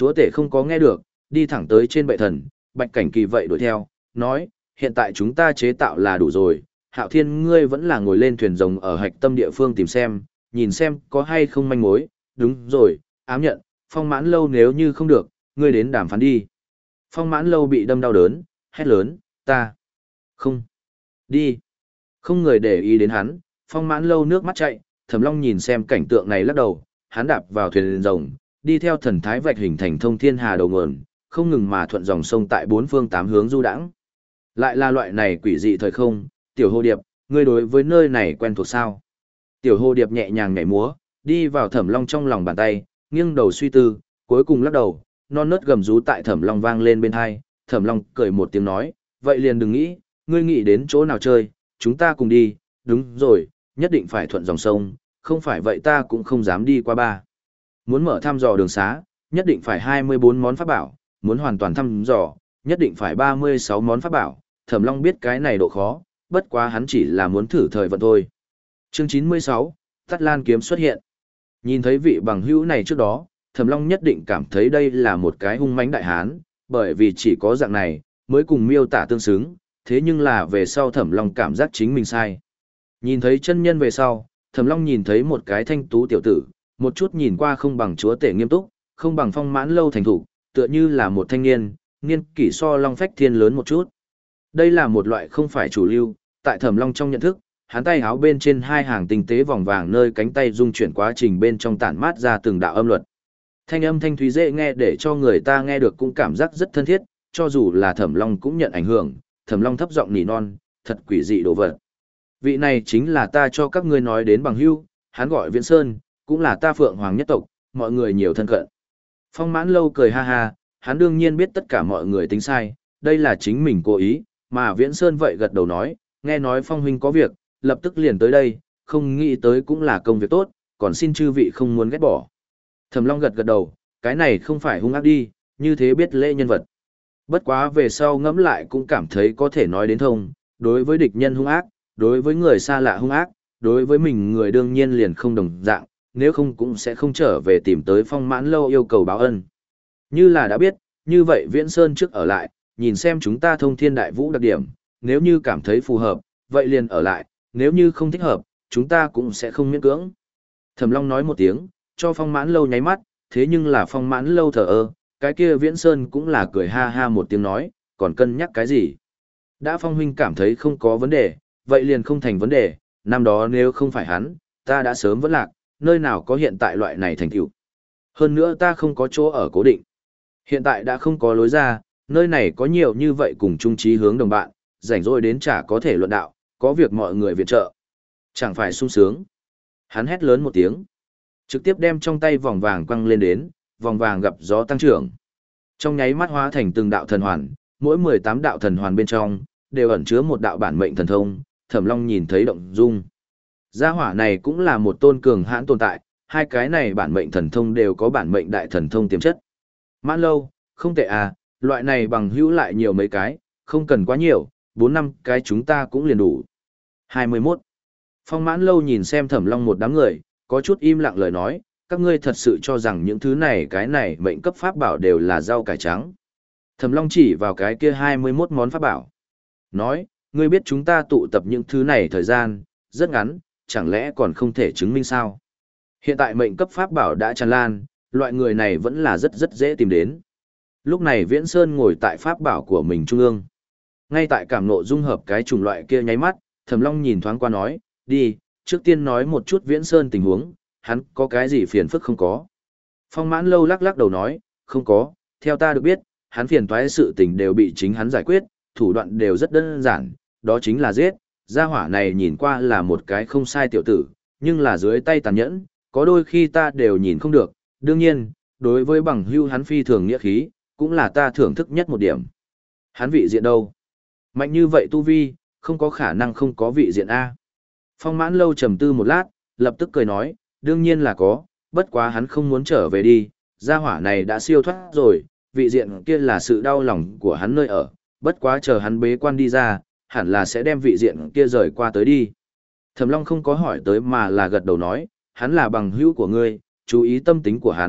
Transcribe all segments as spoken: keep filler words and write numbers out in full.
Chúa tể không có nghe được, đi thẳng tới trên bệ thần, Bạch Cảnh Kỳ vậy đuổi theo, nói, hiện tại chúng ta chế tạo là đủ rồi, Hạo Thiên ngươi vẫn là ngồi lên thuyền rồng ở hạch tâm địa phương tìm xem, nhìn xem có hay không manh mối, đúng rồi, ám nhận, Phong Mãn Lâu nếu như không được, ngươi đến đàm phán đi. Phong Mãn Lâu bị đâm đau đớn, hét lớn, ta, không, đi. Không người để ý đến hắn, Phong Mãn Lâu nước mắt chạy, Thẩm Long nhìn xem cảnh tượng này lắc đầu, hắn đạp vào thuyền rồng, đi theo thần thái vạch hình thành thông thiên hà đầu nguồn, không ngừng mà thuận dòng sông tại bốn phương tám hướng du đãng. Lại là loại này quỷ dị thời không, Tiểu Hồ Điệp, ngươi đối với nơi này quen thuộc sao? Tiểu Hồ Điệp nhẹ nhàng nhảy múa, đi vào Thẩm Long trong lòng bàn tay, nghiêng đầu suy tư, cuối cùng lắc đầu, non nớt gầm rú tại Thẩm Long vang lên bên tai, Thẩm Long cười một tiếng nói, vậy liền đừng nghĩ, ngươi nghĩ đến chỗ nào chơi, chúng ta cùng đi, đúng rồi, nhất định phải thuận dòng sông, không phải vậy ta cũng không dám đi qua ba. Muốn mở thăm dò đường xá, nhất định phải hai mươi bốn món pháp bảo, muốn hoàn toàn thăm dò, nhất định phải ba mươi sáu món pháp bảo, Thẩm Long biết cái này độ khó, bất quá hắn chỉ là muốn thử thời vận thôi. Chương chín mươi sáu, Tát Lan kiếm xuất hiện. Nhìn thấy vị bằng hữu này trước đó, Thẩm Long nhất định cảm thấy đây là một cái hung mãnh đại hán, bởi vì chỉ có dạng này mới cùng miêu tả tương xứng, thế nhưng là về sau Thẩm Long cảm giác chính mình sai. Nhìn thấy chân nhân về sau, Thẩm Long nhìn thấy một cái thanh tú tiểu tử, một chút nhìn qua không bằng chúa tể nghiêm túc, không bằng Phong Mãn Lâu thành thủ, tựa như là một thanh niên, niên kỷ so Long Phách Thiên lớn một chút. Đây là một loại không phải chủ lưu, tại Thẩm Long trong nhận thức, hắn tay áo bên trên hai hàng tinh tế vòng vàng nơi cánh tay dung chuyển quá trình bên trong tản mát ra từng đạo âm luật. Thanh âm thanh thúy dễ nghe để cho người ta nghe được cũng cảm giác rất thân thiết, cho dù là Thẩm Long cũng nhận ảnh hưởng, Thẩm Long thấp giọng nỉ non, thật quỷ dị đồ vật. Vị này chính là ta cho các ngươi nói đến bằng hữu, hắn gọi Viễn Sơn, cũng là ta Phượng Hoàng nhất tộc, mọi người nhiều thân cận. Phong Mãn Lâu cười ha ha, hắn đương nhiên biết tất cả mọi người tính sai, đây là chính mình cố ý, mà Viễn Sơn vậy gật đầu nói, nghe nói Phong huynh có việc, lập tức liền tới đây, không nghĩ tới cũng là công việc tốt, còn xin chư vị không muốn ghét bỏ. Thẩm Long gật gật đầu, cái này không phải hung ác đi, như thế biết lễ nhân vật. Bất quá về sau ngẫm lại cũng cảm thấy có thể nói đến thông, đối với địch nhân hung ác, đối với người xa lạ hung ác, đối với mình người đương nhiên liền không đồng dạng, nếu không cũng sẽ không trở về tìm tới Phong Mãn Lâu yêu cầu báo ân. Như là đã biết, như vậy Viễn Sơn trước ở lại, nhìn xem chúng ta thông thiên đại vũ đặc điểm, nếu như cảm thấy phù hợp, vậy liền ở lại, nếu như không thích hợp, chúng ta cũng sẽ không miễn cưỡng. Thẩm Long nói một tiếng, cho Phong Mãn Lâu nháy mắt, thế nhưng là Phong Mãn Lâu thở ơ, cái kia Viễn Sơn cũng là cười ha ha một tiếng nói, còn cân nhắc cái gì? Đã Phong huynh cảm thấy không có vấn đề, vậy liền không thành vấn đề, năm đó nếu không phải hắn, ta đã sớm vẫn lạc, nơi nào có hiện tại loại này thành tựu. Hơn nữa ta không có chỗ ở cố định. Hiện tại đã không có lối ra, nơi này có nhiều như vậy cùng chung chí hướng đồng bạn, rảnh rỗi đến chả có thể luận đạo, có việc mọi người viện trợ. Chẳng phải sung sướng. Hắn hét lớn một tiếng, trực tiếp đem trong tay vòng vàng quăng lên đến, vòng vàng gặp gió tăng trưởng. Trong nháy mắt hóa thành từng đạo thần hoàn, mỗi mười tám đạo thần hoàn bên trong, đều ẩn chứa một đạo bản mệnh thần thông, Thẩm Long nhìn thấy động dung. Gia hỏa này cũng là một tôn cường hãn tồn tại, hai cái này bản mệnh thần thông đều có bản mệnh đại thần thông tiềm chất. Mãn Lâu, không tệ à, loại này bằng hữu lại nhiều mấy cái, không cần quá nhiều, bốn năm cái chúng ta cũng liền đủ. hai mươi mốt. Phong Mãn Lâu nhìn xem Thẩm Long một đám người, có chút im lặng lời nói, các ngươi thật sự cho rằng những thứ này cái này mệnh cấp pháp bảo đều là rau cải trắng. Thẩm Long chỉ vào cái kia hai mươi mốt món pháp bảo. Nói, ngươi biết chúng ta tụ tập những thứ này thời gian, rất ngắn, chẳng lẽ còn không thể chứng minh sao? Hiện tại mệnh cấp pháp bảo đã tràn lan, loại người này vẫn là rất rất dễ tìm đến. Lúc này Viễn Sơn ngồi tại pháp bảo của mình trung ương. Ngay tại cảm nộ dung hợp cái chủng loại kia nháy mắt, Thẩm Long nhìn thoáng qua nói, đi, trước tiên nói một chút Viễn Sơn tình huống, hắn có cái gì phiền phức không có. Phong Mãn Lâu lắc lắc đầu nói, không có, theo ta được biết, hắn phiền toái sự tình đều bị chính hắn giải quyết, thủ đoạn đều rất đơn giản, đó chính là giết. Gia hỏa này nhìn qua là một cái không sai tiểu tử, nhưng là dưới tay tàn nhẫn, có đôi khi ta đều nhìn không được. Đương nhiên, đối với bằng hưu hắn phi thường nghĩa khí, cũng là ta thưởng thức nhất một điểm. Hắn vị diện đâu? Mạnh như vậy tu vi, không có khả năng không có vị diện A. Phong Mãn Lâu trầm tư một lát, lập tức cười nói, đương nhiên là có, bất quá hắn không muốn trở về đi, gia hỏa này đã siêu thoát rồi, vị diện kia là sự đau lòng của hắn nơi ở, bất quá chờ hắn bế quan đi ra, hẳn là sẽ đem vị diện kia rời qua tới đi. Thẩm Long không có hỏi tới mà là gật đầu nói, hắn là bằng hữu của ngươi, chú ý tâm tính của hắn,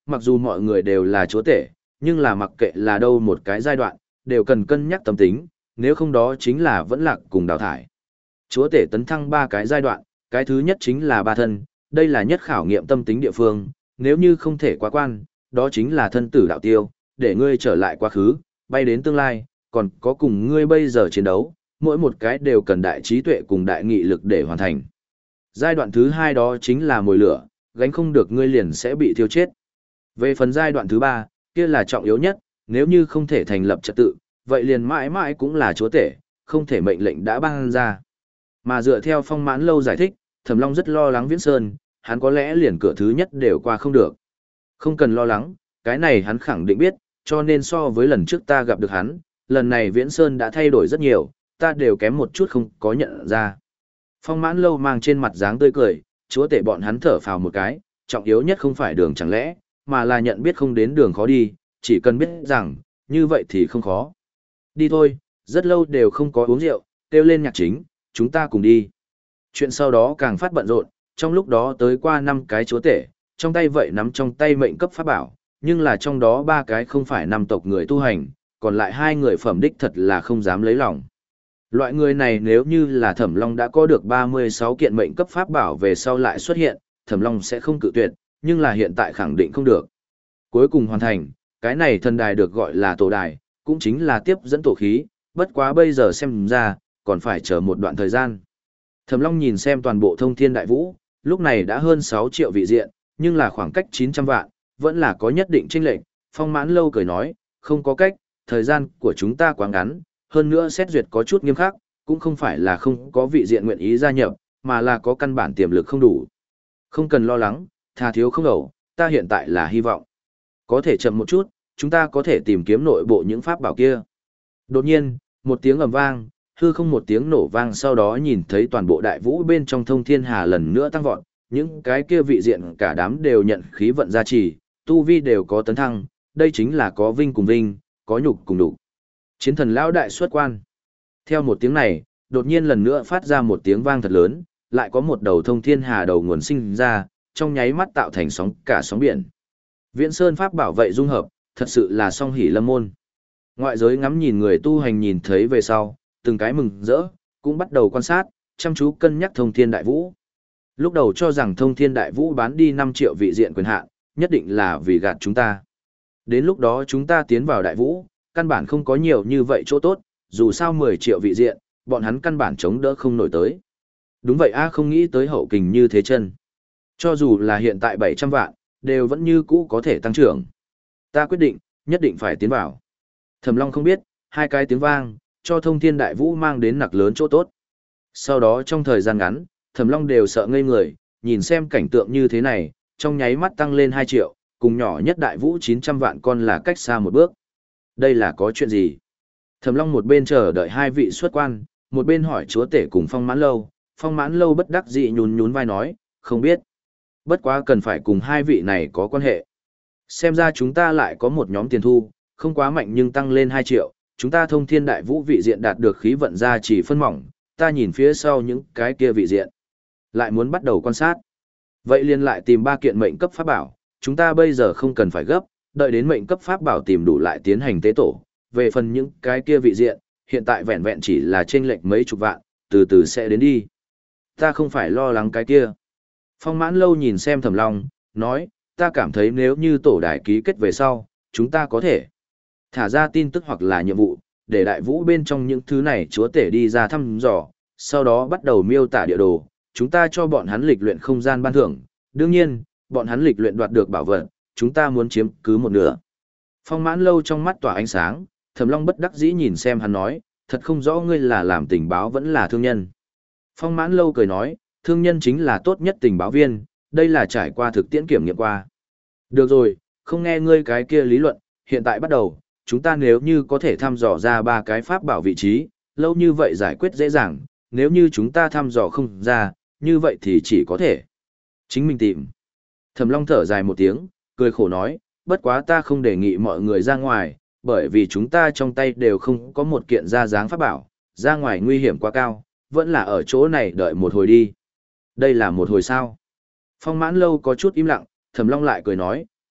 mặc dù mọi người đều là chúa tể, nhưng là mặc kệ là đâu một cái giai đoạn, đều cần cân nhắc tâm tính, nếu không đó chính là vẫn lạc cùng đào thải. Chúa tể tấn thăng ba cái giai đoạn, cái thứ nhất chính là ba thân, đây là nhất khảo nghiệm tâm tính địa phương, nếu như không thể quá quan, đó chính là thân tử đạo tiêu, để ngươi trở lại quá khứ, bay đến tương lai, còn có cùng ngươi bây giờ chiến đấu, mỗi một cái đều cần đại trí tuệ cùng đại nghị lực để hoàn thành. Giai đoạn thứ hai đó chính là mồi lửa, gánh không được ngươi liền sẽ bị thiêu chết. Về phần giai đoạn thứ ba, kia là trọng yếu nhất, nếu như không thể thành lập trật tự, vậy liền mãi mãi cũng là chúa tể, không thể mệnh lệnh đã ban ra. Mà dựa theo Phong Mãn Lâu giải thích, Thẩm Long rất lo lắng Viễn Sơn, hắn có lẽ liền cửa thứ nhất đều qua không được. Không cần lo lắng, cái này hắn khẳng định biết, cho nên so với lần trước ta gặp được hắn, lần này Viễn Sơn đã thay đổi rất nhiều, ta đều kém một chút không có nhận ra. Phong Mãn Lâu mang trên mặt dáng tươi cười, chúa tể bọn hắn thở phào một cái, trọng yếu nhất không phải đường chẳng lẽ, mà là nhận biết không đến đường khó đi, chỉ cần biết rằng, như vậy thì không khó. Đi thôi, rất lâu đều không có uống rượu, kêu lên nhạc chính, chúng ta cùng đi. Chuyện sau đó càng phát bận rộn, trong lúc đó tới qua năm cái chúa tể, trong tay vậy nắm trong tay mệnh cấp pháp bảo, nhưng là trong đó ba cái không phải năm tộc người tu hành, còn lại hai người phẩm đích thật là không dám lấy lòng. Loại người này nếu như là Thẩm Long đã có được ba mươi sáu kiện mệnh cấp pháp bảo về sau lại xuất hiện, Thẩm Long sẽ không cự tuyệt, nhưng là hiện tại khẳng định không được. Cuối cùng hoàn thành, cái này thần đài được gọi là tổ đài, cũng chính là tiếp dẫn tổ khí, bất quá bây giờ xem ra, còn phải chờ một đoạn thời gian. Thẩm Long nhìn xem toàn bộ thông thiên đại vũ, lúc này đã hơn sáu triệu vị diện, nhưng là khoảng cách chín trăm vạn, vẫn là có nhất định chênh lệch. Phong Mãn Lâu cười nói, không có cách, thời gian của chúng ta quá ngắn, hơn nữa xét duyệt có chút nghiêm khắc, cũng không phải là không có vị diện nguyện ý gia nhập, mà là có căn bản tiềm lực không đủ. Không cần lo lắng, thà thiếu không ẩu, ta hiện tại là hy vọng. Có thể chậm một chút, chúng ta có thể tìm kiếm nội bộ những pháp bảo kia. Đột nhiên, một tiếng ầm vang, hư không một tiếng nổ vang, sau đó nhìn thấy toàn bộ đại vũ bên trong thông thiên hà lần nữa tăng vọt, những cái kia vị diện cả đám đều nhận khí vận gia trì, tu vi đều có tấn thăng, đây chính là có vinh cùng vinh, có nhục cùng đủ. Chiến thần lão đại xuất quan. Theo một tiếng này, đột nhiên lần nữa phát ra một tiếng vang thật lớn, lại có một đầu thông thiên hà đầu nguồn sinh ra, trong nháy mắt tạo thành sóng cả sóng biển. Viễn Sơn pháp bảo vệ dung hợp, thật sự là song hỷ lâm môn. Ngoại giới ngắm nhìn người tu hành nhìn thấy về sau, từng cái mừng rỡ, cũng bắt đầu quan sát, chăm chú cân nhắc thông thiên đại vũ. Lúc đầu cho rằng thông thiên đại vũ bán đi năm triệu vị diện quyền hạn, nhất định là vì gạt chúng ta. Đến lúc đó chúng ta tiến vào đại vũ, căn bản không có nhiều như vậy chỗ tốt, dù sao mười triệu vị diện, bọn hắn căn bản chống đỡ không nổi tới. Đúng vậy a, không nghĩ tới hậu kình như thế chân. Cho dù là hiện tại bảy trăm vạn, đều vẫn như cũ có thể tăng trưởng. Ta quyết định, nhất định phải tiến vào. Thẩm Long không biết, hai cái tiếng vang, cho thông thiên đại vũ mang đến nặc lớn chỗ tốt. Sau đó trong thời gian ngắn, Thẩm Long đều sợ ngây người, nhìn xem cảnh tượng như thế này, trong nháy mắt tăng lên hai triệu, cùng nhỏ nhất đại vũ chín trăm vạn con là cách xa một bước. Đây là có chuyện gì? Thẩm Long một bên chờ đợi hai vị xuất quan, một bên hỏi chúa tể cùng Phong Mãn Lâu. Phong Mãn Lâu bất đắc dĩ nhún nhún vai nói, không biết. Bất quá cần phải cùng hai vị này có quan hệ. Xem ra chúng ta lại có một nhóm tiền thu, không quá mạnh nhưng tăng lên hai triệu, chúng ta thông thiên đại vũ vị diện đạt được khí vận ra chỉ phân mỏng, ta nhìn phía sau những cái kia vị diện. Lại muốn bắt đầu quan sát. Vậy liền lại tìm ba kiện mệnh cấp pháp bảo, chúng ta bây giờ không cần phải gấp, đợi đến mệnh cấp pháp bảo tìm đủ lại tiến hành tế tổ. Về phần những cái kia vị diện, hiện tại vẹn vẹn chỉ là chênh lệch mấy chục vạn, từ từ sẽ đến đi. Ta không phải lo lắng cái kia. Phong Mãn Lâu nhìn xem Thẩm Long, nói, ta cảm thấy nếu như tổ đài ký kết về sau, chúng ta có thể thả ra tin tức hoặc là nhiệm vụ, để đại vũ bên trong những thứ này chúa tể đi ra thăm dò, sau đó bắt đầu miêu tả địa đồ, chúng ta cho bọn hắn lịch luyện không gian ban thưởng, đương nhiên, bọn hắn lịch luyện đoạt được bảo vật, chúng ta muốn chiếm cứ một nửa. Phong Mãn Lâu trong mắt tỏa ánh sáng, Thẩm Long bất đắc dĩ nhìn xem hắn nói, thật không rõ ngươi là làm tình báo vẫn là thương nhân. Phong Mãn Lâu cười nói, thương nhân chính là tốt nhất tình báo viên, đây là trải qua thực tiễn kiểm nghiệm qua. Được rồi, không nghe ngươi cái kia lý luận, hiện tại bắt đầu, chúng ta nếu như có thể thăm dò ra ba cái pháp bảo vị trí, lâu như vậy giải quyết dễ dàng, nếu như chúng ta thăm dò không ra, như vậy thì chỉ có thể chính mình tìm. Thẩm Long thở dài một tiếng, cười khổ nói, bất quá ta không đề nghị mọi người ra ngoài, bởi vì chúng ta trong tay đều không có một kiện ra dáng pháp bảo, ra ngoài nguy hiểm quá cao, vẫn là ở chỗ này đợi một hồi đi. Đây là một hồi sao? Phong Mãn Lâu có chút im lặng, Thẩm Long lại cười nói,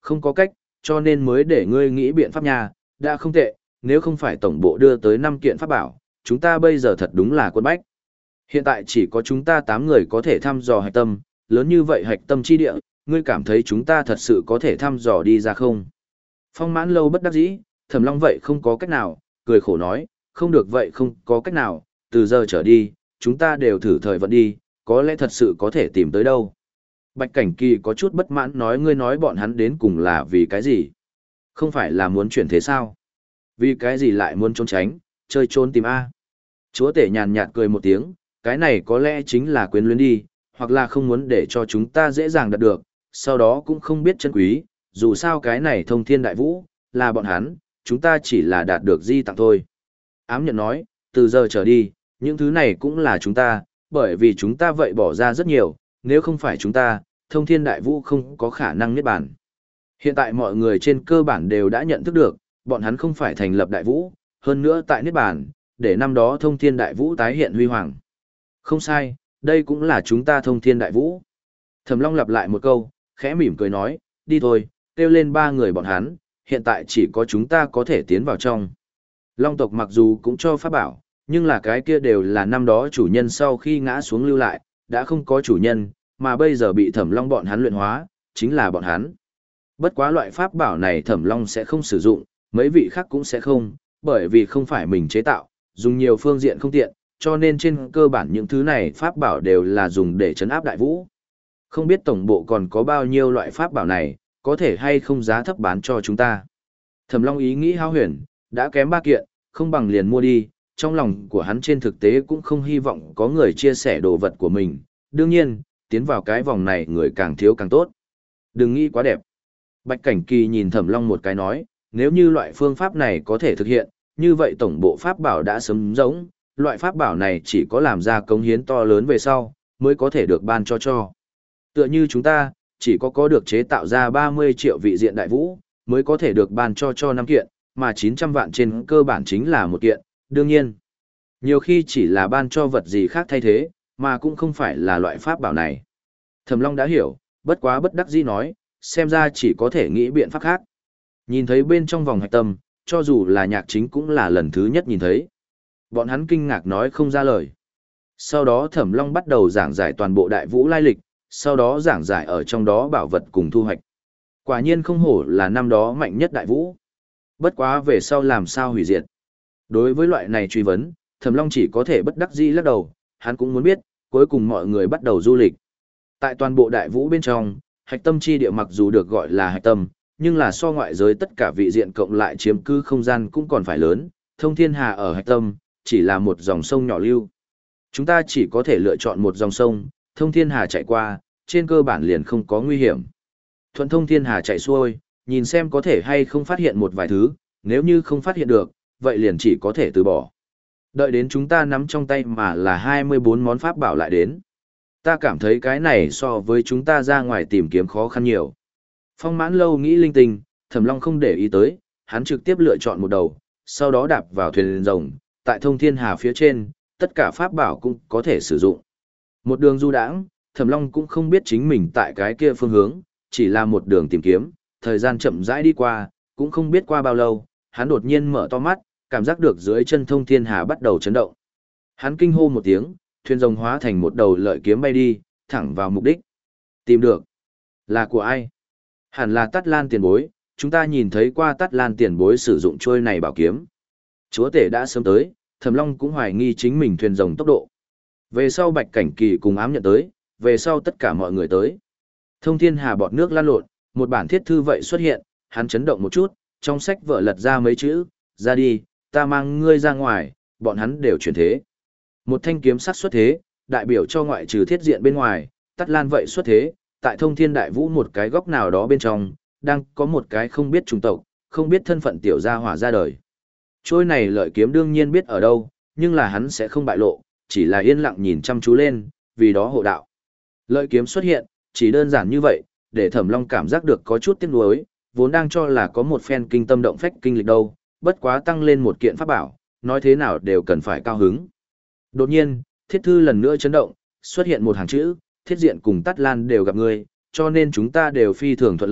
không có cách, cho nên mới để ngươi nghĩ biện pháp nha, đã không tệ, nếu không phải tổng bộ đưa tới năm kiện pháp bảo, chúng ta bây giờ thật đúng là quân bách. Hiện tại chỉ có chúng ta tám người có thể thăm dò hạch tâm, lớn như vậy hạch tâm chi địa, ngươi cảm thấy chúng ta thật sự có thể thăm dò đi ra không? Phong Mãn Lâu bất đắc dĩ, Thẩm Long vậy không có cách nào, cười khổ nói, không được vậy không có cách nào, từ giờ trở đi, chúng ta đều thử thời vận đi, có lẽ thật sự có thể tìm tới đâu. Bạch Cảnh Kỳ có chút bất mãn nói ngươi nói bọn hắn đến cùng là vì cái gì? Không phải là muốn chuyển thế sao? Vì cái gì lại muốn trốn tránh, chơi trốn tìm A? Chúa tể nhàn nhạt cười một tiếng, cái này có lẽ chính là quyến luyến đi, hoặc là không muốn để cho chúng ta dễ dàng đạt được, sau đó cũng không biết chân quý, dù sao cái này thông thiên đại vũ, là bọn hắn, chúng ta chỉ là đạt được di tặng thôi. Ám nhận nói, từ giờ trở đi, những thứ này cũng là chúng ta, bởi vì chúng ta vậy bỏ ra rất nhiều, nếu không phải chúng ta, thông thiên đại vũ không có khả năng niết bàn. Hiện tại mọi người trên cơ bản đều đã nhận thức được, bọn hắn không phải thành lập đại vũ, hơn nữa tại niết bàn, để năm đó thông thiên đại vũ tái hiện huy hoàng. Không sai, đây cũng là chúng ta thông thiên đại vũ. Thẩm Long lặp lại một câu, khẽ mỉm cười nói, đi thôi, kêu lên ba người bọn hắn, hiện tại chỉ có chúng ta có thể tiến vào trong. Long tộc mặc dù cũng cho pháp bảo, nhưng là cái kia đều là năm đó chủ nhân sau khi ngã xuống lưu lại, đã không có chủ nhân, mà bây giờ bị Thẩm Long bọn hắn luyện hóa, chính là bọn hắn. Bất quá loại pháp bảo này Thẩm Long sẽ không sử dụng, mấy vị khác cũng sẽ không, bởi vì không phải mình chế tạo, dùng nhiều phương diện không tiện, cho nên trên cơ bản những thứ này pháp bảo đều là dùng để trấn áp đại vũ. Không biết tổng bộ còn có bao nhiêu loại pháp bảo này, có thể hay không giá thấp bán cho chúng ta. Thẩm Long ý nghĩ hao huyền, đã kém ba kiện, không bằng liền mua đi, trong lòng của hắn trên thực tế cũng không hy vọng có người chia sẻ đồ vật của mình, đương nhiên, tiến vào cái vòng này người càng thiếu càng tốt. Đừng nghĩ quá đẹp. Bạch Cảnh Kỳ nhìn Thẩm Long một cái nói, nếu như loại phương pháp này có thể thực hiện, như vậy tổng bộ pháp bảo đã sớm giống, loại pháp bảo này chỉ có làm ra cống hiến to lớn về sau, mới có thể được ban cho cho. Tựa như chúng ta, chỉ có có được chế tạo ra ba mươi triệu vị diện đại vũ, mới có thể được ban cho cho năm kiện, mà chín trăm vạn trên cơ bản chính là một kiện, đương nhiên. Nhiều khi chỉ là ban cho vật gì khác thay thế, mà cũng không phải là loại pháp bảo này. Thẩm Long đã hiểu, bất quá bất đắc dĩ nói, xem ra chỉ có thể nghĩ biện pháp khác. Nhìn thấy bên trong vòng hạch tâm, cho dù là Nhạc Chính cũng là lần thứ nhất nhìn thấy. Bọn hắn kinh ngạc nói không ra lời. Sau đó Thẩm Long bắt đầu giảng giải toàn bộ đại vũ lai lịch, sau đó giảng giải ở trong đó bảo vật cùng thu hoạch. Quả nhiên không hổ là năm đó mạnh nhất đại vũ. Bất quá về sau làm sao hủy diệt. Đối với loại này truy vấn, Thẩm Long chỉ có thể bất đắc dĩ lắc đầu, hắn cũng muốn biết, cuối cùng mọi người bắt đầu du lịch. Tại toàn bộ đại vũ bên trong, hạch tâm chi địa mặc dù được gọi là hạch tâm, nhưng là so ngoại giới tất cả vị diện cộng lại chiếm cứ không gian cũng còn phải lớn, thông thiên hà ở hạch tâm, chỉ là một dòng sông nhỏ lưu. Chúng ta chỉ có thể lựa chọn một dòng sông, thông thiên hà chạy qua, trên cơ bản liền không có nguy hiểm. Thuận thông thiên hà chạy xuôi, nhìn xem có thể hay không phát hiện một vài thứ, nếu như không phát hiện được, vậy liền chỉ có thể từ bỏ. Đợi đến chúng ta nắm trong tay mà là hai mươi bốn món pháp bảo lại đến. Ta cảm thấy cái này so với chúng ta ra ngoài tìm kiếm khó khăn nhiều. Phong Mãn Lâu nghĩ linh tinh, Thẩm Long không để ý tới, hắn trực tiếp lựa chọn một đầu, sau đó đạp vào thuyền rồng, tại thông thiên hà phía trên, tất cả pháp bảo cũng có thể sử dụng. Một đường du đãng, Thẩm Long cũng không biết chính mình tại cái kia phương hướng, chỉ là một đường tìm kiếm, thời gian chậm rãi đi qua, cũng không biết qua bao lâu, hắn đột nhiên mở to mắt, cảm giác được dưới chân thông thiên hà bắt đầu chấn động. Hắn kinh hô một tiếng, thuyền rồng hóa thành một đầu lợi kiếm bay đi, thẳng vào mục đích. Tìm được. Là của ai? Hẳn là Tát Lan tiền bối, chúng ta nhìn thấy qua Tát Lan tiền bối sử dụng trôi này bảo kiếm. Chúa tể đã sớm tới, Thẩm Long cũng hoài nghi chính mình thuyền rồng tốc độ. Về sau Bạch Cảnh Kỳ cùng ám nhận tới, về sau tất cả mọi người tới. Thông thiên hà bọt nước lan lộn, một bản thiết thư vậy xuất hiện, hắn chấn động một chút, trong sách vợ lật ra mấy chữ, ra đi, ta mang ngươi ra ngoài, bọn hắn đều chuyển thế. Một thanh kiếm sắc xuất thế, đại biểu cho ngoại trừ thiết diện bên ngoài, Tát Lan vậy xuất thế, tại thông thiên đại vũ một cái góc nào đó bên trong, đang có một cái không biết chủng tộc, không biết thân phận tiểu gia hỏa ra đời. Trôi này lợi kiếm đương nhiên biết ở đâu, nhưng là hắn sẽ không bại lộ, chỉ là yên lặng nhìn chăm chú lên, vì đó hộ đạo. Lợi kiếm xuất hiện, chỉ đơn giản như vậy, để Thẩm Long cảm giác được có chút tiếc nuối, vốn đang cho là có một phen kinh tâm động phách kinh lịch đâu, bất quá tăng lên một kiện pháp bảo, nói thế nào đều cần phải cao hứng. Đột nhiên, thiết thư lần nữa chấn động, xuất hiện một hàng chữ, thiết diện cùng Tát Lan đều gặp ngươi, cho nên chúng ta đều phi thường thuận lợi,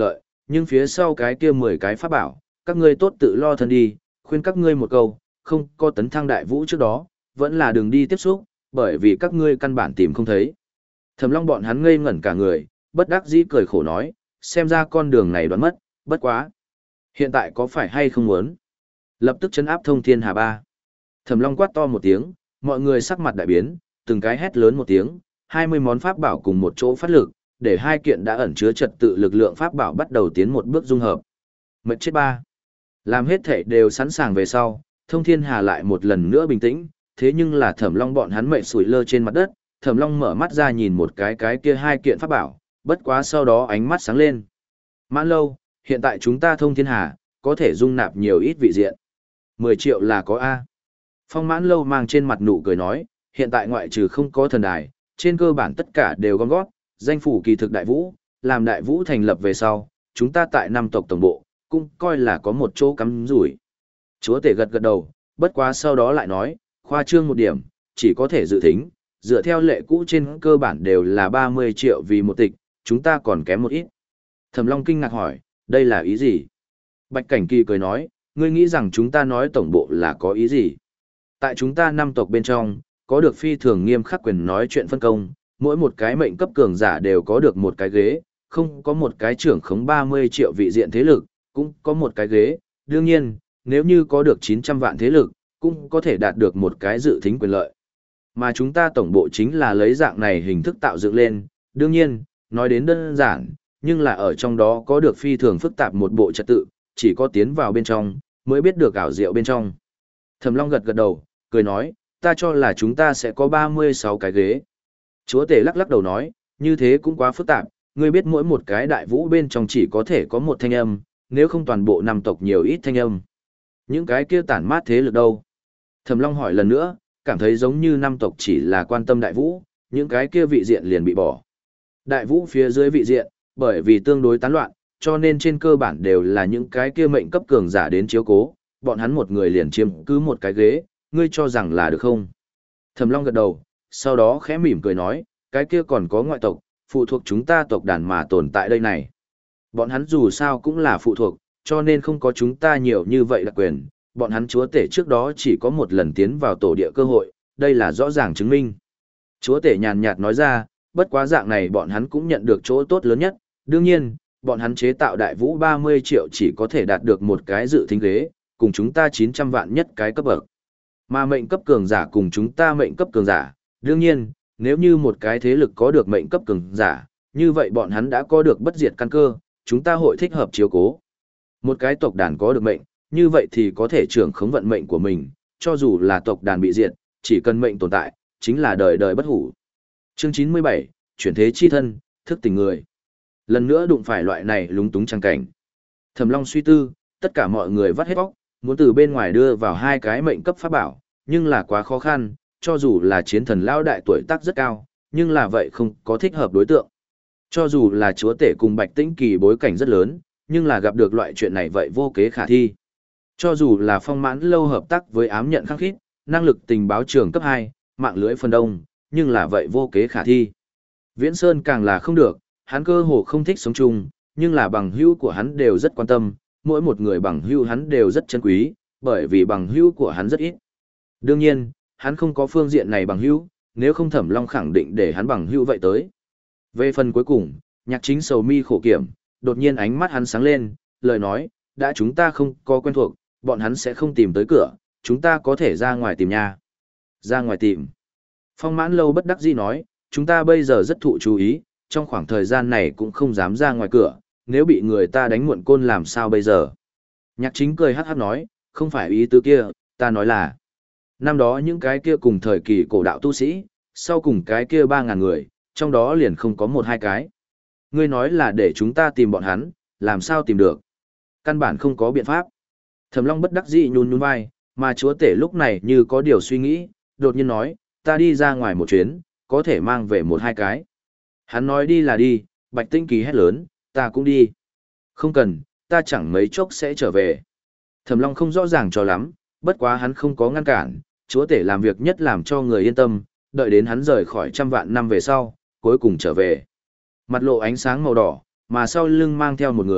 nhưng phía sau cái kia mười cái pháp bảo, các ngươi tốt tự lo thân đi, khuyên các ngươi một câu, không có tấn thăng đại vũ trước đó, vẫn là đường đi tiếp xúc, bởi vì các ngươi căn bản tìm không thấy. Thẩm Long bọn hắn ngây ngẩn cả người, bất đắc dĩ cười khổ nói, xem ra con đường này đoán mất, bất quá. Hiện tại có phải hay không muốn? Lập tức chấn áp thông thiên hà ba. Thẩm Long quát to một tiếng, mọi người sắc mặt đại biến, từng cái hét lớn một tiếng, hai mươi món pháp bảo cùng một chỗ phát lực, để hai kiện đã ẩn chứa trật tự lực lượng pháp bảo bắt đầu tiến một bước dung hợp. Mệt chết ba. Làm hết thể đều sẵn sàng về sau, thông thiên hà lại một lần nữa bình tĩnh, thế nhưng là Thẩm Long bọn hắn mệt sủi lơ trên mặt đất, Thẩm Long mở mắt ra nhìn một cái cái kia hai kiện pháp bảo, bất quá sau đó ánh mắt sáng lên. Mãn Lâu, hiện tại chúng ta thông thiên hà, có thể dung nạp nhiều ít vị diện. mười triệu là có A. Phong Mãn Lâu mang trên mặt nụ cười nói, hiện tại ngoại trừ không có thần đài, trên cơ bản tất cả đều gom gót, danh phủ kỳ thực đại vũ, làm đại vũ thành lập về sau, chúng ta tại năm tộc tổng bộ, cũng coi là có một chỗ cắm rủi. Chúa tể gật gật đầu, bất quá sau đó lại nói, khoa trương một điểm, chỉ có thể dự tính, dựa theo lệ cũ trên cơ bản đều là ba mươi triệu vì một tịch, chúng ta còn kém một ít. Thẩm Long kinh ngạc hỏi, đây là ý gì? Bạch Cảnh Kỳ cười nói, ngươi nghĩ rằng chúng ta nói tổng bộ là có ý gì? Tại chúng ta năm tộc bên trong, có được phi thường nghiêm khắc quyền nói chuyện phân công, mỗi một cái mệnh cấp cường giả đều có được một cái ghế, không có một cái trưởng khống ba mươi triệu vị diện thế lực, cũng có một cái ghế. Đương nhiên, nếu như có được chín trăm vạn thế lực, cũng có thể đạt được một cái dự thính quyền lợi. Mà chúng ta tổng bộ chính là lấy dạng này hình thức tạo dựng lên, đương nhiên, nói đến đơn giản, nhưng là ở trong đó có được phi thường phức tạp một bộ trật tự, chỉ có tiến vào bên trong, mới biết được ảo diệu bên trong. Thẩm Long gật gật đầu, cười nói, ta cho là chúng ta sẽ có ba mươi sáu cái ghế. Chúa tể lắc lắc đầu nói, như thế cũng quá phức tạp, ngươi biết mỗi một cái đại vũ bên trong chỉ có thể có một thanh âm, nếu không toàn bộ năm tộc nhiều ít thanh âm. Những cái kia tản mát thế lực đâu? Thẩm Long hỏi lần nữa, cảm thấy giống như năm tộc chỉ là quan tâm đại vũ, những cái kia vị diện liền bị bỏ. Đại vũ phía dưới vị diện, bởi vì tương đối tán loạn, cho nên trên cơ bản đều là những cái kia mệnh cấp cường giả đến chiếu cố, bọn hắn một người liền chiếm cứ một cái ghế, ngươi cho rằng là được không? Thẩm Long gật đầu, sau đó khẽ mỉm cười nói, cái kia còn có ngoại tộc, phụ thuộc chúng ta tộc đàn mà tồn tại đây này. Bọn hắn dù sao cũng là phụ thuộc, cho nên không có chúng ta nhiều như vậy đặc quyền, bọn hắn chúa tể trước đó chỉ có một lần tiến vào tổ địa cơ hội, đây là rõ ràng chứng minh. Chúa tể nhàn nhạt nói ra, bất quá dạng này bọn hắn cũng nhận được chỗ tốt lớn nhất, đương nhiên, bọn hắn chế tạo đại vũ ba mươi triệu chỉ có thể đạt được một cái dự thính ghế, cùng chúng ta chín trăm vạn nhất cái cấp bậc. Mà mệnh cấp cường giả cùng chúng ta mệnh cấp cường giả, đương nhiên, nếu như một cái thế lực có được mệnh cấp cường giả, như vậy bọn hắn đã có được bất diệt căn cơ, chúng ta hội thích hợp chiếu cố. Một cái tộc đàn có được mệnh, như vậy thì có thể trưởng khống vận mệnh của mình, cho dù là tộc đàn bị diệt, chỉ cần mệnh tồn tại, chính là đời đời bất hủ. Chương chín mươi bảy, chuyển thế chi thân, thức tỉnh người. Lần nữa đụng phải loại này lúng túng trang cảnh. Thẩm Long suy tư, tất cả mọi người vắt hết óc, muốn từ bên ngoài đưa vào hai cái mệnh cấp pháp bảo, nhưng là quá khó khăn, cho dù là chiến thần lão đại tuổi tác rất cao, nhưng là vậy không có thích hợp đối tượng. Cho dù là chúa tể cùng Bạch Tĩnh Kỳ bối cảnh rất lớn, nhưng là gặp được loại chuyện này vậy vô kế khả thi. Cho dù là Phong Mãn Lâu hợp tác với ám nhận khắc khít, năng lực tình báo trường cấp hai, mạng lưới phần đông, nhưng là vậy vô kế khả thi. Viễn Sơn càng là không được, hắn cơ hồ không thích sống chung, nhưng là bằng hữu của hắn đều rất quan tâm, mỗi một người bằng hữu hắn đều rất chân quý, bởi vì bằng hữu của hắn rất ít. Đương nhiên, hắn không có phương diện này bằng hữu, nếu không Thẩm Long khẳng định để hắn bằng hữu vậy tới. Về phần cuối cùng, Nhạc Chính sầu mi khổ kiểm, đột nhiên ánh mắt hắn sáng lên, lời nói, đã chúng ta không có quen thuộc, bọn hắn sẽ không tìm tới cửa, chúng ta có thể ra ngoài tìm nha. Ra ngoài tìm. Phong Mãn Lâu bất đắc dĩ nói, chúng ta bây giờ rất thụ chú ý, trong khoảng thời gian này cũng không dám ra ngoài cửa, nếu bị người ta đánh muộn côn làm sao bây giờ. Nhạc Chính cười hát hát nói, không phải ý tứ kia, ta nói là, năm đó những cái kia cùng thời kỳ cổ đạo tu sĩ, sau cùng cái kia ba ngàn người, trong đó liền không có một hai cái. Ngươi nói là để chúng ta tìm bọn hắn, làm sao tìm được? Căn bản không có biện pháp. Thẩm Long bất đắc dĩ nhún nhún vai, mà chúa tể lúc này như có điều suy nghĩ, đột nhiên nói, ta đi ra ngoài một chuyến, có thể mang về một hai cái. Hắn nói đi là đi, Bạch Tĩnh Kỳ hét lớn, ta cũng đi. Không cần, ta chẳng mấy chốc sẽ trở về. Thẩm Long không rõ ràng cho lắm, bất quá hắn không có ngăn cản, chúa tể làm việc nhất làm cho người yên tâm, đợi đến hắn rời khỏi trăm vạn năm về sau, cuối cùng trở về. Mặt lộ ánh sáng màu đỏ, mà sau lưng mang theo một người,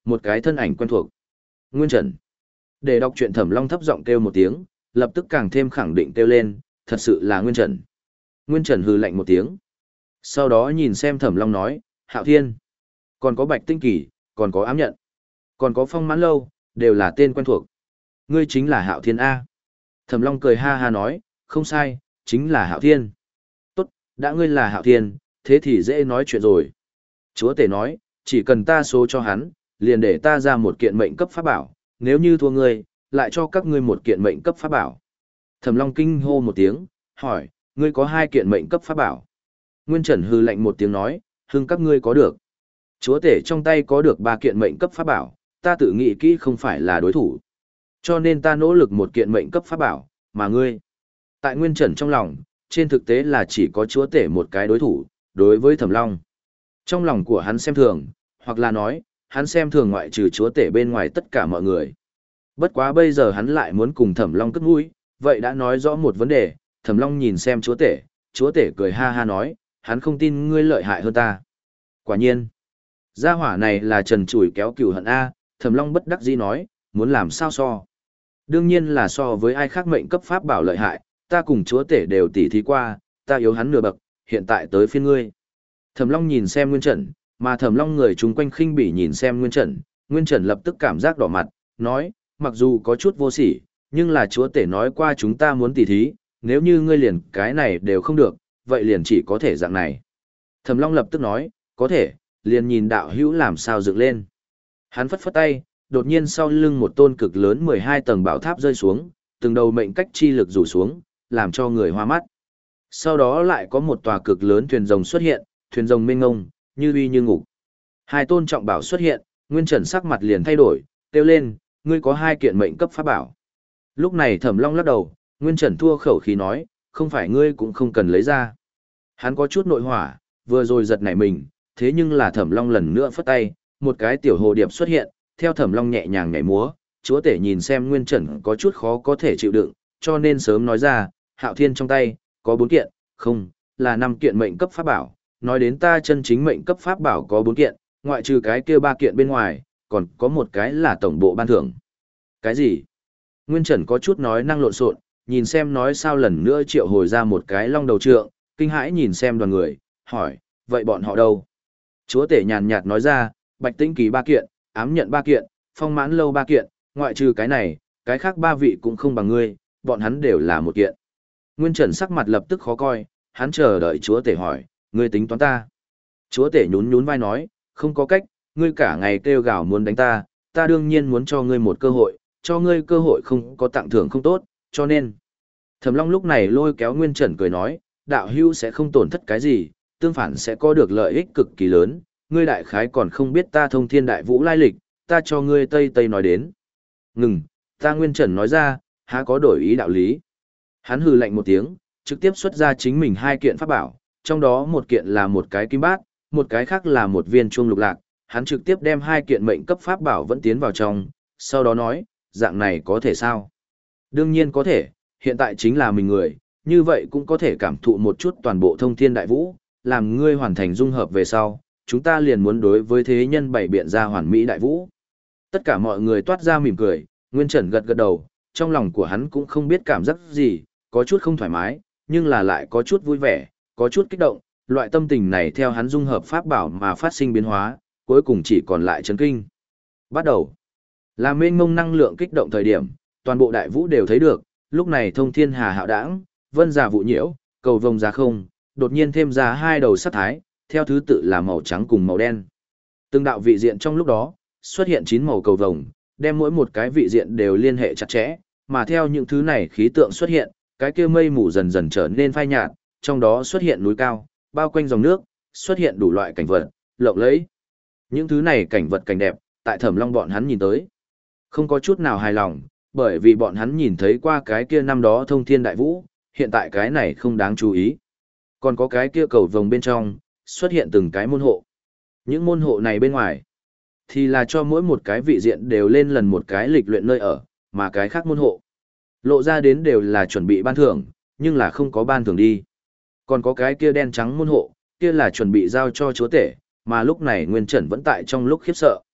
một cái thân ảnh quen thuộc. Nguyên Trần. Để đọc truyện Thẩm Long thấp giọng kêu một tiếng, lập tức càng thêm khẳng định kêu lên, thật sự là Nguyên Trần. Nguyên Trần hừ lạnh một tiếng. Sau đó nhìn xem Thẩm Long nói, Hạo Thiên, còn có Bạch Tinh Kỳ, còn có Ám Nhận, còn có Phong Mãn Lâu, đều là tên quen thuộc. Ngươi chính là Hạo Thiên A. Thẩm Long cười ha ha nói, không sai, chính là Hạo Thiên. Tốt, đã ngươi là Hạo Thiên, thế thì dễ nói chuyện rồi. Chúa tể nói, chỉ cần ta số cho hắn, liền để ta ra một kiện mệnh cấp pháp bảo, nếu như thua ngươi, lại cho các ngươi một kiện mệnh cấp pháp bảo. Thẩm Long kinh hô một tiếng, hỏi, ngươi có hai kiện mệnh cấp pháp bảo. Nguyên Trần hư lạnh một tiếng nói, hưng các ngươi có được. Chúa tể trong tay có được ba kiện mệnh cấp pháp bảo, ta tự nghĩ kỹ không phải là đối thủ. Cho nên ta nỗ lực một kiện mệnh cấp pháp bảo, mà ngươi. Tại Nguyên Trần trong lòng, trên thực tế là chỉ có chúa tể một cái đối thủ, đối với Thẩm Long. Trong lòng của hắn xem thường, hoặc là nói, hắn xem thường ngoại trừ chúa tể bên ngoài tất cả mọi người. Bất quá bây giờ hắn lại muốn cùng Thẩm Long cất mũi, vậy đã nói rõ một vấn đề, Thẩm Long nhìn xem chúa tể, chúa tể cười ha ha nói, hắn không tin ngươi lợi hại hơn ta. Quả nhiên, gia hỏa này là trần trụi kéo cừu hận A, Thẩm Long bất đắc dĩ nói, muốn làm sao so. Đương nhiên là so với ai khác mệnh cấp pháp bảo lợi hại, ta cùng chúa tể đều tỉ thí qua, ta yếu hắn nửa bậc, hiện tại tới phiên ngươi. Thẩm Long nhìn xem Nguyên Trần, mà Thẩm Long người chung quanh khinh bỉ nhìn xem Nguyên Trần, Nguyên Trần lập tức cảm giác đỏ mặt, nói, mặc dù có chút vô sỉ, nhưng là chúa tể nói qua chúng ta muốn tỉ thí, nếu như ngươi liền cái này đều không được, vậy liền chỉ có thể dạng này. Thẩm Long lập tức nói, có thể, liền nhìn đạo hữu làm sao dựng lên. Hắn phất phất tay, đột nhiên sau lưng một tôn cực lớn mười hai tầng bảo tháp rơi xuống, từng đầu mệnh cách chi lực rủ xuống, làm cho người hoa mắt. Sau đó lại có một tòa cực lớn thuyền rồng xuất hiện, thuyền rồng mênh ngông, như uy như ngục. Hai tôn trọng bảo xuất hiện, Nguyên Trần sắc mặt liền thay đổi, kêu lên, ngươi có hai kiện mệnh cấp pháp bảo. Lúc này Thẩm Long lắc đầu, Nguyên Trần thua khẩu khí nói, không phải ngươi cũng không cần lấy ra. Hắn có chút nội hỏa, vừa rồi giật nảy mình, thế nhưng là Thẩm Long lần nữa phất tay, một cái tiểu hồ điệp xuất hiện, theo Thẩm Long nhẹ nhàng nhảy múa, chúa tể nhìn xem Nguyên Trần có chút khó có thể chịu đựng, cho nên sớm nói ra, Hạo Thiên trong tay, có bốn kiện, không, là năm kiện mệnh cấp pháp bảo, nói đến ta chân chính mệnh cấp pháp bảo có bốn kiện, ngoại trừ cái kia ba kiện bên ngoài, còn có một cái là tổng bộ ban thưởng. Cái gì? Nguyên Trần có chút nói năng lộn xộn, nhìn xem nói sao lần nữa triệu hồi ra một cái long đầu trượng, kinh hãi nhìn xem đoàn người, hỏi, vậy bọn họ đâu? Chúa tể nhàn nhạt nói ra, Bạch Tinh Kỳ ba kiện, Ám Nhận ba kiện, Phong Mãn Lâu ba kiện, ngoại trừ cái này, cái khác ba vị cũng không bằng ngươi, bọn hắn đều là một kiện. Nguyên Trần sắc mặt lập tức khó coi, hắn chờ đợi chúa tể hỏi, ngươi tính toán ta. Chúa tể nhún nhún vai nói, không có cách, ngươi cả ngày kêu gào muốn đánh ta, ta đương nhiên muốn cho ngươi một cơ hội, cho ngươi cơ hội không có tặng thưởng không tốt, cho nên. Thẩm Long lúc này lôi kéo Nguyên Trần cười nói, đạo hữu sẽ không tổn thất cái gì, tương phản sẽ có được lợi ích cực kỳ lớn, ngươi đại khái còn không biết ta thông thiên đại vũ lai lịch, ta cho ngươi tây tây nói đến. Ngừng, ta Nguyên Trần nói ra, há có đổi ý đạo lý. Hắn hừ lạnh một tiếng, trực tiếp xuất ra chính mình hai kiện pháp bảo, trong đó một kiện là một cái kim bát, một cái khác là một viên chuông lục lạc, hắn trực tiếp đem hai kiện mệnh cấp pháp bảo vẫn tiến vào trong, sau đó nói, dạng này có thể sao? Đương nhiên có thể, hiện tại chính là mình người, như vậy cũng có thể cảm thụ một chút toàn bộ thông thiên đại vũ, làm ngươi hoàn thành dung hợp về sau, chúng ta liền muốn đối với thế nhân bày biện ra hoàn mỹ đại vũ. Tất cả mọi người toát ra mỉm cười, Nguyên Trần gật gật đầu, trong lòng của hắn cũng không biết cảm giác gì, có chút không thoải mái, nhưng là lại có chút vui vẻ, có chút kích động, loại tâm tình này theo hắn dung hợp pháp bảo mà phát sinh biến hóa, cuối cùng chỉ còn lại chấn kinh. Bắt đầu, là mênh mông năng lượng kích động thời điểm, toàn bộ đại vũ đều thấy được, lúc này thông thiên hà hạo đãng, vân giả vụ nhiễu, cầu vồng ra không, đột nhiên thêm ra hai đầu sắc thái, theo thứ tự là màu trắng cùng màu đen. Từng đạo vị diện trong lúc đó, xuất hiện chín màu cầu vồng, đem mỗi một cái vị diện đều liên hệ chặt chẽ, mà theo những thứ này khí tượng xuất hiện, cái kia mây mù dần dần trở nên phai nhạt, trong đó xuất hiện núi cao, bao quanh dòng nước, xuất hiện đủ loại cảnh vật, lộng lẫy. Những thứ này cảnh vật cảnh đẹp, tại Thẩm Long bọn hắn nhìn tới, không có chút nào hài lòng, bởi vì bọn hắn nhìn thấy qua cái kia năm đó thông thiên đại vũ, hiện tại cái này không đáng chú ý. Còn có cái kia cầu vồng bên trong, xuất hiện từng cái môn hộ. Những môn hộ này bên ngoài, thì là cho mỗi một cái vị diện đều lên lần một cái lịch luyện nơi ở, mà cái khác môn hộ lộ ra đến đều là chuẩn bị ban thưởng, nhưng là không có ban thưởng đi. Còn có cái kia đen trắng môn hộ, kia là chuẩn bị giao cho chúa tể, mà lúc này Nguyên Trần vẫn tại trong lúc khiếp sợ.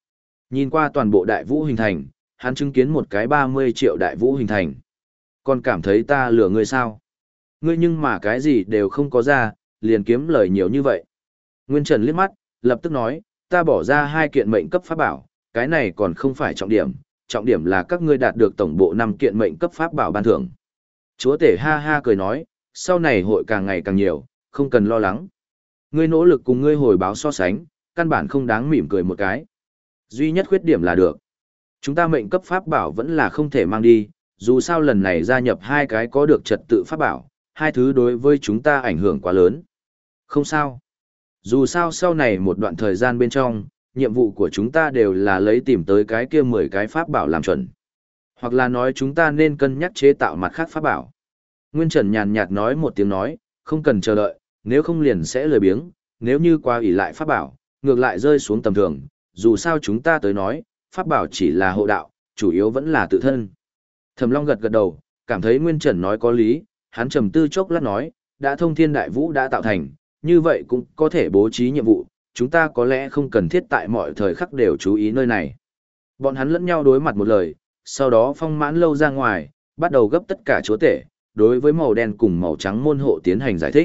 Nhìn qua toàn bộ đại vũ hình thành, hắn chứng kiến một cái ba mươi triệu đại vũ hình thành. Còn cảm thấy ta lừa ngươi sao? Ngươi nhưng mà cái gì đều không có ra, liền kiếm lời nhiều như vậy. Nguyên Trần liếc mắt, lập tức nói, ta bỏ ra hai kiện mệnh cấp pháp bảo, cái này còn không phải trọng điểm, trọng điểm là các ngươi đạt được tổng bộ năm kiện mệnh cấp pháp bảo ban thưởng. Chúa tể ha ha cười nói, sau này hội càng ngày càng nhiều, không cần lo lắng. Ngươi nỗ lực cùng ngươi hồi báo so sánh, căn bản không đáng mỉm cười một cái. Duy nhất khuyết điểm là được. Chúng ta mệnh cấp pháp bảo vẫn là không thể mang đi, dù sao lần này gia nhập hai cái có được trật tự pháp bảo, hai thứ đối với chúng ta ảnh hưởng quá lớn. Không sao. Dù sao sau này một đoạn thời gian bên trong, nhiệm vụ của chúng ta đều là lấy tìm tới cái kia mười cái pháp bảo làm chuẩn. Hoặc là nói chúng ta nên cân nhắc chế tạo mặt khác pháp bảo. Nguyên Trần nhàn nhạt nói một tiếng nói, không cần chờ đợi, nếu không liền sẽ lười biếng, nếu như qua ỷ lại pháp bảo, ngược lại rơi xuống tầm thường, dù sao chúng ta tới nói, pháp bảo chỉ là hộ đạo, chủ yếu vẫn là tự thân. Thẩm Long gật gật đầu, cảm thấy Nguyên Trần nói có lý, hắn trầm tư chốc lát nói, đã thông thiên đại vũ đã tạo thành, như vậy cũng có thể bố trí nhiệm vụ, chúng ta có lẽ không cần thiết tại mọi thời khắc đều chú ý nơi này. Bọn hắn lẫn nhau đối mặt một lời, sau đó Phong Mãn Lâu ra ngoài, bắt đầu gấp tất cả chúa tể, đối với màu đen cùng màu trắng môn hộ tiến hành giải thích.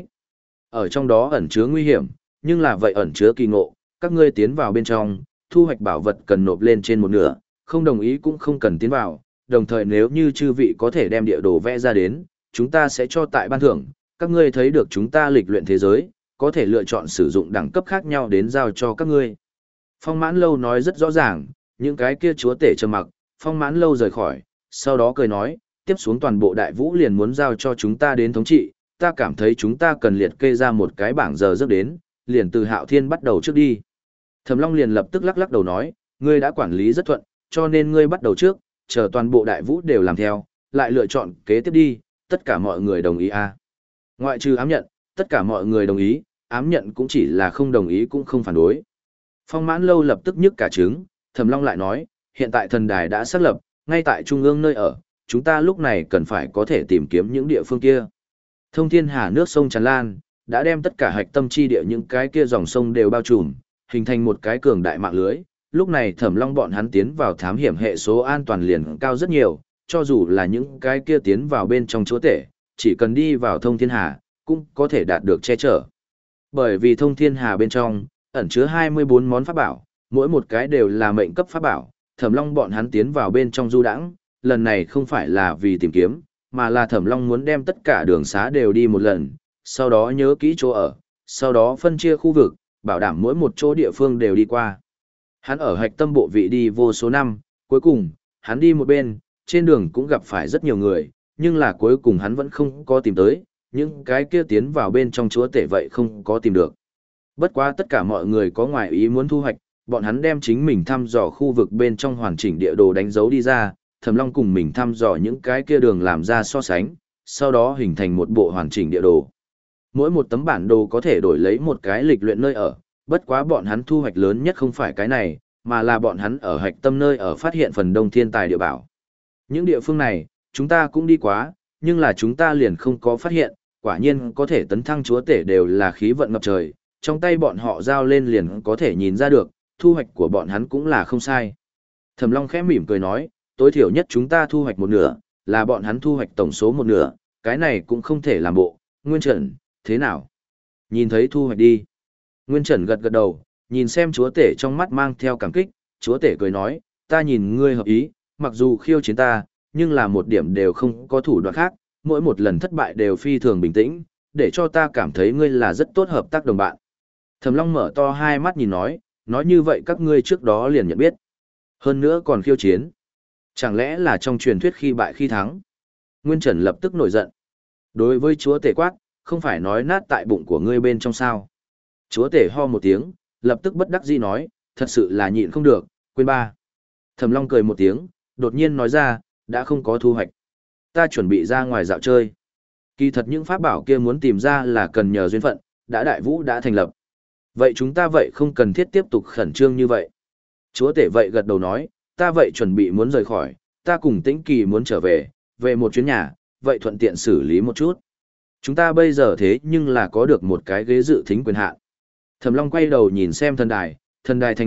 Ở trong đó ẩn chứa nguy hiểm, nhưng là vậy ẩn chứa kỳ ngộ, các ngươi tiến vào bên trong, thu hoạch bảo vật cần nộp lên trên một nửa, không đồng ý cũng không cần tiến vào, đồng thời nếu như chư vị có thể đem địa đồ vẽ ra đến, chúng ta sẽ cho tại ban thưởng, các ngươi thấy được chúng ta lịch luyện thế giới, có thể lựa chọn sử dụng đẳng cấp khác nhau đến giao cho các ngươi. Phong Mãn Lâu nói rất rõ ràng, những cái kia chúa tể trầm mặc, Phong Mãn Lâu rời khỏi, sau đó cười nói, tiếp xuống toàn bộ đại vũ liền muốn giao cho chúng ta đến thống trị, ta cảm thấy chúng ta cần liệt kê ra một cái bảng giờ giấc đến, liền từ Hạo Thiên bắt đầu trước đi. Thẩm Long liền lập tức lắc lắc đầu nói, ngươi đã quản lý rất thuận, cho nên ngươi bắt đầu trước, chờ toàn bộ đại vũ đều làm theo, lại lựa chọn kế tiếp đi, tất cả mọi người đồng ý à. Ngoại trừ ám nhận, tất cả mọi người đồng ý, ám nhận cũng chỉ là không đồng ý cũng không phản đối. Phong Mãn Lâu lập tức nhức cả trứng, Thẩm Long lại nói, hiện tại thần đài đã xác lập, ngay tại trung ương nơi ở, chúng ta lúc này cần phải có thể tìm kiếm những địa phương kia. Thông thiên hà nước sông tràn lan, đã đem tất cả hạch tâm chi địa những cái kia dòng sông đều bao trùm, hình thành một cái cường đại mạng lưới. Lúc này Thẩm Long bọn hắn tiến vào thám hiểm hệ số an toàn liền cao rất nhiều, cho dù là những cái kia tiến vào bên trong chúa tể, chỉ cần đi vào thông thiên hà, cũng có thể đạt được che chở. Bởi vì thông thiên hà bên trong, ẩn chứa hai mươi bốn món pháp bảo, mỗi một cái đều là mệnh cấp pháp bảo, Thẩm Long bọn hắn tiến vào bên trong du đãng, lần này không phải là vì tìm kiếm, mà là Thẩm Long muốn đem tất cả đường xá đều đi một lần, sau đó nhớ kỹ chỗ ở, sau đó phân chia khu vực, bảo đảm mỗi một chỗ địa phương đều đi qua. Hắn ở hạch tâm bộ vị đi vô số năm, cuối cùng, hắn đi một bên, trên đường cũng gặp phải rất nhiều người, nhưng là cuối cùng hắn vẫn không có tìm tới, những cái kia tiến vào bên trong chúa tể vậy không có tìm được. Bất quá tất cả mọi người có ngoại ý muốn thu hoạch, bọn hắn đem chính mình thăm dò khu vực bên trong hoàn chỉnh địa đồ đánh dấu đi ra, Thẩm Long cùng mình thăm dò những cái kia đường làm ra so sánh, sau đó hình thành một bộ hoàn chỉnh địa đồ. Mỗi một tấm bản đồ có thể đổi lấy một cái lịch luyện nơi ở, bất quá bọn hắn thu hoạch lớn nhất không phải cái này, mà là bọn hắn ở hạch tâm nơi ở phát hiện phần đông thiên tài địa bảo. Những địa phương này, chúng ta cũng đi quá, nhưng là chúng ta liền không có phát hiện, quả nhiên có thể tấn thăng chúa tể đều là khí vận ngập trời, trong tay bọn họ giao lên liền có thể nhìn ra được, thu hoạch của bọn hắn cũng là không sai. Thẩm Long khẽ mỉm cười nói, tối thiểu nhất chúng ta thu hoạch một nửa, là bọn hắn thu hoạch tổng số một nửa, cái này cũng không thể làm bộ. Nguyên Trần, thế nào? Nhìn thấy thu hoạch đi. Nguyên Trần gật gật đầu, nhìn xem chúa tể trong mắt mang theo cảm kích, chúa tể cười nói, ta nhìn ngươi hợp ý, mặc dù khiêu chiến ta, nhưng là một điểm đều không có thủ đoạn khác, mỗi một lần thất bại đều phi thường bình tĩnh, để cho ta cảm thấy ngươi là rất tốt hợp tác đồng bạn. Thẩm Long mở to hai mắt nhìn nói, nói như vậy các ngươi trước đó liền nhận biết. Hơn nữa còn khiêu chiến. Chẳng lẽ là trong truyền thuyết khi bại khi thắng? Nguyên Trần lập tức nổi giận. Đối với chúa tể quát, không phải nói nát tại bụng của ngươi bên trong sao. Chúa tể ho một tiếng, lập tức bất đắc dĩ nói, thật sự là nhịn không được, quên ba. Thẩm Long cười một tiếng, đột nhiên nói ra, đã không có thu hoạch. Ta chuẩn bị ra ngoài dạo chơi. Kỳ thật những pháp bảo kia muốn tìm ra là cần nhờ duyên phận, đã đại vũ đã thành lập. Vậy chúng ta vậy không cần thiết tiếp tục khẩn trương như vậy. Chúa tể vậy gật đầu nói, ta vậy chuẩn bị muốn rời khỏi, ta cùng Tĩnh Kỳ muốn trở về, về một chuyến nhà, vậy thuận tiện xử lý một chút. Chúng ta bây giờ thế nhưng là có được một cái ghế dự thính quyền hạn. Thẩm Long quay đầu nhìn xem thần đài, thần đài thành lập,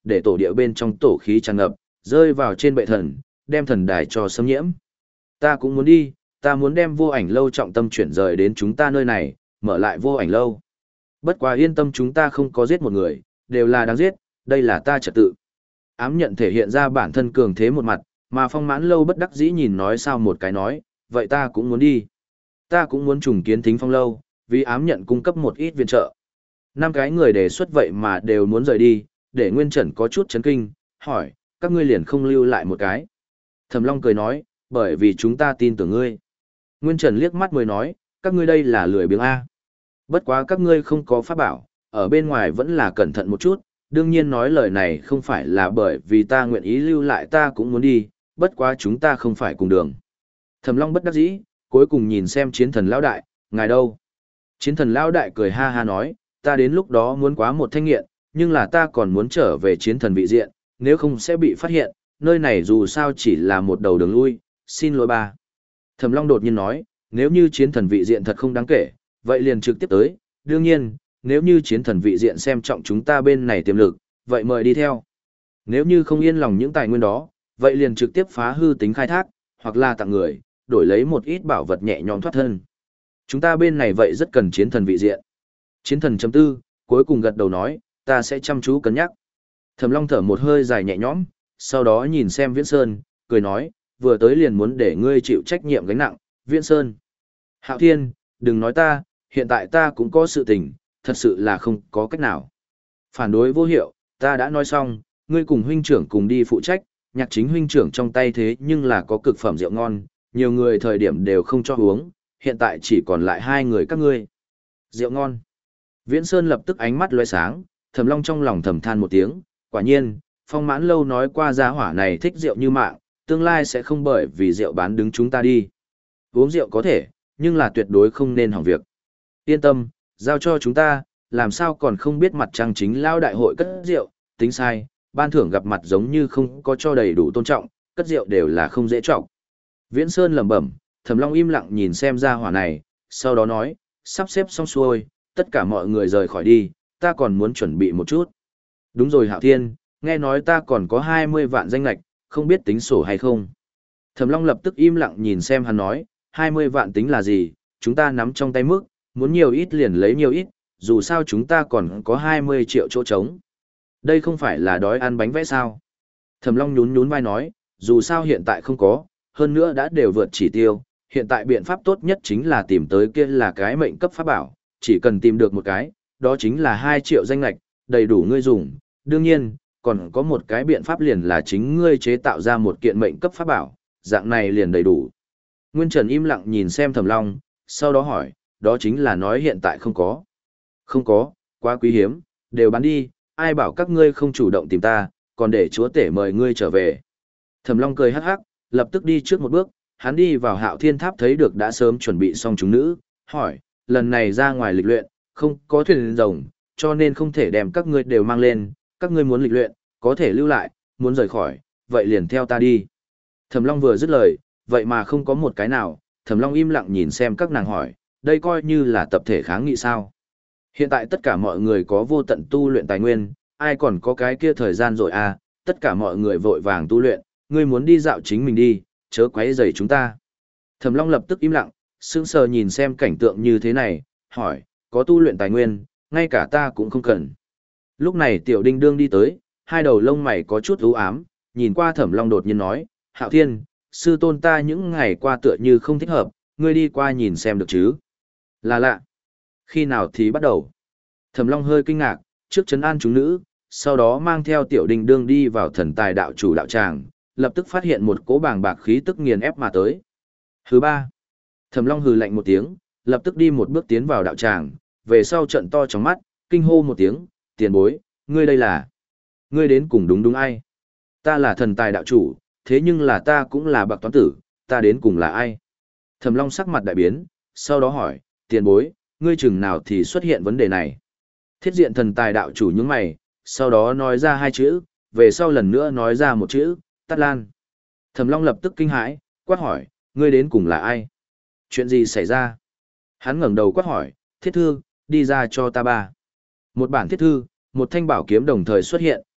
để tổ địa bên trong tổ khí tràn ngập, rơi vào trên bệ thần, đem thần đài cho xâm nhiễm. Ta cũng muốn đi, ta muốn đem vô ảnh lâu trọng tâm chuyển rời đến chúng ta nơi này, mở lại vô ảnh lâu. Bất quá yên tâm, chúng ta không có giết một người, đều là đáng giết, đây là ta trật tự. Ám nhận thể hiện ra bản thân cường thế một mặt, mà Phong Mãn Lâu bất đắc dĩ nhìn nói sao một cái nói, vậy ta cũng muốn đi. Ta cũng muốn trùng kiến Thính Phong Lâu, vì ám nhận cung cấp một ít viện trợ. Năm cái người đề xuất vậy mà đều muốn rời đi, để Nguyên Trần có chút chấn kinh, hỏi, các ngươi liền không lưu lại một cái. Thẩm Long cười nói, bởi vì chúng ta tin tưởng ngươi. Nguyên Trần liếc mắt mới nói, các ngươi đây là lười biếng A. Bất quá các ngươi không có pháp bảo, ở bên ngoài vẫn là cẩn thận một chút, đương nhiên nói lời này không phải là bởi vì ta nguyện ý lưu lại, ta cũng muốn đi, bất quá chúng ta không phải cùng đường. Thẩm Long bất đắc dĩ, cuối cùng nhìn xem Chiến Thần lão đại, ngài đâu? Chiến Thần lão đại cười ha ha nói, ta đến lúc đó muốn quá một thanh nghiện, nhưng là ta còn muốn trở về Chiến Thần vị diện, nếu không sẽ bị phát hiện, nơi này dù sao chỉ là một đầu đường lui, xin lỗi ba. Thẩm Long đột nhiên nói, nếu như Chiến Thần vị diện thật không đáng kể, vậy liền trực tiếp tới, đương nhiên, nếu như Chiến Thần vị diện xem trọng chúng ta bên này tiềm lực, vậy mời đi theo. Nếu như không yên lòng những tài nguyên đó, vậy liền trực tiếp phá hư tính khai thác, hoặc là tặng người, đổi lấy một ít bảo vật nhẹ nhõm thoát thân. Chúng ta bên này vậy rất cần Chiến Thần vị diện. Chiến Thần chấm tư, cuối cùng gật đầu nói, ta sẽ chăm chú cân nhắc. Thẩm Long thở một hơi dài nhẹ nhõm, sau đó nhìn xem Viễn Sơn, cười nói, vừa tới liền muốn để ngươi chịu trách nhiệm gánh nặng, Viễn Sơn. Hạo Thiên, đừng nói ta, hiện tại ta cũng có sự tình, thật sự là không có cách nào. Phản đối vô hiệu, ta đã nói xong, ngươi cùng huynh trưởng cùng đi phụ trách, nhạc chính huynh trưởng trong tay thế nhưng là có cực phẩm rượu ngon, nhiều người thời điểm đều không cho uống, hiện tại chỉ còn lại hai người các ngươi. Rượu ngon. Viễn Sơn lập tức ánh mắt lóe sáng, Thẩm Long trong lòng thầm than một tiếng, quả nhiên, Phong Mãn Lâu nói qua gia hỏa này thích rượu như mạng, tương lai sẽ không bởi vì rượu bán đứng chúng ta đi. Uống rượu có thể, nhưng là tuyệt đối không nên hỏng việc. Yên tâm, giao cho chúng ta, làm sao còn không biết mặt trăng chính lao đại hội cất rượu, tính sai, ban thưởng gặp mặt giống như không có cho đầy đủ tôn trọng, cất rượu đều là không dễ trọng. Viễn Sơn lẩm bẩm, Thẩm Long im lặng nhìn xem gia hỏa này, sau đó nói, sắp xếp xong xuôi, tất cả mọi người rời khỏi đi, ta còn muốn chuẩn bị một chút. Đúng rồi Hạo Thiên, nghe nói ta còn có hai mươi vạn danh lạch, không biết tính sổ hay không. Thẩm Long lập tức im lặng nhìn xem hắn nói, hai mươi vạn tính là gì, chúng ta nắm trong tay mức, muốn nhiều ít liền lấy nhiều ít, dù sao chúng ta còn có hai mươi triệu chỗ trống. Đây không phải là đói ăn bánh vẽ sao. Thẩm Long nhún nhún vai nói, dù sao hiện tại không có, hơn nữa đã đều vượt chỉ tiêu, hiện tại biện pháp tốt nhất chính là tìm tới kia là cái mệnh cấp pháp bảo, chỉ cần tìm được một cái, đó chính là hai triệu danh lạch, đầy đủ ngươi dùng. Đương nhiên, còn có một cái biện pháp liền là chính ngươi chế tạo ra một kiện mệnh cấp pháp bảo, dạng này liền đầy đủ. Nguyên Trần im lặng nhìn xem Thẩm Long, sau đó hỏi, đó chính là nói hiện tại không có. Không có, quá quý hiếm, đều bán đi, ai bảo các ngươi không chủ động tìm ta, còn để chúa tể mời ngươi trở về. Thẩm Long cười hắc hắc, lập tức đi trước một bước, hắn đi vào Hạo Thiên Tháp thấy được đã sớm chuẩn bị xong chúng nữ, hỏi, lần này ra ngoài lịch luyện, không có thuyền rồng, cho nên không thể đem các ngươi đều mang lên, các ngươi muốn lịch luyện, có thể lưu lại, muốn rời khỏi, vậy liền theo ta đi. Thẩm Long vừa dứt lời, vậy mà không có một cái nào, Thẩm Long im lặng nhìn xem các nàng hỏi, đây coi như là tập thể kháng nghị sao. Hiện tại tất cả mọi người có vô tận tu luyện tài nguyên, ai còn có cái kia thời gian rồi à, tất cả mọi người vội vàng tu luyện, ngươi muốn đi dạo chính mình đi, chớ quấy rầy chúng ta. Thẩm Long lập tức im lặng, sững sờ nhìn xem cảnh tượng như thế này, hỏi, có tu luyện tài nguyên, ngay cả ta cũng không cần. Lúc này Tiểu Đinh Đương đi tới, hai đầu lông mày có chút u ám, nhìn qua Thẩm Long đột nhiên nói, Hạo Thiên, sư tôn ta những ngày qua tựa như không thích hợp, ngươi đi qua nhìn xem được chứ. Là lạ. Khi nào thì bắt đầu? Thẩm Long hơi kinh ngạc, trước trấn an chúng nữ, sau đó mang theo Tiểu Đinh Đương đi vào thần tài đạo chủ đạo tràng, lập tức phát hiện một cỗ bàng bạc khí tức nghiền ép mà tới. Thứ ba. Thẩm Long hừ lạnh một tiếng, lập tức đi một bước tiến vào đạo tràng, về sau trận to trong mắt, kinh hô một tiếng, tiền bối, ngươi đây là... Ngươi đến cùng đúng đúng ai? Ta là thần tài đạo chủ, thế nhưng là ta cũng là bạc toán tử, ta đến cùng là ai? Thẩm Long sắc mặt đại biến, sau đó hỏi, tiền bối, ngươi chừng nào thì xuất hiện vấn đề này? Thiết diện thần tài đạo chủ nhướng mày, sau đó nói ra hai chữ, về sau lần nữa nói ra một chữ, Tát Lan. Thẩm Long lập tức kinh hãi, quát hỏi, ngươi đến cùng là ai? Chuyện gì xảy ra? Hắn ngẩng đầu quát hỏi, thiết thư, đi ra cho ta ba. Một bản thiết thư, một thanh bảo kiếm đồng thời xuất hiện,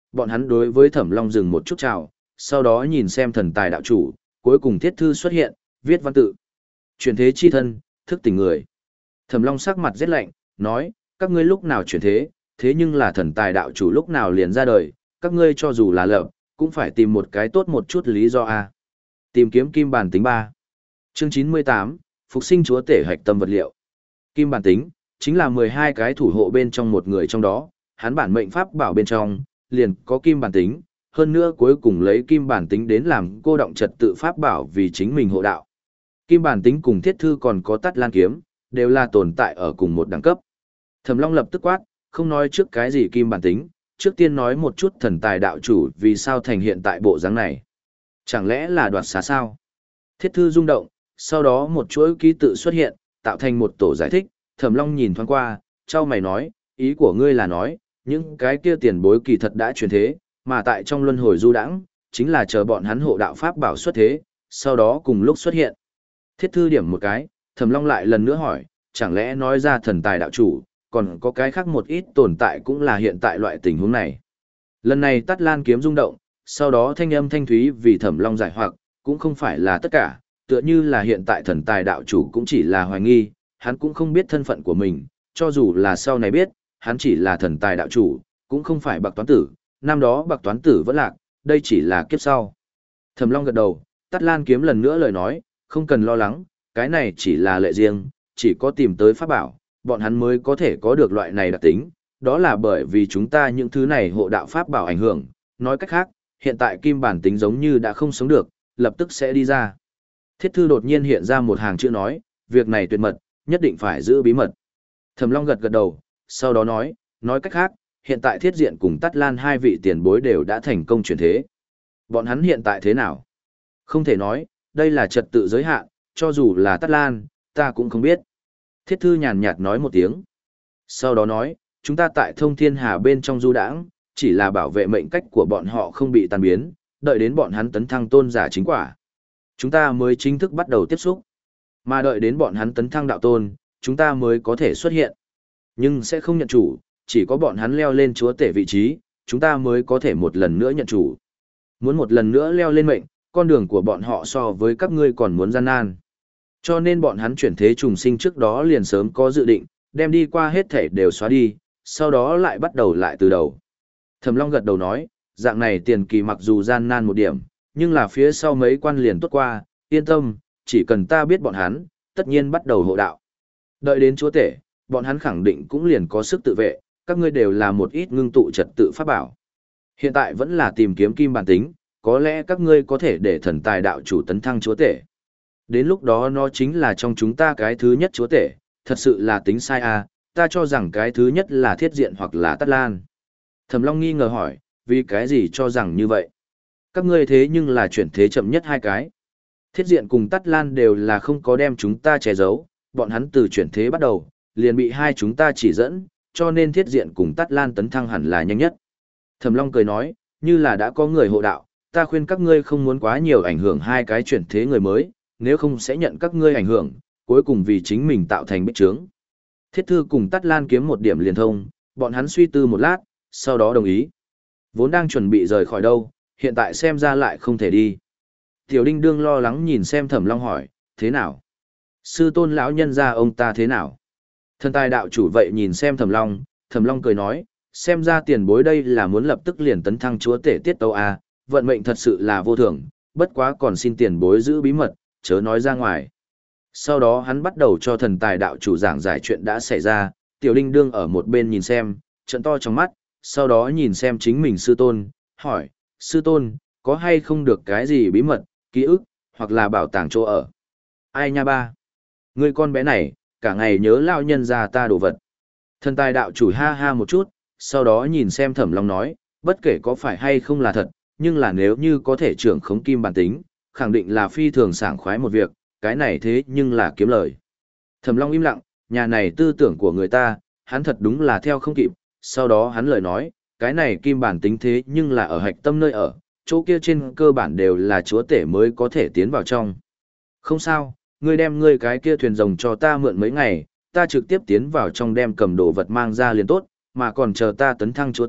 Bọn hắn đối với Thẩm Long dừng một chút chào, sau đó nhìn xem thần tài đạo chủ, cuối cùng thiết thư xuất hiện, viết văn tự. Chuyển thế chi thân, thức tỉnh người. Thẩm Long sắc mặt rét lạnh, nói, các ngươi lúc nào chuyển thế, thế nhưng là thần tài đạo chủ lúc nào liền ra đời, các ngươi cho dù là lợp, cũng phải tìm một cái tốt một chút lý do a. Tìm kiếm kim bản tính ba. Chương chín mươi tám, Phục sinh chúa tể hạch tâm vật liệu. Kim bản tính, chính là mười hai cái thủ hộ bên trong một người trong đó, hắn bản mệnh pháp bảo bên trong, liền có kim bản tính, hơn nữa cuối cùng lấy kim bản tính đến làm cô động trật tự pháp bảo vì chính mình hộ đạo. Kim bản tính cùng thiết thư còn có tắt lan kiếm, đều là tồn tại ở cùng một đẳng cấp. Thẩm Long lập tức quát, không nói trước cái gì kim bản tính, trước tiên nói một chút thần tài đạo chủ vì sao thành hiện tại bộ dáng này. Chẳng lẽ là đoạt xá sao? Thiết thư rung động, sau đó một chuỗi ký tự xuất hiện, tạo thành một tổ giải thích. Thẩm Long nhìn thoáng qua, trao mày nói, ý của ngươi là nói, những cái kia tiền bối kỳ thật đã chuyển thế, mà tại trong luân hồi du đãng, chính là chờ bọn hắn hộ đạo pháp bảo xuất thế, sau đó cùng lúc xuất hiện. Thiết thư điểm một cái, Thẩm Long lại lần nữa hỏi, chẳng lẽ nói ra thần tài đạo chủ, còn có cái khác một ít tồn tại cũng là hiện tại loại tình huống này. Lần này tắt lan kiếm rung động, sau đó thanh âm thanh thúy vì Thẩm Long giải hoặc, cũng không phải là tất cả, tựa như là hiện tại thần tài đạo chủ cũng chỉ là hoài nghi, hắn cũng không biết thân phận của mình, cho dù là sau này biết, hắn chỉ là thần tài đạo chủ, cũng không phải bạc toán tử, năm đó bạc toán tử vẫn lạc, đây chỉ là kiếp sau. Thẩm Long gật đầu, tắt lan kiếm lần nữa lời nói, không cần lo lắng, cái này chỉ là lệ riêng, chỉ có tìm tới pháp bảo, bọn hắn mới có thể có được loại này đặc tính, đó là bởi vì chúng ta những thứ này hộ đạo pháp bảo ảnh hưởng, nói cách khác, hiện tại kim bản tính giống như đã không sống được, lập tức sẽ đi ra. Thiết thư đột nhiên hiện ra một hàng chữ nói, việc này tuyệt mật, nhất định phải giữ bí mật. Thẩm Long gật gật đầu, sau đó nói, nói cách khác, hiện tại thiết diện cùng tắt lan hai vị tiền bối đều đã thành công chuyển thế. Bọn hắn hiện tại thế nào? Không thể nói, đây là trật tự giới hạn, cho dù là tắt lan, ta cũng không biết. Thiết thư nhàn nhạt nói một tiếng. Sau đó nói, chúng ta tại thông thiên hà bên trong du đãng, chỉ là bảo vệ mệnh cách của bọn họ không bị tan biến, đợi đến bọn hắn tấn thăng tôn giả chính quả. Chúng ta mới chính thức bắt đầu tiếp xúc. Mà đợi đến bọn hắn tấn thăng đạo tôn, chúng ta mới có thể xuất hiện. Nhưng sẽ không nhận chủ, chỉ có bọn hắn leo lên chúa tể vị trí, chúng ta mới có thể một lần nữa nhận chủ. Muốn một lần nữa leo lên mệnh, con đường của bọn họ so với các ngươi còn muốn gian nan. Cho nên bọn hắn chuyển thế trùng sinh trước đó liền sớm có dự định, đem đi qua hết thể đều xóa đi, sau đó lại bắt đầu lại từ đầu. Thẩm Long gật đầu nói, dạng này tiền kỳ mặc dù gian nan một điểm, nhưng là phía sau mấy quan liền tốt qua, yên tâm, chỉ cần ta biết bọn hắn, tất nhiên bắt đầu hộ đạo. Đợi đến chúa tể, bọn hắn khẳng định cũng liền có sức tự vệ, các ngươi đều là một ít ngưng tụ trật tự pháp bảo. Hiện tại vẫn là tìm kiếm kim bản tính, có lẽ các ngươi có thể để thần tài đạo chủ tấn thăng chúa tể. Đến lúc đó nó chính là trong chúng ta cái thứ nhất chúa tể, thật sự là tính sai à, ta cho rằng cái thứ nhất là thiết diện hoặc là tắt lan. Thẩm Long nghi ngờ hỏi, vì cái gì cho rằng như vậy? Các ngươi thế nhưng là chuyển thế chậm nhất hai cái. Thiết diện cùng tắt lan đều là không có đem chúng ta che giấu, bọn hắn từ chuyển thế bắt đầu, liền bị hai chúng ta chỉ dẫn, cho nên thiết diện cùng tắt lan tấn thăng hẳn là nhanh nhất. Thẩm Long cười nói, như là đã có người hộ đạo, ta khuyên các ngươi không muốn quá nhiều ảnh hưởng hai cái chuyển thế người mới, nếu không sẽ nhận các ngươi ảnh hưởng, cuối cùng vì chính mình tạo thành bích trướng. Thiết thư cùng tắt lan kiếm một điểm liền thông, bọn hắn suy tư một lát, sau đó đồng ý. Vốn đang chuẩn bị rời khỏi đâu, hiện tại xem ra lại không thể đi. Tiểu Đinh đương lo lắng nhìn xem Thẩm Long hỏi, thế nào? Sư tôn lão nhân gia ông ta thế nào? Thần tài đạo chủ vậy nhìn xem Thẩm Long, Thẩm Long cười nói, xem ra tiền bối đây là muốn lập tức liền tấn thăng chúa tể tiết tâu a, vận mệnh thật sự là vô thường, bất quá còn xin tiền bối giữ bí mật, chớ nói ra ngoài. Sau đó hắn bắt đầu cho thần tài đạo chủ giảng giải chuyện đã xảy ra, Tiểu Đinh đương ở một bên nhìn xem, trợn to trong mắt, sau đó nhìn xem chính mình sư tôn, hỏi, sư tôn, có hay không được cái gì bí mật, ký ức, hoặc là bảo tàng chỗ ở? Ai nha ba? Ngươi con bé này, cả ngày nhớ lao nhân ra ta đồ vật. Thần tài đạo chủ ha ha một chút, sau đó nhìn xem Thẩm Long nói, bất kể có phải hay không là thật, nhưng là nếu như có thể trưởng khống kim bản tính, khẳng định là phi thường sảng khoái một việc, cái này thế nhưng là kiếm lời. Thẩm Long im lặng, nhà này tư tưởng của người ta, hắn thật đúng là theo không kịp, sau đó hắn lời nói, cái này kim bản tính thế nhưng là ở hạch tâm nơi ở, chỗ kia trên cơ bản đều là chúa tể mới có thể tiến vào trong. Không sao, ngươi đem ngươi cái kia thuyền rồng cho ta mượn mấy ngày, ta trực tiếp tiến vào trong đem cầm đồ vật mang ra liền tốt, mà còn chờ ta tấn thăng chúa tể,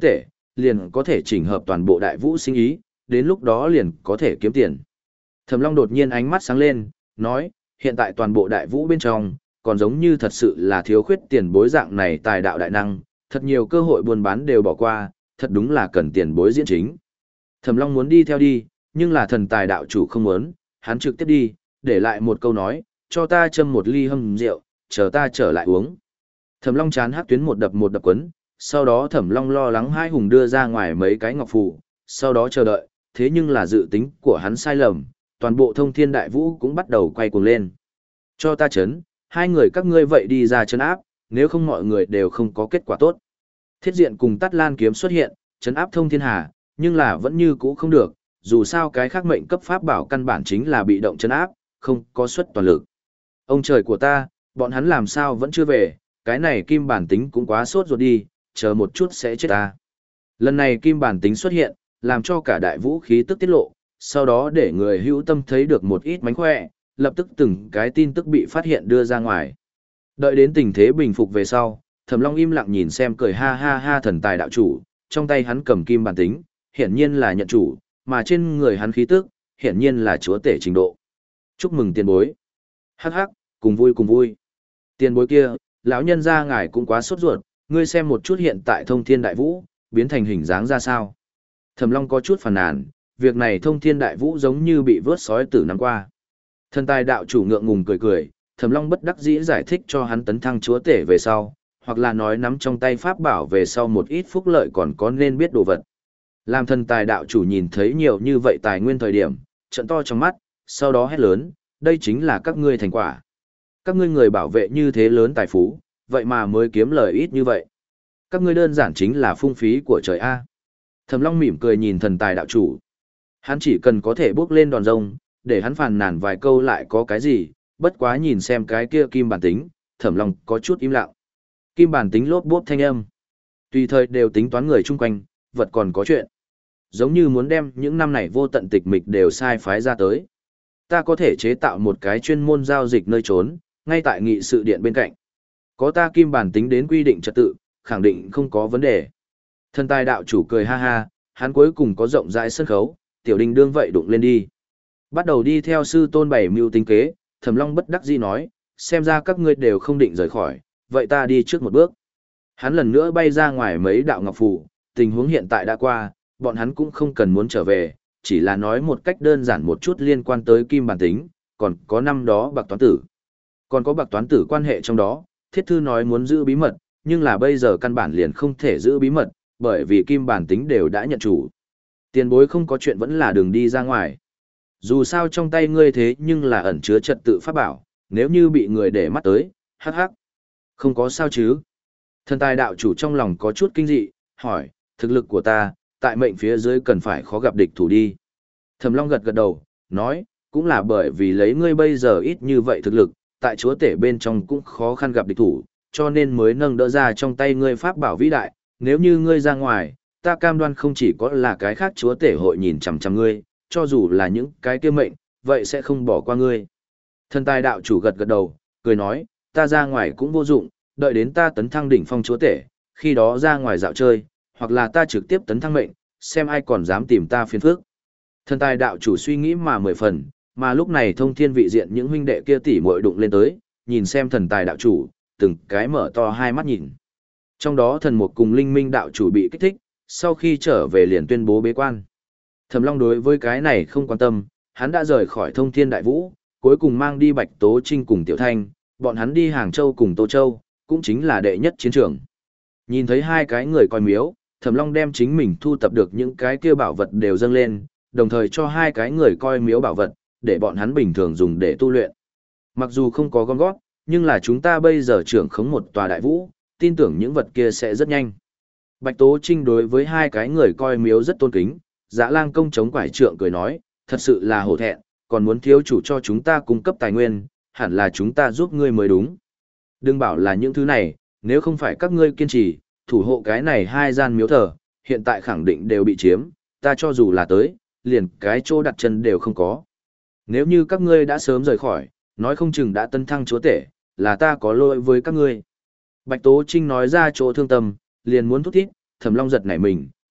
liền có thể chỉnh hợp toàn bộ đại vũ sinh ý, đến lúc đó liền có thể kiếm tiền. Thẩm Long đột nhiên ánh mắt sáng lên, nói, hiện tại toàn bộ đại vũ bên trong, còn giống như thật sự là thiếu khuyết tiền bối dạng này tài đạo đại năng, thật nhiều cơ hội buôn bán đều bỏ qua, thật đúng là cần tiền bối diễn chính. Thẩm Long muốn đi theo đi, nhưng là thần tài đạo chủ không muốn, hắn trực tiếp đi, để lại một câu nói, cho ta châm một ly hâm rượu, chờ ta trở lại uống. Thẩm Long chán hắc tuyến một đập một đập quấn, sau đó Thẩm Long lo lắng hai hùng đưa ra ngoài mấy cái ngọc phù, sau đó chờ đợi, thế nhưng là dự tính của hắn sai lầm, toàn bộ thông thiên đại vũ cũng bắt đầu quay cuồng lên. Cho ta chấn, hai người các ngươi vậy đi ra chấn áp, nếu không mọi người đều không có kết quả tốt. Thiết diện cùng Tát Lan kiếm xuất hiện, chấn áp thông thiên hà, nhưng là vẫn như cũ không được, dù sao cái khác mệnh cấp pháp bảo căn bản chính là bị động chấn áp, không có suất toàn lực. Ông trời của ta, bọn hắn làm sao vẫn chưa về, cái này kim bản tính cũng quá sốt ruột đi, chờ một chút sẽ chết ta. Lần này kim bản tính xuất hiện, làm cho cả đại vũ khí tức tiết lộ, sau đó để người hữu tâm thấy được một ít mánh khỏe, lập tức từng cái tin tức bị phát hiện đưa ra ngoài. Đợi đến tình thế bình phục về sau, Thẩm Long im lặng nhìn xem cười ha ha ha thần tài đạo chủ, trong tay hắn cầm kim bản tính, hiển nhiên là nhận chủ, mà trên người hắn khí tức, hiển nhiên là chúa tể trình độ. Chúc mừng tiền bối. Hắc hắc, cùng vui cùng vui. Tiền bối kia, lão nhân gia ngài cũng quá sốt ruột, ngươi xem một chút hiện tại thông thiên đại vũ, biến thành hình dáng ra sao. Thẩm Long có chút phàn nàn, việc này thông thiên đại vũ giống như bị vớt sói tử năm qua. Thần tài đạo chủ ngượng ngùng cười cười, Thẩm Long bất đắc dĩ giải thích cho hắn tấn thăng chúa tể về sau, hoặc là nói nắm trong tay pháp bảo về sau một ít phúc lợi còn có nên biết đồ vật. Làm thần tài đạo chủ nhìn thấy nhiều như vậy tài nguyên thời điểm, trận to trong mắt, sau đó hét lớn, đây chính là các ngươi thành quả. Các ngươi người bảo vệ như thế lớn tài phú, vậy mà mới kiếm lời ít như vậy. Các ngươi đơn giản chính là phung phí của trời A. Thẩm Long mỉm cười nhìn thần tài đạo chủ. Hắn chỉ cần có thể bước lên đòn rông, để hắn phàn nàn vài câu lại có cái gì, bất quá nhìn xem cái kia kim bản tính, Thẩm Long có chút im lặng. Kim bản tính lốp bốp thanh âm. Tùy thời đều tính toán người chung quanh, vật còn có chuyện. Giống như muốn đem những năm này vô tận tịch mịch đều sai phái ra tới. Ta có thể chế tạo một cái chuyên môn giao dịch nơi trốn, ngay tại nghị sự điện bên cạnh. Có ta kim bản tính đến quy định trật tự, khẳng định không có vấn đề. Thần tài đạo chủ cười ha ha, hắn cuối cùng có rộng rãi sân khấu, tiểu đình đương vậy đụng lên đi. Bắt đầu đi theo sư tôn bảy mưu tính kế, Thẩm Long bất đắc dĩ nói, xem ra các ngươi đều không định rời khỏi, vậy ta đi trước một bước. Hắn lần nữa bay ra ngoài mấy đạo ngọc phù, tình huống hiện tại đã qua, bọn hắn cũng không cần muốn trở về, chỉ là nói một cách đơn giản một chút liên quan tới kim bản tính, còn có năm đó bạc toán tử. Còn có bạc toán tử quan hệ trong đó, thiết thư nói muốn giữ bí mật, nhưng là bây giờ căn bản liền không thể giữ bí mật, bởi vì kim bản tính đều đã nhận chủ. Tiền bối không có chuyện vẫn là đường đi ra ngoài. Dù sao trong tay ngươi thế nhưng là ẩn chứa trật tự pháp bảo, nếu như bị người để mắt tới, hắc hắc. Không có sao chứ. Thần tài đạo chủ trong lòng có chút kinh dị, hỏi, thực lực của ta, tại mệnh phía dưới cần phải khó gặp địch thủ đi. Thẩm Long gật gật đầu, nói, cũng là bởi vì lấy ngươi bây giờ ít như vậy thực lực, tại chúa tể bên trong cũng khó khăn gặp địch thủ, cho nên mới nâng đỡ ra trong tay ngươi pháp bảo vĩ đại, nếu như ngươi ra ngoài, ta cam đoan không chỉ có là cái khác chúa tể hội nhìn chằm chằm ngươi, cho dù là những cái kia mệnh, vậy sẽ không bỏ qua ngươi. Thần tài đạo chủ gật gật đầu, cười nói, ta ra ngoài cũng vô dụng, đợi đến ta tấn thăng đỉnh phong chúa tể, khi đó ra ngoài dạo chơi, hoặc là ta trực tiếp tấn thăng mệnh, xem ai còn dám tìm ta phiền phức. Thần tài đạo chủ suy nghĩ mà mười phần, mà lúc này thông thiên vị diện những huynh đệ kia tỉ muội đụng lên tới, nhìn xem thần tài đạo chủ, từng cái mở to hai mắt nhìn. Trong đó thần mục cùng linh minh đạo chủ bị kích thích, sau khi trở về liền tuyên bố bế quan. Thẩm Long đối với cái này không quan tâm, hắn đã rời khỏi thông thiên đại vũ, cuối cùng mang đi Bạch Tố Trinh cùng Tiểu Thanh, bọn hắn đi Hàng Châu cùng Tô Châu, cũng chính là đệ nhất chiến trường. Nhìn thấy hai cái người coi miếu, Thẩm Long đem chính mình thu tập được những cái kia bảo vật đều dâng lên, đồng thời cho hai cái người coi miếu bảo vật, để bọn hắn bình thường dùng để tu luyện. Mặc dù không có gom gót, nhưng là chúng ta bây giờ trưởng khống một tòa đại vũ, tin tưởng những vật kia sẽ rất nhanh. Bạch Tố Trinh đối với hai cái người coi miếu rất tôn kính, Dã Lang công chống quải trượng cười nói, thật sự là hổ thẹn, còn muốn thiếu chủ cho chúng ta cung cấp tài nguyên, hẳn là chúng ta giúp ngươi mới đúng. Đừng bảo là những thứ này, nếu không phải các ngươi kiên trì, thủ hộ cái này hai gian miếu thờ, hiện tại khẳng định đều bị chiếm, ta cho dù là tới, liền cái chỗ đặt chân đều không có. Nếu như các ngươi đã sớm rời khỏi, nói không chừng đã tấn thăng chúa tể, là ta có lỗi với các ngươi. Bạch Tố Trinh nói ra chỗ thương tâm, liền muốn thút thít, Thẩm Long giật nảy mình,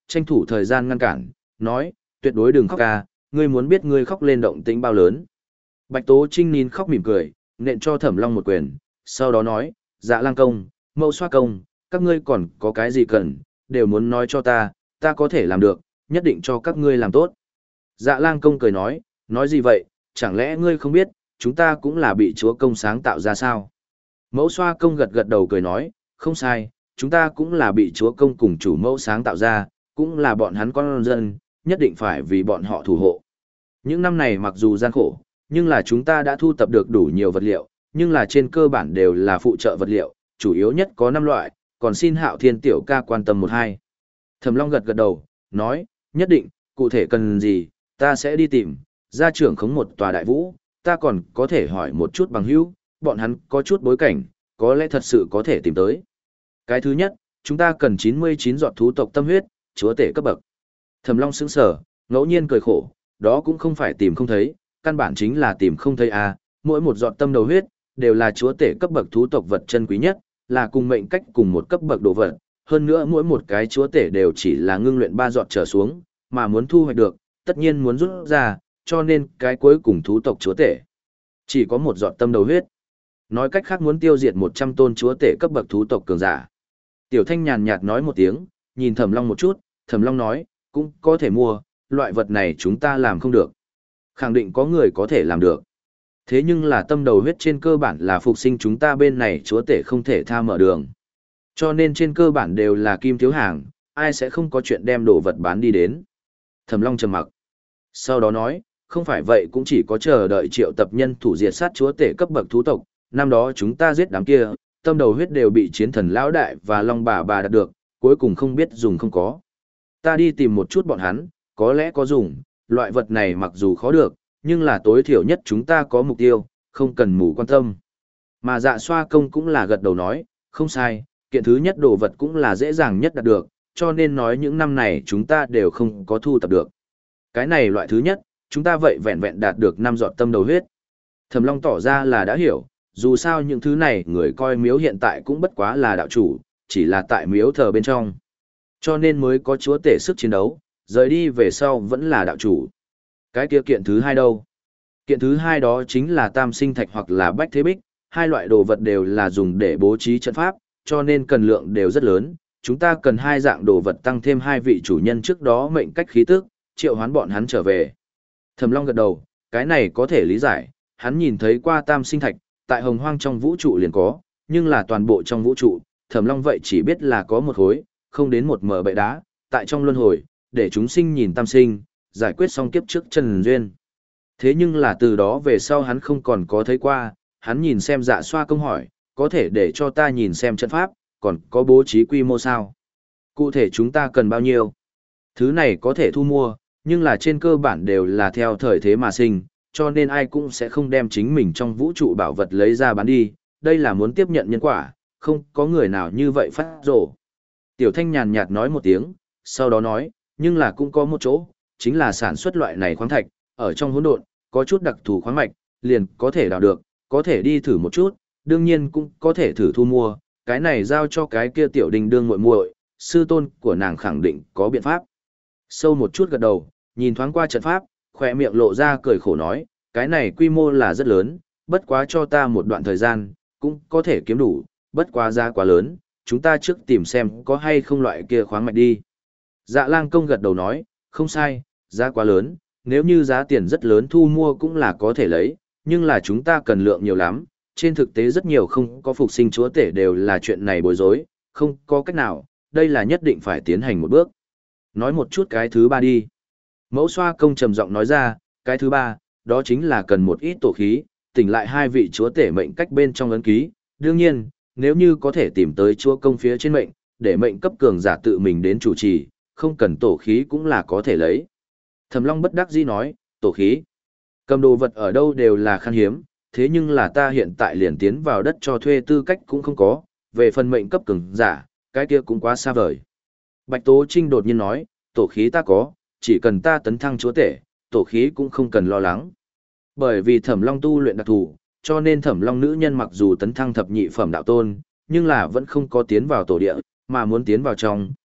tranh thủ thời gian ngăn cản, nói, tuyệt đối đừng khóc ca, ngươi muốn biết ngươi khóc lên động tĩnh bao lớn. Bạch Tố Trinh nín khóc mỉm cười, nện cho Thẩm Long một quyền, sau đó nói, Dạ Lang công, Mẫu Xoa công, các ngươi còn có cái gì cần, đều muốn nói cho ta, ta có thể làm được, nhất định cho các ngươi làm tốt. Dạ Lang công cười nói, nói gì vậy, chẳng lẽ ngươi không biết, chúng ta cũng là bị chúa công sáng tạo ra sao? Mẫu Xoa công gật gật đầu cười nói, không sai, chúng ta cũng là bị chúa công cùng chủ mẫu sáng tạo ra, cũng là bọn hắn con dân, nhất định phải vì bọn họ thủ hộ. Những năm này mặc dù gian khổ, nhưng là chúng ta đã thu tập được đủ nhiều vật liệu, nhưng là trên cơ bản đều là phụ trợ vật liệu, chủ yếu nhất có năm loại, còn xin Hạo Thiên tiểu ca quan tâm một hai. Thẩm Long gật gật đầu, nói, nhất định, cụ thể cần gì, ta sẽ đi tìm, gia trưởng khống một tòa đại vũ, ta còn có thể hỏi một chút bằng hữu, bọn hắn có chút bối cảnh, có lẽ thật sự có thể tìm tới. Cái thứ nhất, chúng ta cần chín mươi chín giọt thú tộc tâm huyết, chúa tể cấp bậc. Thẩm Long sững sờ, ngẫu nhiên cười khổ, đó cũng không phải tìm không thấy, căn bản chính là tìm không thấy à, mỗi một giọt tâm đầu huyết đều là chúa tể cấp bậc thú tộc vật chân quý nhất, là cùng mệnh cách cùng một cấp bậc đồ vật, hơn nữa mỗi một cái chúa tể đều chỉ là ngưng luyện ba giọt trở xuống, mà muốn thu hoạch được, tất nhiên muốn rút ra, cho nên cái cuối cùng thú tộc chúa tể chỉ có một giọt tâm đầu huyết. Nói cách khác muốn tiêu diệt một trăm tôn chúa tể cấp bậc thú tộc cường giả. Tiểu Thanh nhàn nhạt nói một tiếng, nhìn Thẩm Long một chút, Thẩm Long nói, cũng có thể mua, loại vật này chúng ta làm không được. Khẳng định có người có thể làm được. Thế nhưng là tâm đầu huyết trên cơ bản là phục sinh chúng ta bên này chúa tể không thể tha mở đường. Cho nên trên cơ bản đều là kim thiếu hàng, ai sẽ không có chuyện đem đồ vật bán đi đến. Thẩm Long trầm mặc. Sau đó nói, không phải vậy cũng chỉ có chờ đợi triệu tập nhân thủ diệt sát chúa tể cấp bậc thú tộc, năm đó chúng ta giết đám kia, tâm đầu huyết đều bị chiến thần lão đại và long bà bà đạt được, cuối cùng không biết dùng không có. Ta đi tìm một chút bọn hắn, có lẽ có dùng, loại vật này mặc dù khó được, nhưng là tối thiểu nhất chúng ta có mục tiêu, không cần mù quan tâm. Mà Dạ Xoa công cũng là gật đầu nói, không sai, kiện thứ nhất đồ vật cũng là dễ dàng nhất đạt được, cho nên nói những năm này chúng ta đều không có thu tập được. Cái này loại thứ nhất, chúng ta vậy vẹn vẹn đạt được năm giọt tâm đầu huyết. Thẩm Long tỏ ra là đã hiểu, dù sao những thứ này người coi miếu hiện tại cũng bất quá là đạo chủ, chỉ là tại miếu thờ bên trong. Cho nên mới có chúa tể sức chiến đấu, rời đi về sau vẫn là đạo chủ. Cái kia kiện thứ hai đâu? Kiện thứ hai đó chính là tam sinh thạch hoặc là bách thế bích, hai loại đồ vật đều là dùng để bố trí trận pháp, cho nên cần lượng đều rất lớn. Chúng ta cần hai dạng đồ vật tăng thêm hai vị chủ nhân trước đó mệnh cách khí tức, triệu hoán bọn hắn trở về. Thẩm Long gật đầu, cái này có thể lý giải, hắn nhìn thấy qua tam sinh thạch, tại hồng hoang trong vũ trụ liền có, nhưng là toàn bộ trong vũ trụ, Thẩm Long vậy chỉ biết là có một khối, không đến một mở bệ đá, tại trong luân hồi, để chúng sinh nhìn tam sinh, giải quyết xong kiếp trước trần duyên. Thế nhưng là từ đó về sau hắn không còn có thấy qua, hắn nhìn xem Dạ Xoa công hỏi, có thể để cho ta nhìn xem trận pháp, còn có bố trí quy mô sao? Cụ thể chúng ta cần bao nhiêu? Thứ này có thể thu mua, nhưng là trên cơ bản đều là theo thời thế mà sinh, cho nên ai cũng sẽ không đem chính mình trong vũ trụ bảo vật lấy ra bán đi, đây là muốn tiếp nhận nhân quả, không có người nào như vậy phát rổ. Tiểu Thanh nhàn nhạt nói một tiếng, sau đó nói, nhưng là cũng có một chỗ, chính là sản xuất loại này khoáng thạch, ở trong hỗn độn, có chút đặc thù khoáng mạch, liền có thể đào được, có thể đi thử một chút, đương nhiên cũng có thể thử thu mua, cái này giao cho cái kia tiểu đình đương muội muội, sư tôn của nàng khẳng định có biện pháp. Sâu một chút gật đầu, nhìn thoáng qua trận pháp, khỏe miệng lộ ra cười khổ nói, cái này quy mô là rất lớn, bất quá cho ta một đoạn thời gian, cũng có thể kiếm đủ, bất quá giá quá lớn, chúng ta trước tìm xem có hay không loại kia khoáng mạch đi. Dạ Lang công gật đầu nói, không sai, giá quá lớn, nếu như giá tiền rất lớn thu mua cũng là có thể lấy, nhưng là chúng ta cần lượng nhiều lắm, trên thực tế rất nhiều không có phục sinh chúa tể đều là chuyện này bối rối, không có cách nào, đây là nhất định phải tiến hành một bước. Nói một chút cái thứ ba đi. Mẫu Xoa công trầm giọng nói ra, cái thứ ba, đó chính là cần một ít tổ khí, tỉnh lại hai vị chúa tể mệnh cách bên trong ấn ký, đương nhiên, nếu như có thể tìm tới chúa công phía trên mệnh, để mệnh cấp cường giả tự mình đến chủ trì, không cần tổ khí cũng là có thể lấy. Thẩm Long bất đắc dĩ nói, tổ khí, cầm đồ vật ở đâu đều là khan hiếm, thế nhưng là ta hiện tại liền tiến vào đất cho thuê tư cách cũng không có, về phần mệnh cấp cường giả, cái kia cũng quá xa vời. Bạch Tố Trinh đột nhiên nói, tổ khí ta có, chỉ cần ta tấn thăng chúa tể, tổ khí cũng không cần lo lắng. Bởi vì Thẩm Long tu luyện đặc thù, cho nên Thẩm Long nữ nhân mặc dù tấn thăng thập nhị phẩm đạo tôn, nhưng là vẫn không có tiến vào tổ địa, mà muốn tiến vào trong,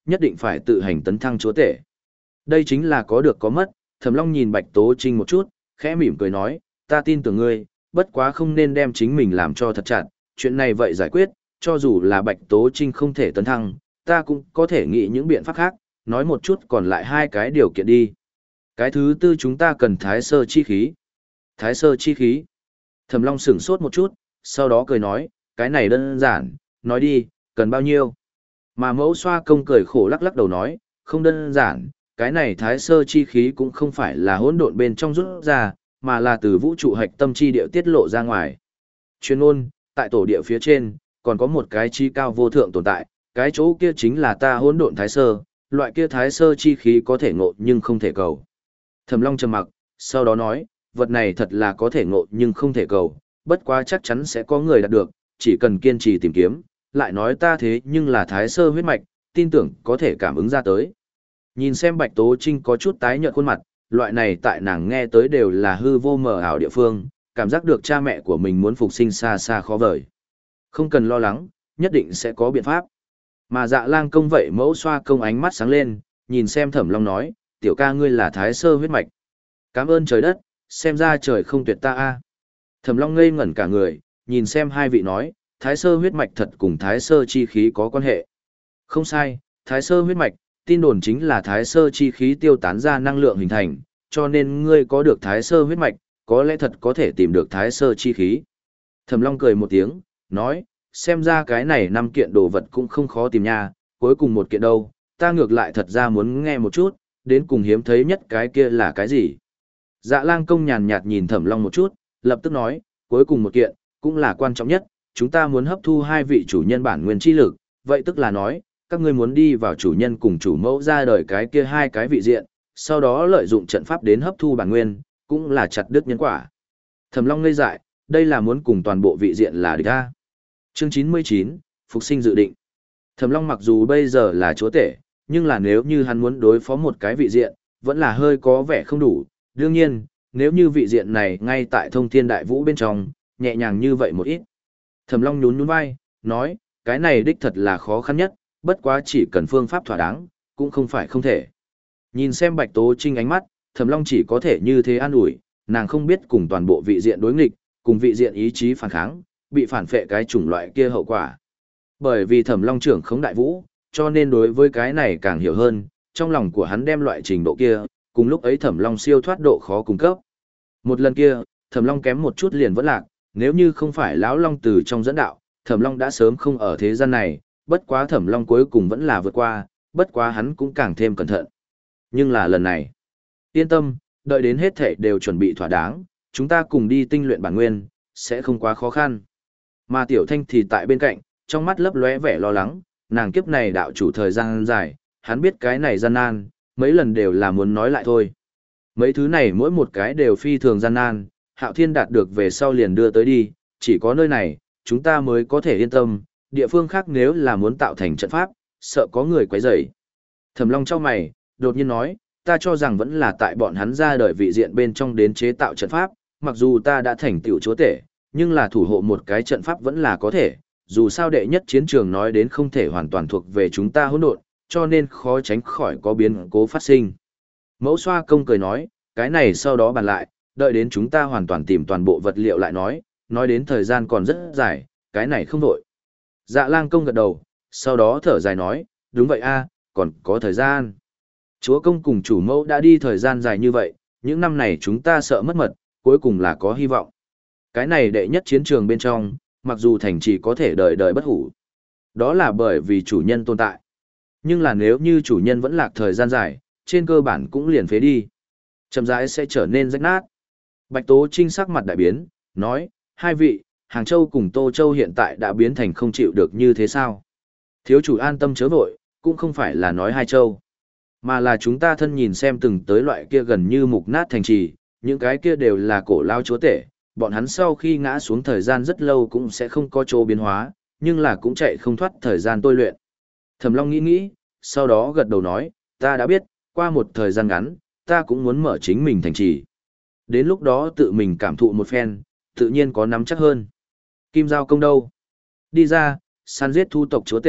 nhất định phải tự hành tấn thăng chúa tể. Đây chính là có được có mất, Thẩm Long nhìn Bạch Tố Trinh một chút, khẽ mỉm cười nói, ta tin tưởng ngươi, bất quá không nên đem chính mình làm cho thật chặt, chuyện này vậy giải quyết, cho dù là Bạch Tố Trinh không thể tấn thăng, ta cũng có thể nghĩ những biện pháp khác, nói một chút còn lại hai cái điều kiện đi. Cái thứ tư chúng ta cần thái sơ chi khí. Thái sơ chi khí. Thẩm Long sửng sốt một chút, sau đó cười nói, cái này đơn giản, nói đi, cần bao nhiêu. Mà mẫu xoa công cười khổ lắc lắc đầu nói, không đơn giản, cái này thái sơ chi khí cũng không phải là hỗn độn bên trong rút ra, mà là từ vũ trụ hạch tâm chi địa tiết lộ ra ngoài. Chuyên ôn, tại tổ địa phía trên, còn có một cái chi cao vô thượng tồn tại, cái chỗ kia chính là ta hỗn độn thái sơ, loại kia thái sơ chi khí có thể ngộ nhưng không thể cầu. Thẩm Long trầm mặc, sau đó nói, vật này thật là có thể ngộ nhưng không thể cầu, bất quá chắc chắn sẽ có người đạt được, chỉ cần kiên trì tìm kiếm, lại nói ta thế nhưng là thái sơ huyết mạch, tin tưởng có thể cảm ứng ra tới. Nhìn xem Bạch Tố Trinh có chút tái nhợt khuôn mặt, loại này tại nàng nghe tới đều là hư vô mờ ảo địa phương, cảm giác được cha mẹ của mình muốn phục sinh xa xa khó vời. Không cần lo lắng, nhất định sẽ có biện pháp. Mà Dạ Lang công vậy mẫu xoa công ánh mắt sáng lên, nhìn xem Thẩm Long nói, tiểu ca ngươi là thái sơ huyết mạch. Cảm ơn trời đất, xem ra trời không tuyệt ta a. Thẩm Long ngây ngẩn cả người, nhìn xem hai vị nói, thái sơ huyết mạch thật cùng thái sơ chi khí có quan hệ. Không sai, thái sơ huyết mạch, tin đồn chính là thái sơ chi khí tiêu tán ra năng lượng hình thành, cho nên ngươi có được thái sơ huyết mạch, có lẽ thật có thể tìm được thái sơ chi khí. Thẩm Long cười một tiếng, nói, xem ra cái này năm kiện đồ vật cũng không khó tìm nha, cuối cùng một kiện đâu, ta ngược lại thật ra muốn nghe một chút, đến cùng hiếm thấy nhất cái kia là cái gì. Dạ Lang công nhàn nhạt nhìn Thẩm Long một chút, lập tức nói, cuối cùng một kiện, cũng là quan trọng nhất, chúng ta muốn hấp thu hai vị chủ nhân bản nguyên chi lực, vậy tức là nói, các ngươi muốn đi vào chủ nhân cùng chủ mẫu ra đời cái kia hai cái vị diện, sau đó lợi dụng trận pháp đến hấp thu bản nguyên, cũng là chặt đứt nhân quả. Thẩm Long ngây dại, đây là muốn cùng toàn bộ vị diện là địch a. Chương chín mươi chín, Phục sinh dự định. Thẩm Long mặc dù bây giờ là chúa tể, nhưng là nếu như hắn muốn đối phó một cái vị diện, vẫn là hơi có vẻ không đủ. Đương nhiên, nếu như vị diện này ngay tại thông thiên đại vũ bên trong, nhẹ nhàng như vậy một ít. Thẩm Long nhún nhún vai, nói, cái này đích thật là khó khăn nhất, bất quá chỉ cần phương pháp thỏa đáng, cũng không phải không thể. Nhìn xem Bạch Tố Trinh ánh mắt, Thẩm Long chỉ có thể như thế an ủi, nàng không biết cùng toàn bộ vị diện đối nghịch, cùng vị diện ý chí phản kháng, bị phản phệ cái chủng loại kia hậu quả. Bởi vì Thẩm Long trưởng khống đại vũ, cho nên đối với cái này càng hiểu hơn, trong lòng của hắn đem loại trình độ kia, cùng lúc ấy Thẩm Long siêu thoát độ khó cung cấp. Một lần kia, Thẩm Long kém một chút liền vẫn lạc, nếu như không phải lão Long từ trong dẫn đạo, Thẩm Long đã sớm không ở thế gian này, bất quá Thẩm Long cuối cùng vẫn là vượt qua, bất quá hắn cũng càng thêm cẩn thận. Nhưng là lần này, yên tâm, đợi đến hết thảy đều chuẩn bị thỏa đáng, chúng ta cùng đi tinh luyện bản nguyên, sẽ không quá khó khăn. Mà Tiểu Thanh thì tại bên cạnh, trong mắt lấp lóe vẻ lo lắng, nàng kiếp này đạo chủ thời gian dài, hắn biết cái này gian nan, mấy lần đều là muốn nói lại thôi. Mấy thứ này mỗi một cái đều phi thường gian nan, Hạo Thiên đạt được về sau liền đưa tới đi, chỉ có nơi này, chúng ta mới có thể yên tâm, địa phương khác nếu là muốn tạo thành trận pháp, sợ có người quấy rầy. Thẩm Long chau mày, đột nhiên nói, ta cho rằng vẫn là tại bọn hắn ra đời vị diện bên trong đến chế tạo trận pháp, mặc dù ta đã thành tiểu chúa tể, nhưng là thủ hộ một cái trận pháp vẫn là có thể, dù sao đệ nhất chiến trường nói đến không thể hoàn toàn thuộc về chúng ta hỗn độn, cho nên khó tránh khỏi có biến cố phát sinh. Mẫu xoa công cười nói, cái này sau đó bàn lại, đợi đến chúng ta hoàn toàn tìm toàn bộ vật liệu lại nói, nói đến thời gian còn rất dài, cái này không đổi. Dạ Lang công gật đầu, sau đó thở dài nói, đúng vậy a, còn có thời gian. Chúa công cùng chủ mẫu đã đi thời gian dài như vậy, những năm này chúng ta sợ mất mật, cuối cùng là có hy vọng. Cái này đệ nhất chiến trường bên trong, mặc dù thành trì có thể đời đời bất hủ. Đó là bởi vì chủ nhân tồn tại. Nhưng là nếu như chủ nhân vẫn lạc thời gian dài, trên cơ bản cũng liền phế đi. Chậm rãi sẽ trở nên rách nát. Bạch Tố Trinh sắc mặt đại biến, nói, hai vị, Hàng Châu cùng Tô Châu hiện tại đã biến thành không chịu được như thế sao? Thiếu chủ an tâm chớ vội, cũng không phải là nói hai châu, mà là chúng ta thân nhìn xem từng tới loại kia gần như mục nát thành trì, những cái kia đều là cổ lao chúa tể, bọn hắn sau khi ngã xuống thời gian rất lâu cũng sẽ không có chỗ biến hóa, nhưng là cũng chạy không thoát thời gian tôi luyện. Thẩm Long nghĩ nghĩ, sau đó gật đầu nói, ta đã biết, qua một thời gian ngắn, ta cũng muốn mở chính mình thành trì. Đến lúc đó tự mình cảm thụ một phen, tự nhiên có nắm chắc hơn. Kim Giao công đâu? Đi ra, săn giết thu tộc chúa tể,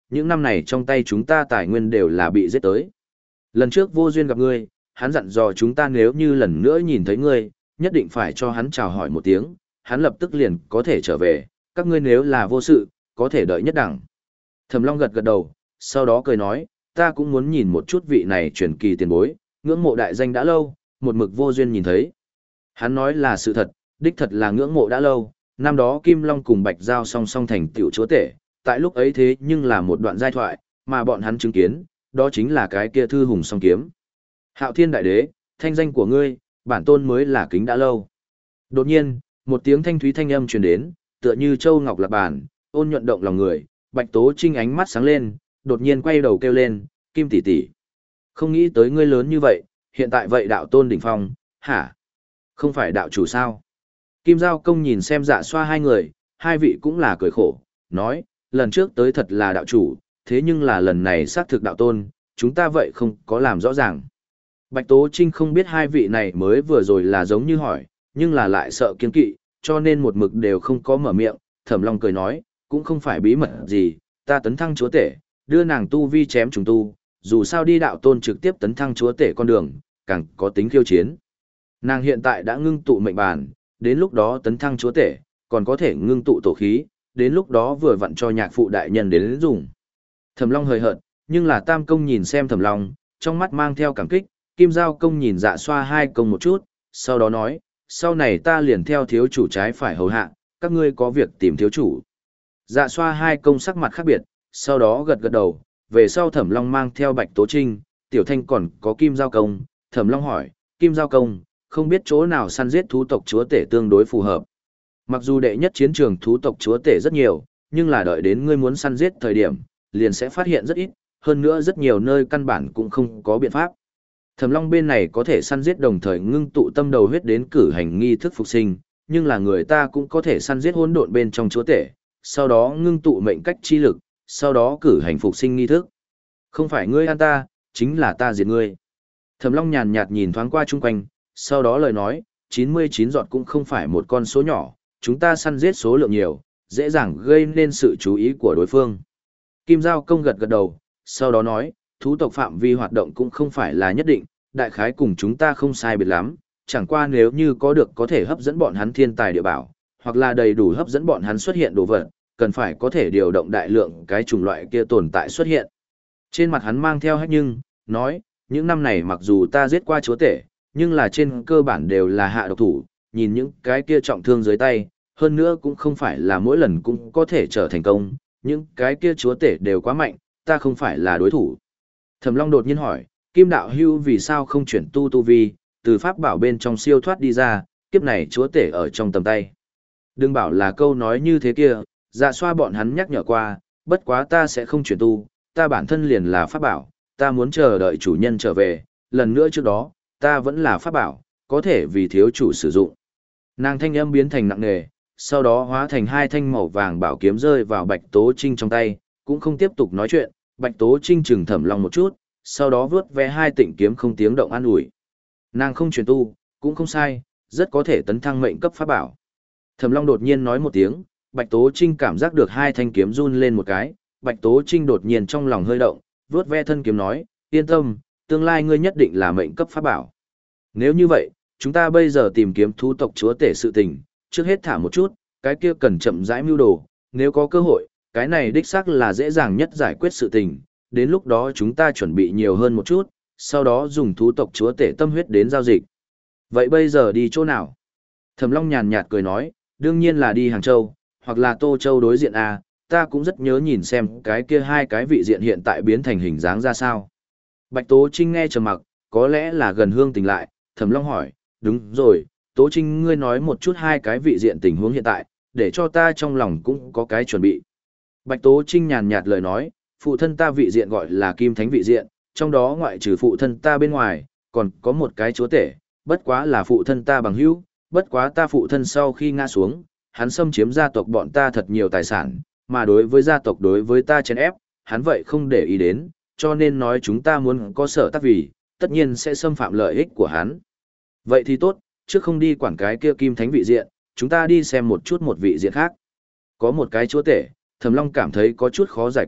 những năm này trong tay chúng ta tài nguyên đều là bị giết tới. Lần trước vô duyên gặp ngươi, hắn dặn dò chúng ta nếu như lần nữa nhìn thấy ngươi, nhất định phải cho hắn chào hỏi một tiếng, hắn lập tức liền có thể trở về, các ngươi nếu là vô sự, có thể đợi nhất đẳng. Thẩm Long gật gật đầu, sau đó cười nói, ta cũng muốn nhìn một chút vị này truyền kỳ tiền bối, ngưỡng mộ đại danh đã lâu, một mực vô duyên nhìn thấy. Hắn nói là sự thật, đích thật là ngưỡng mộ đã lâu, năm đó Kim Long cùng Bạch Giao song song thành tiểu chúa tể, tại lúc ấy thế nhưng là một đoạn giai thoại, mà bọn hắn chứng kiến, đó chính là cái kia thư hùng song kiếm. Hạo Thiên Đại Đế, thanh danh của ngươi, bản tôn mới là kính đã lâu. Đột nhiên, một tiếng thanh thúy thanh âm truyền đến, tựa như châu ngọc lạc bản, ôn nhuận động lòng người, Bạch Tố Trinh ánh mắt sáng lên, đột nhiên quay đầu kêu lên, Kim tỷ tỷ, không nghĩ tới ngươi lớn như vậy, hiện tại vậy đạo tôn đỉnh phong, hả? Không phải đạo chủ sao? Kim Giao Công nhìn xem Dạ Xoa hai người, hai vị cũng là cười khổ, nói, lần trước tới thật là đạo chủ, thế nhưng là lần này xác thực đạo tôn, chúng ta vậy không có làm rõ ràng. Bạch Tố Trinh không biết hai vị này mới vừa rồi là giống như hỏi, nhưng là lại sợ kiên kỵ, cho nên một mực đều không có mở miệng. Thẩm Long cười nói, cũng không phải bí mật gì, ta tấn thăng chúa tể, đưa nàng tu vi chém trùng tu, dù sao đi đạo tôn trực tiếp tấn thăng chúa tể con đường, càng có tính khiêu chiến. Nàng hiện tại đã ngưng tụ mệnh bản, đến lúc đó tấn thăng chúa tể, còn có thể ngưng tụ tổ khí, đến lúc đó vừa vặn cho nhạc phụ đại nhân đến dùng. Thẩm Long hời hợt, nhưng là Tam Công nhìn xem Thẩm Long, trong mắt mang theo cảm kích, Kim Giao Công nhìn Dạ Xoa hai công một chút, sau đó nói, sau này ta liền theo thiếu chủ trái phải hầu hạ, các ngươi có việc tìm thiếu chủ. Dạ Xoa hai công sắc mặt khác biệt, sau đó gật gật đầu, về sau Thẩm Long mang theo Bạch Tố Trinh, Tiểu Thanh còn có Kim Giao Công, Thẩm Long hỏi, Kim Giao Công, không biết chỗ nào săn giết thú tộc chúa tể tương đối phù hợp. Mặc dù đệ nhất chiến trường thú tộc chúa tể rất nhiều, nhưng là đợi đến ngươi muốn săn giết thời điểm, liền sẽ phát hiện rất ít, hơn nữa rất nhiều nơi căn bản cũng không có biện pháp. Thẩm Long bên này có thể săn giết đồng thời ngưng tụ tâm đầu huyết đến cử hành nghi thức phục sinh, nhưng là người ta cũng có thể săn giết hỗn độn bên trong chúa tể, sau đó ngưng tụ mệnh cách chi lực, sau đó cử hành phục sinh nghi thức. Không phải ngươi ăn ta, chính là ta diệt ngươi. Thẩm Long nhàn nhạt nhìn thoáng qua chung quanh, sau đó lời nói, chín mươi chín giọt cũng không phải một con số nhỏ, chúng ta săn giết số lượng nhiều, dễ dàng gây nên sự chú ý của đối phương. Kim Giao Công gật gật đầu, sau đó nói, thú tộc phạm vi hoạt động cũng không phải là nhất định, đại khái cùng chúng ta không sai biệt lắm, chẳng qua nếu như có được có thể hấp dẫn bọn hắn thiên tài địa bảo, hoặc là đầy đủ hấp dẫn bọn hắn xuất hiện đồ vật, cần phải có thể điều động đại lượng cái chủng loại kia tồn tại xuất hiện. Trên mặt hắn mang theo hết nhưng, nói, những năm này mặc dù ta giết qua chúa tể, nhưng là trên cơ bản đều là hạ độc thủ, nhìn những cái kia trọng thương dưới tay, hơn nữa cũng không phải là mỗi lần cũng có thể trở thành công, những cái kia chúa tể đều quá mạnh, ta không phải là đối thủ. Thẩm Long đột nhiên hỏi, Kim Đạo Hưu vì sao không chuyển tu tu vi, từ pháp bảo bên trong siêu thoát đi ra, kiếp này chúa tể ở trong tầm tay. Đừng bảo là câu nói như thế kia, Dạ Xoa bọn hắn nhắc nhở qua, bất quá ta sẽ không chuyển tu, ta bản thân liền là pháp bảo, ta muốn chờ đợi chủ nhân trở về, lần nữa trước đó, ta vẫn là pháp bảo, có thể vì thiếu chủ sử dụng. Nàng thanh âm biến thành nặng nề, sau đó hóa thành hai thanh màu vàng bảo kiếm rơi vào Bạch Tố Trinh trong tay, cũng không tiếp tục nói chuyện, Bạch Tố Trinh chừng Thẩm Long một chút, sau đó vướt ve hai tịnh kiếm không tiếng động an ủi. Nàng không truyền tu, cũng không sai, rất có thể tấn thăng mệnh cấp pháp bảo. Thẩm Long đột nhiên nói một tiếng, Bạch Tố Trinh cảm giác được hai thanh kiếm run lên một cái, Bạch Tố Trinh đột nhiên trong lòng hơi động, vướt ve thân kiếm nói, yên tâm, tương lai ngươi nhất định là mệnh cấp pháp bảo. Nếu như vậy, chúng ta bây giờ tìm kiếm thú tộc chúa tể sự tình, trước hết thả một chút, cái kia cần chậm rãi mưu đồ, nếu có cơ hội, cái này đích xác là dễ dàng nhất giải quyết sự tình, đến lúc đó chúng ta chuẩn bị nhiều hơn một chút, sau đó dùng thú tộc chúa tể tâm huyết đến giao dịch. Vậy bây giờ đi chỗ nào? Thẩm Long nhàn nhạt cười nói, đương nhiên là đi Hàng Châu, hoặc là Tô Châu đối diện A, ta cũng rất nhớ nhìn xem cái kia hai cái vị diện hiện tại biến thành hình dáng ra sao. Bạch Tố Trinh nghe trầm mặc, có lẽ là gần hương tình lại, Thẩm Long hỏi, đúng rồi, Tố Trinh ngươi nói một chút hai cái vị diện tình huống hiện tại, để cho ta trong lòng cũng có cái chuẩn bị. Bạch Tố Trinh nhàn nhạt lời nói, phụ thân ta vị diện gọi là Kim Thánh vị diện, trong đó ngoại trừ phụ thân ta bên ngoài, còn có một cái chúa tể, bất quá là phụ thân ta bằng hữu, bất quá ta phụ thân sau khi ngã xuống, hắn xâm chiếm gia tộc bọn ta thật nhiều tài sản, mà đối với gia tộc đối với ta chèn ép, hắn vậy không để ý đến, cho nên nói chúng ta muốn có sở tác vì, tất nhiên sẽ xâm phạm lợi ích của hắn. Vậy thì tốt, trước không đi quản cái kia Kim Thánh vị diện, chúng ta đi xem một chút một vị diện khác. Có một cái chúa tể, Thẩm Long cảm thấy có chút khó giải quyết,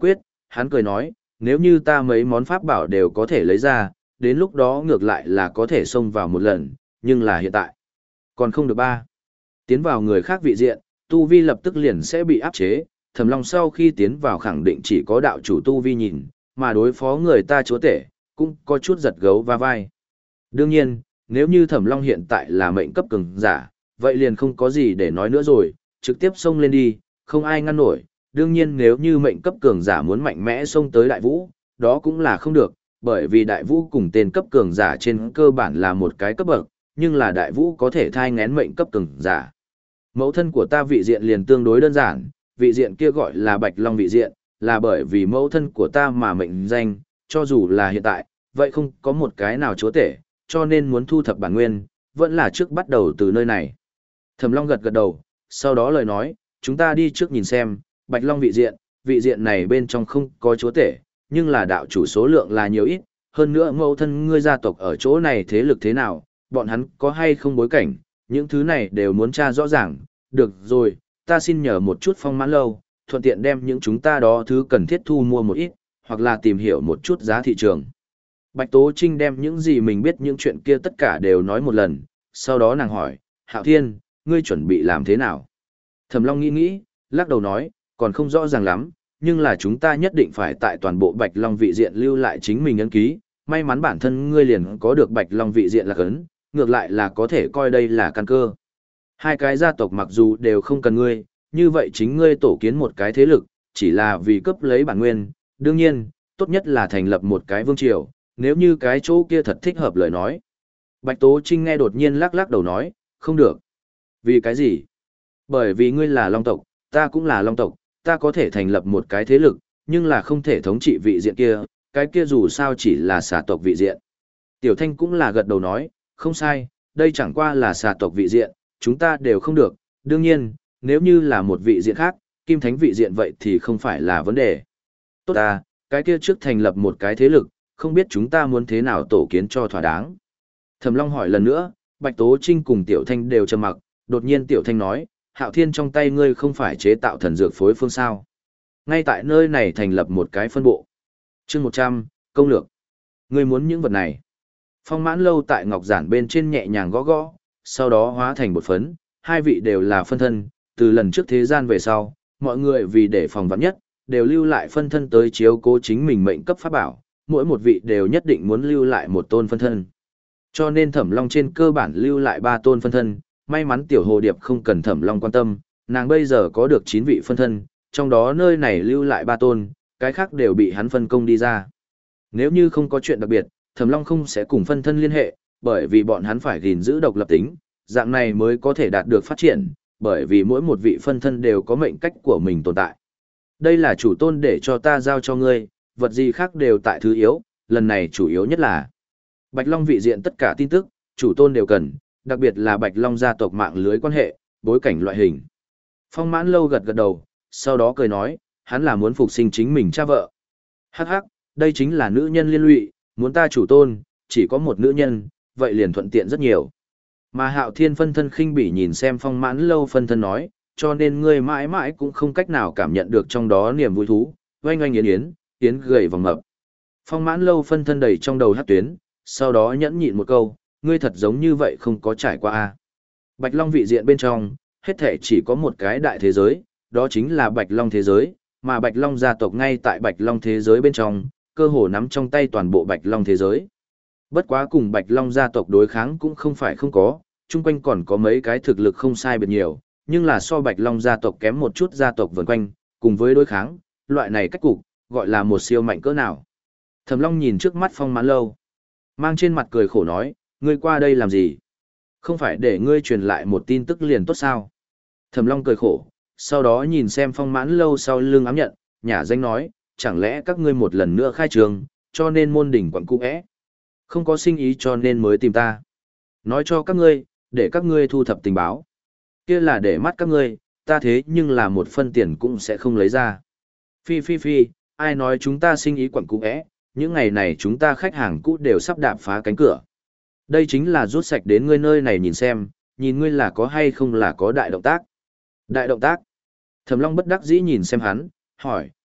hắn cười nói, nếu như ta mấy món pháp bảo đều có thể lấy ra, đến lúc đó ngược lại là có thể xông vào một lần, nhưng là hiện tại, còn không được ba. Tiến vào người khác vị diện, tu vi lập tức liền sẽ bị áp chế, Thẩm Long sau khi tiến vào khẳng định chỉ có đạo chủ tu vi nhìn, mà đối phó người ta chúa tể, cũng có chút giật gấu va vai. Đương nhiên, nếu như Thẩm Long hiện tại là mệnh cấp cường giả, vậy liền không có gì để nói nữa rồi, trực tiếp xông lên đi, không ai ngăn nổi. Đương nhiên nếu như mệnh cấp cường giả muốn mạnh mẽ xông tới đại vũ, đó cũng là không được, bởi vì đại vũ cùng tên cấp cường giả trên cơ bản là một cái cấp bậc, nhưng là đại vũ có thể thai ngén mệnh cấp cường giả. Mẫu thân của ta vị diện liền tương đối đơn giản, vị diện kia gọi là Bạch Long vị diện, là bởi vì mẫu thân của ta mà mệnh danh, cho dù là hiện tại, vậy không có một cái nào chúa tể, cho nên muốn thu thập bản nguyên, vẫn là trước bắt đầu từ nơi này. Thẩm Long gật gật đầu, sau đó lời nói, chúng ta đi trước nhìn xem, Bạch Long vị diện, vị diện này bên trong không có chúa tể, nhưng là đạo chủ số lượng là nhiều ít, hơn nữa mẫu thân ngươi gia tộc ở chỗ này thế lực thế nào, bọn hắn có hay không bối cảnh, những thứ này đều muốn tra rõ ràng. Được rồi, ta xin nhờ một chút Phong Mãn Lâu, thuận tiện đem những chúng ta đó thứ cần thiết thu mua một ít, hoặc là tìm hiểu một chút giá thị trường. Bạch Tố Trinh đem những gì mình biết những chuyện kia tất cả đều nói một lần, sau đó nàng hỏi, Hạo Thiên, ngươi chuẩn bị làm thế nào? Thẩm Long nghĩ nghĩ, lắc đầu nói, còn không rõ ràng lắm, nhưng là chúng ta nhất định phải tại toàn bộ Bạch Long vị diện lưu lại chính mình ấn ký, may mắn bản thân ngươi liền có được Bạch Long vị diện là ấn, ngược lại là có thể coi đây là căn cơ. Hai cái gia tộc mặc dù đều không cần ngươi, như vậy chính ngươi tổ kiến một cái thế lực, chỉ là vì cấp lấy bản nguyên, đương nhiên, tốt nhất là thành lập một cái vương triều, nếu như cái chỗ kia thật thích hợp lời nói. Bạch Tố Trinh nghe đột nhiên lắc lắc đầu nói, không được. Vì cái gì? Bởi vì ngươi là Long tộc, ta cũng là Long tộc, ta có thể thành lập một cái thế lực, nhưng là không thể thống trị vị diện kia, cái kia dù sao chỉ là xà tộc vị diện. Tiểu Thanh cũng là gật đầu nói, không sai, đây chẳng qua là xà tộc vị diện, chúng ta đều không được, đương nhiên, nếu như là một vị diện khác, kim thánh vị diện vậy thì không phải là vấn đề. Tốt ta, cái kia trước thành lập một cái thế lực, không biết chúng ta muốn thế nào tổ kiến cho thỏa đáng. Thẩm Long hỏi lần nữa, Bạch Tố Trinh cùng Tiểu Thanh đều trầm mặc, đột nhiên Tiểu Thanh nói, Hạo Thiên trong tay ngươi không phải chế tạo thần dược phối phương sao. Ngay tại nơi này thành lập một cái phân bộ. chương một trăm, công lược. Ngươi muốn những vật này. Phong Mãn Lâu tại ngọc giản bên trên nhẹ nhàng gõ gõ, sau đó hóa thành bột phấn, hai vị đều là phân thân, từ lần trước thế gian về sau, mọi người vì để phòng vạn nhất, đều lưu lại phân thân tới chiếu cố chính mình mệnh cấp pháp bảo, mỗi một vị đều nhất định muốn lưu lại một tôn phân thân. Cho nên Thẩm Long trên cơ bản lưu lại ba tôn phân thân, may mắn Tiểu Hồ Điệp không cần Thẩm Long quan tâm, nàng bây giờ có được chín vị phân thân, trong đó nơi này lưu lại ba tôn, cái khác đều bị hắn phân công đi ra. Nếu như không có chuyện đặc biệt, Thẩm Long không sẽ cùng phân thân liên hệ, bởi vì bọn hắn phải gìn giữ độc lập tính, dạng này mới có thể đạt được phát triển, bởi vì mỗi một vị phân thân đều có mệnh cách của mình tồn tại. Đây là chủ tôn để cho ta giao cho ngươi, vật gì khác đều tại thứ yếu, lần này chủ yếu nhất là Bạch Long vị diện tất cả tin tức, chủ tôn đều cần, đặc biệt là Bạch Long gia tộc mạng lưới quan hệ, bối cảnh loại hình. Phong Mãn Lâu gật gật đầu, sau đó cười nói, hắn là muốn phục sinh chính mình cha vợ. Hắc hắc, đây chính là nữ nhân liên lụy, muốn ta chủ tôn, chỉ có một nữ nhân, vậy liền thuận tiện rất nhiều. Mà Hạo Thiên phân thân khinh bỉ nhìn xem Phong Mãn Lâu phân thân nói, cho nên ngươi mãi mãi cũng không cách nào cảm nhận được trong đó niềm vui thú, oanh oanh yến yến, yến gầy vòng mập. Phong Mãn Lâu phân thân đầy trong đầu hát tuyến, sau đó nhẫn nhịn một câu, ngươi thật giống như vậy không có trải qua a. Bạch Long vị diện bên trong, hết thể chỉ có một cái đại thế giới, đó chính là Bạch Long thế giới, mà Bạch Long gia tộc ngay tại Bạch Long thế giới bên trong, cơ hồ nắm trong tay toàn bộ Bạch Long thế giới. Bất quá cùng Bạch Long gia tộc đối kháng cũng không phải không có, chung quanh còn có mấy cái thực lực không sai biệt nhiều, nhưng là so Bạch Long gia tộc kém một chút gia tộc vần quanh, cùng với đối kháng, loại này cách cục, gọi là một siêu mạnh cỡ nào. Thẩm Long nhìn trước mắt Phong Mãn Lâu, mang trên mặt cười khổ nói, ngươi qua đây làm gì? Không phải để ngươi truyền lại một tin tức liền tốt sao? Thẩm Long cười khổ, sau đó nhìn xem Phong Mãn Lâu sau lưng ám nhận, nhả danh nói, chẳng lẽ các ngươi một lần nữa khai trường, cho nên môn đỉnh quận cũ é. Không có sinh ý cho nên mới tìm ta. Nói cho các ngươi, để các ngươi thu thập tình báo. Kia là để mắt các ngươi, ta thế nhưng là một phân tiền cũng sẽ không lấy ra. Phi phi phi, ai nói chúng ta sinh ý quận cũ é, những ngày này chúng ta khách hàng cũ đều sắp đạp phá cánh cửa. Đây chính là rút sạch đến ngươi nơi này nhìn xem, nhìn ngươi là có hay không là có đại động tác. Đại động tác. Thẩm Long bất đắc dĩ nhìn xem hắn, hỏi,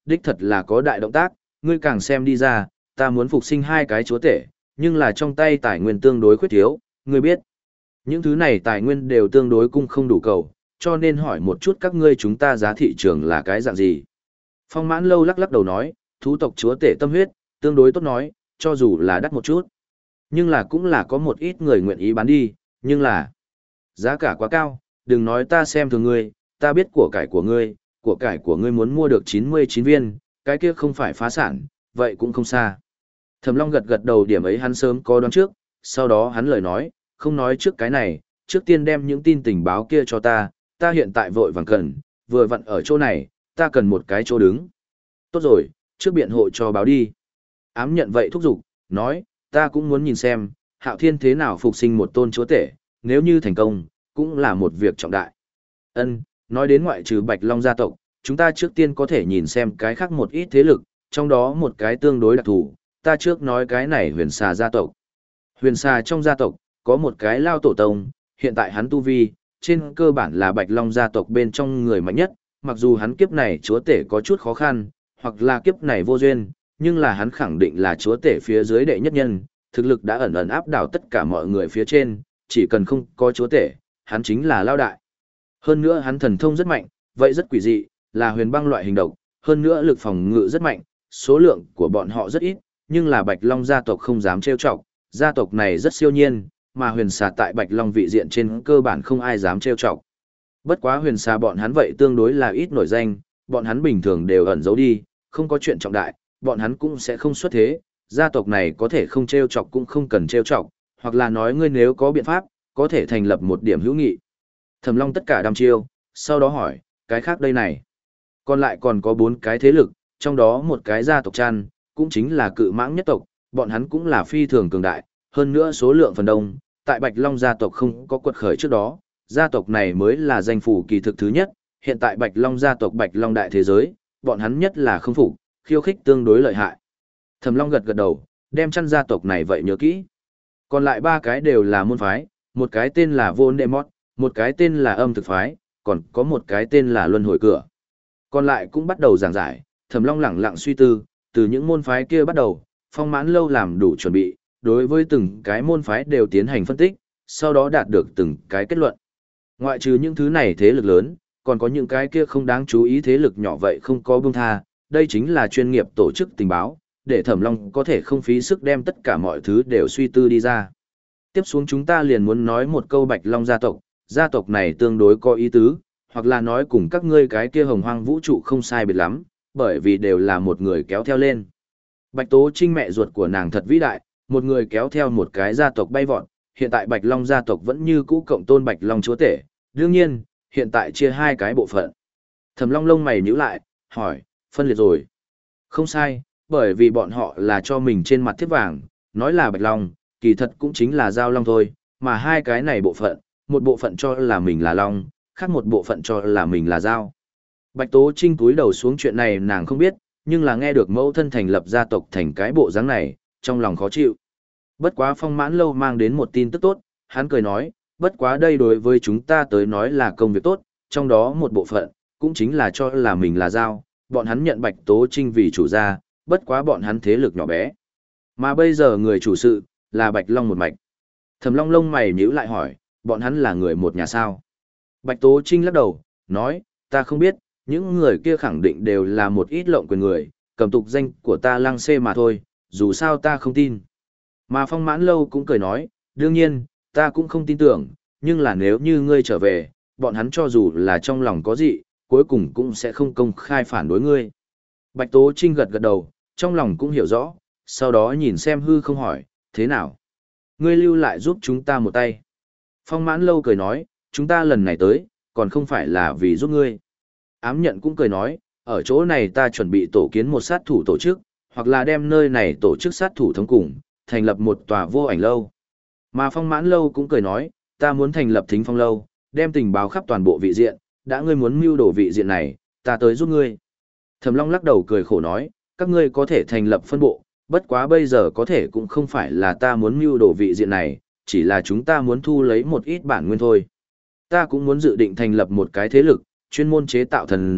đích thật là có đại động tác, ngươi càng xem đi ra, ta muốn phục sinh hai cái chúa tể, nhưng là trong tay tài nguyên tương đối khuyết thiếu, ngươi biết. Những thứ này tài nguyên đều tương đối cung không đủ cầu, cho nên hỏi một chút các ngươi chúng ta giá thị trường là cái dạng gì. Phong Mãn Lâu lắc lắc đầu nói, thú tộc chúa tể tâm huyết, tương đối tốt nói, cho dù là đắt một chút. Nhưng là cũng là có một ít người nguyện ý bán đi, nhưng là giá cả quá cao, đừng nói ta xem thường ngươi, ta biết của cải của ngươi, của cải của ngươi muốn mua được chín mươi chín viên, cái kia không phải phá sản, vậy cũng không xa. Thẩm Long gật gật đầu, điểm ấy hắn sớm có đoán trước, sau đó hắn lời nói, không nói trước cái này, trước tiên đem những tin tình báo kia cho ta, ta hiện tại vội vàng cần, vừa vặn ở chỗ này, ta cần một cái chỗ đứng. Tốt rồi, trước biện hộ cho báo đi. Ám nhận vậy thúc giục, nói, ta cũng muốn nhìn xem, Hạo Thiên thế nào phục sinh một tôn chúa tể, nếu như thành công, cũng là một việc trọng đại. Ân, nói đến ngoại trừ Bạch Long gia tộc, chúng ta trước tiên có thể nhìn xem cái khác một ít thế lực, trong đó một cái tương đối đặc thù, ta trước nói cái này huyền xà gia tộc. Huyền xà trong gia tộc, có một cái lao tổ tông, hiện tại hắn tu vi, trên cơ bản là Bạch Long gia tộc bên trong người mạnh nhất, mặc dù hắn kiếp này chúa tể có chút khó khăn, hoặc là kiếp này vô duyên, nhưng là hắn khẳng định là chúa tể phía dưới đệ nhất nhân, thực lực đã ẩn ẩn áp đảo tất cả mọi người phía trên, chỉ cần không có chúa tể, hắn chính là lao đại. Hơn nữa hắn thần thông rất mạnh, vậy rất quỷ dị, là huyền băng loại hình độc, hơn nữa lực phòng ngự rất mạnh, số lượng của bọn họ rất ít, nhưng là Bạch Long gia tộc không dám trêu chọc, gia tộc này rất siêu nhiên, mà huyền xà tại Bạch Long vị diện trên cơ bản không ai dám trêu chọc. Bất quá huyền xà bọn hắn vậy tương đối là ít nổi danh, bọn hắn bình thường đều ẩn giấu đi, không có chuyện trọng đại, bọn hắn cũng sẽ không xuất thế, gia tộc này có thể không trêu chọc cũng không cần trêu chọc, hoặc là nói ngươi nếu có biện pháp, có thể thành lập một điểm hữu nghị. Thẩm Long tất cả đăm chiêu, sau đó hỏi, cái khác đây này. Còn lại còn có bốn cái thế lực, trong đó một cái gia tộc chăn, cũng chính là cự mãng nhất tộc, bọn hắn cũng là phi thường cường đại, hơn nữa số lượng phần đông, tại Bạch Long gia tộc không có quật khởi trước đó, gia tộc này mới là danh phủ kỳ thực thứ nhất, hiện tại Bạch Long gia tộc Bạch Long đại thế giới, bọn hắn nhất là không phục, khiêu khích tương đối lợi hại. Thẩm Long gật gật đầu, đem chăn gia tộc này vậy nhớ kỹ. Còn lại ba cái đều là môn phái, một cái tên là Vô Đệ Mót, một cái tên là Âm Thực phái, còn có một cái tên là Luân Hồi Cửa. Còn lại cũng bắt đầu giảng giải, Thẩm Long lẳng lặng suy tư, từ những môn phái kia bắt đầu, Phong Mãn Lâu làm đủ chuẩn bị, đối với từng cái môn phái đều tiến hành phân tích, sau đó đạt được từng cái kết luận. Ngoại trừ những thứ này thế lực lớn, còn có những cái kia không đáng chú ý thế lực nhỏ vậy không có buông tha, đây chính là chuyên nghiệp tổ chức tình báo, để Thẩm Long có thể không phí sức đem tất cả mọi thứ đều suy tư đi ra. Tiếp xuống chúng ta liền muốn nói một câu Bạch Long gia tộc, gia tộc này tương đối có ý tứ, hoặc là nói cùng các ngươi cái kia hồng hoang vũ trụ không sai biệt lắm, bởi vì đều là một người kéo theo lên. Bạch Tố Trinh mẹ ruột của nàng thật vĩ đại, một người kéo theo một cái gia tộc bay vọt, hiện tại Bạch Long gia tộc vẫn như cũ cộng tôn Bạch Long chúa tể, đương nhiên, hiện tại chia hai cái bộ phận. Thẩm Long lông mày nhíu lại, hỏi, phân liệt rồi. Không sai, bởi vì bọn họ là cho mình trên mặt thiếp vàng, nói là Bạch Long, kỳ thật cũng chính là Giao Long thôi, mà hai cái này bộ phận, một bộ phận cho là mình là Long, khác một bộ phận cho là mình là Giao. Bạch Tố Trinh túi đầu xuống chuyện này nàng không biết, nhưng là nghe được mẫu thân thành lập gia tộc thành cái bộ dáng này, trong lòng khó chịu. Bất quá Phong Mãn Lâu mang đến một tin tức tốt, hắn cười nói, bất quá đây đối với chúng ta tới nói là công việc tốt, trong đó một bộ phận, cũng chính là cho là mình là Giao, bọn hắn nhận Bạch Tố Trinh vì chủ gia, bất quá bọn hắn thế lực nhỏ bé. Mà bây giờ người chủ sự, là Bạch Long một mạch. Thẩm Long lông mày nhíu lại hỏi, bọn hắn là người một nhà sao? Bạch Tố Trinh lắc đầu, nói, ta không biết, những người kia khẳng định đều là một ít lộng quyền người, cầm tục danh của ta Lăng Xê mà thôi, dù sao ta không tin. Mà Phong Mãn Lâu cũng cười nói, đương nhiên, ta cũng không tin tưởng, nhưng là nếu như ngươi trở về, bọn hắn cho dù là trong lòng có gì, cuối cùng cũng sẽ không công khai phản đối ngươi. Bạch Tố Trinh gật gật đầu, trong lòng cũng hiểu rõ, sau đó nhìn xem hư không hỏi, thế nào? Ngươi lưu lại giúp chúng ta một tay. Phong Mãn Lâu cười nói, chúng ta lần này tới, còn không phải là vì giúp ngươi. Ám nhận cũng cười nói, ở chỗ này ta chuẩn bị tổ kiến một sát thủ tổ chức, hoặc là đem nơi này tổ chức sát thủ thống cùng, thành lập một tòa vô ảnh lâu. Mà Phong Mãn Lâu cũng cười nói, ta muốn thành lập Thính Phong Lâu, đem tình báo khắp toàn bộ vị diện, đã ngươi muốn mưu đổ vị diện này, ta tới giúp ngươi. Thẩm Long lắc đầu cười khổ nói, các ngươi có thể thành lập phân bộ, bất quá bây giờ có thể cũng không phải là ta muốn mưu đổ vị diện này, chỉ là chúng ta muốn thu lấy một ít bản nguyên thôi. Ta cũng muốn dự định thành lập một cái thế lực, chuyên môn chế tạo thần dược,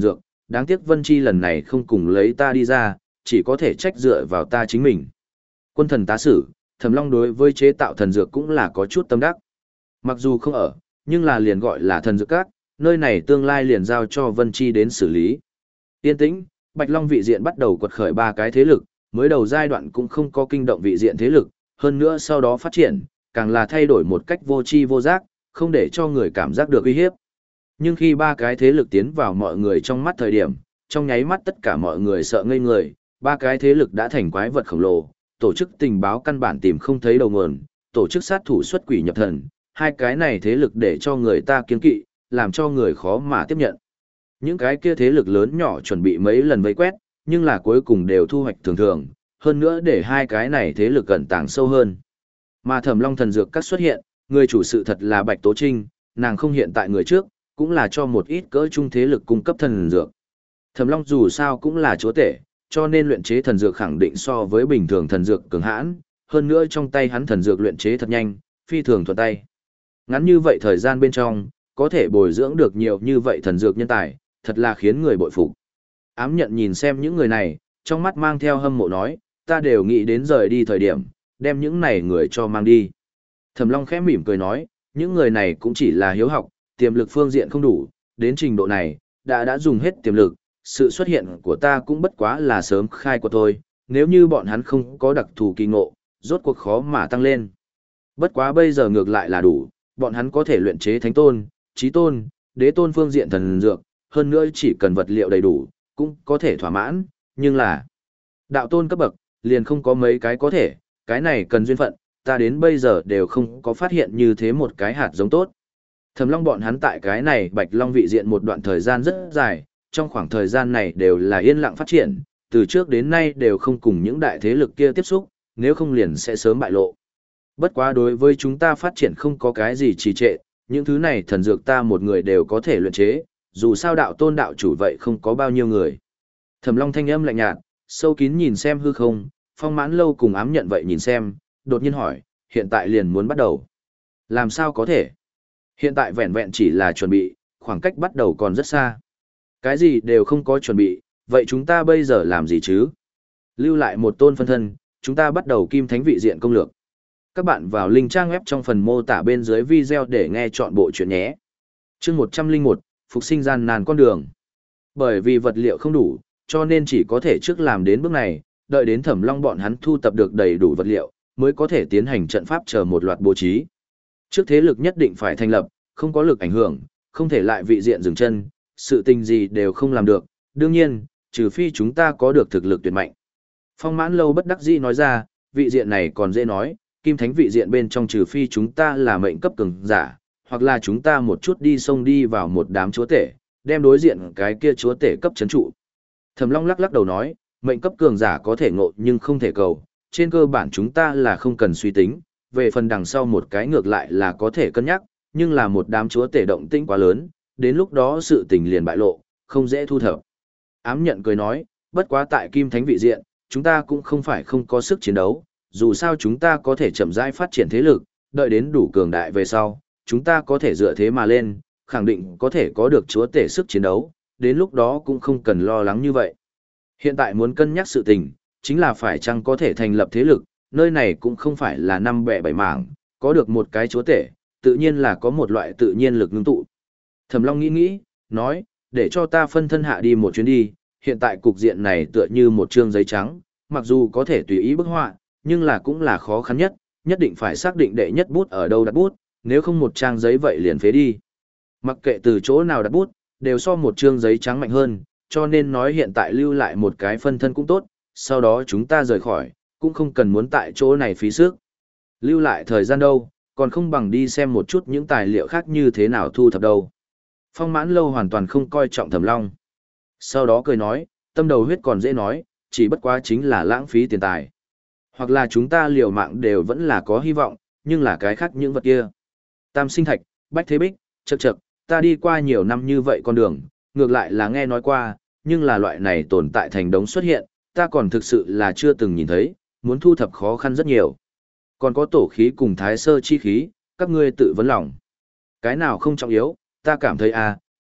đáng tiếc Vân Chi lần này không cùng lấy ta đi ra, chỉ có thể trách dựa vào ta chính mình. Quân thần tá sử, Thẩm Long đối với chế tạo thần dược cũng là có chút tâm đắc. Mặc dù không ở, nhưng là liền gọi là thần dược các, nơi này tương lai liền giao cho Vân Chi đến xử lý. Yên tĩnh, Bạch Long vị diện bắt đầu quật khởi ba cái thế lực, mới đầu giai đoạn cũng không có kinh động vị diện thế lực, hơn nữa sau đó phát triển, càng là thay đổi một cách vô tri vô giác, không để cho người cảm giác được uy hiếp. Nhưng khi ba cái thế lực tiến vào mọi người trong mắt thời điểm, trong nháy mắt tất cả mọi người sợ ngây người, ba cái thế lực đã thành quái vật khổng lồ, tổ chức tình báo căn bản tìm không thấy đầu nguồn, tổ chức sát thủ xuất quỷ nhập thần, hai cái này thế lực để cho người ta kiêng kỵ, làm cho người khó mà tiếp nhận. Những cái kia thế lực lớn nhỏ chuẩn bị mấy lần vây quét, nhưng là cuối cùng đều thu hoạch thường thường, hơn nữa để hai cái này thế lực gần tàng sâu hơn. Mà Thẩm Long thần dược các xuất hiện, người chủ sự thật là Bạch Tố Trinh, nàng không hiện tại người trước, cũng là cho một ít cỡ trung thế lực cung cấp thần dược. Thẩm Long dù sao cũng là chúa tể, cho nên luyện chế thần dược khẳng định so với bình thường thần dược cường hãn, hơn nữa trong tay hắn thần dược luyện chế thật nhanh, phi thường thuận tay. Ngắn như vậy thời gian bên trong, có thể bồi dưỡng được nhiều như vậy thần dược nhân tài, thật là khiến người bội phục. Ám nhận nhìn xem những người này, trong mắt mang theo hâm mộ nói, ta đều nghĩ đến rời đi thời điểm, đem những này người cho mang đi. Thẩm Long khẽ mỉm cười nói, những người này cũng chỉ là hiếu học, tiềm lực phương diện không đủ, đến trình độ này, đã đã dùng hết tiềm lực, sự xuất hiện của ta cũng bất quá là sớm khai của tôi, nếu như bọn hắn không có đặc thù kỳ ngộ, rốt cuộc khó mà tăng lên. Bất quá bây giờ ngược lại là đủ, bọn hắn có thể luyện chế thánh tôn, chí tôn, đế tôn phương diện thần dược, hơn nữa chỉ cần vật liệu đầy đủ, cũng có thể thỏa mãn, nhưng là đạo tôn cấp bậc, liền không có mấy cái có thể, cái này cần duyên phận, ta đến bây giờ đều không có phát hiện như thế một cái hạt giống tốt. Thẩm Long bọn hắn tại cái này Bạch Long vị diện một đoạn thời gian rất dài, trong khoảng thời gian này đều là yên lặng phát triển, từ trước đến nay đều không cùng những đại thế lực kia tiếp xúc, nếu không liền sẽ sớm bại lộ. Bất quá đối với chúng ta phát triển không có cái gì trì trệ, những thứ này thần dược ta một người đều có thể luyện chế, dù sao đạo tôn đạo chủ vậy không có bao nhiêu người. Thẩm Long thanh âm lạnh nhạt, sâu kín nhìn xem hư không, Phong Mãn Lâu cùng Ám Nhận vậy nhìn xem, đột nhiên hỏi, hiện tại liền muốn bắt đầu. Làm sao có thể? Hiện tại vẹn vẹn chỉ là chuẩn bị, khoảng cách bắt đầu còn rất xa. Cái gì đều không có chuẩn bị, vậy chúng ta bây giờ làm gì chứ? Lưu lại một tôn phân thân, chúng ta bắt đầu Kim Thánh vị diện công lược. Các bạn vào link trang web trong phần mô tả bên dưới video để nghe chọn bộ chuyện nhé. Chương một trăm lẻ một, Phục sinh gian nan con đường. Bởi vì vật liệu không đủ, cho nên chỉ có thể trước làm đến bước này, đợi đến Thẩm Long bọn hắn thu tập được đầy đủ vật liệu, mới có thể tiến hành trận pháp chờ một loạt bố trí. Trước thế lực nhất định phải thành lập, không có lực ảnh hưởng, không thể lại vị diện dừng chân, sự tình gì đều không làm được, đương nhiên, trừ phi chúng ta có được thực lực tuyệt mạnh. Phong Mãn Lâu bất đắc dĩ nói ra, vị diện này còn dễ nói, Kim Thánh vị diện bên trong trừ phi chúng ta là mệnh cấp cường giả, hoặc là chúng ta một chút đi sông đi vào một đám chúa tể, đem đối diện cái kia chúa tể cấp chấn trụ. Thẩm Long lắc lắc đầu nói, mệnh cấp cường giả có thể ngộ nhưng không thể cầu, trên cơ bản chúng ta là không cần suy tính, về phần đằng sau một cái ngược lại là có thể cân nhắc, nhưng là một đám chúa tể động tĩnh quá lớn, đến lúc đó sự tình liền bại lộ, không dễ thu thập. Ám Nhận cười nói, bất quá tại Kim Thánh vị diện, chúng ta cũng không phải không có sức chiến đấu, dù sao chúng ta có thể chậm rãi phát triển thế lực, đợi đến đủ cường đại về sau, chúng ta có thể dựa thế mà lên, khẳng định có thể có được chúa tể sức chiến đấu, đến lúc đó cũng không cần lo lắng như vậy. Hiện tại muốn cân nhắc sự tình, chính là phải chăng có thể thành lập thế lực, nơi này cũng không phải là năm bẻ bảy mảng, có được một cái chúa tể, tự nhiên là có một loại tự nhiên lực ngưng tụ. Thẩm Long nghĩ nghĩ, nói, để cho ta phân thân hạ đi một chuyến đi, hiện tại cục diện này tựa như một trương giấy trắng, mặc dù có thể tùy ý bức họa, nhưng là cũng là khó khăn nhất, nhất định phải xác định đệ nhất bút ở đâu đặt bút, nếu không một trang giấy vậy liền phế đi. Mặc kệ từ chỗ nào đặt bút, đều so một trương giấy trắng mạnh hơn, cho nên nói hiện tại lưu lại một cái phân thân cũng tốt, sau đó chúng ta rời khỏi, cũng không cần muốn tại chỗ này phí sức. Lưu lại thời gian đâu, còn không bằng đi xem một chút những tài liệu khác như thế nào thu thập đâu. Phong Mãn Lâu hoàn toàn không coi trọng Thẩm Long. Sau đó cười nói, tâm đầu huyết còn dễ nói, chỉ bất quá chính là lãng phí tiền tài. Hoặc là chúng ta liều mạng đều vẫn là có hy vọng, nhưng là cái khác những vật kia. Tam sinh thạch, bách thế bích, chậc chậc, ta đi qua nhiều năm như vậy con đường, ngược lại là nghe nói qua, nhưng là loại này tồn tại thành đống xuất hiện, ta còn thực sự là chưa từng nhìn thấy, muốn thu thập khó khăn rất nhiều. Còn có tổ khí cùng thái sơ chi khí, các ngươi tự vấn lòng. Cái nào không trọng yếu, ta cảm thấy à,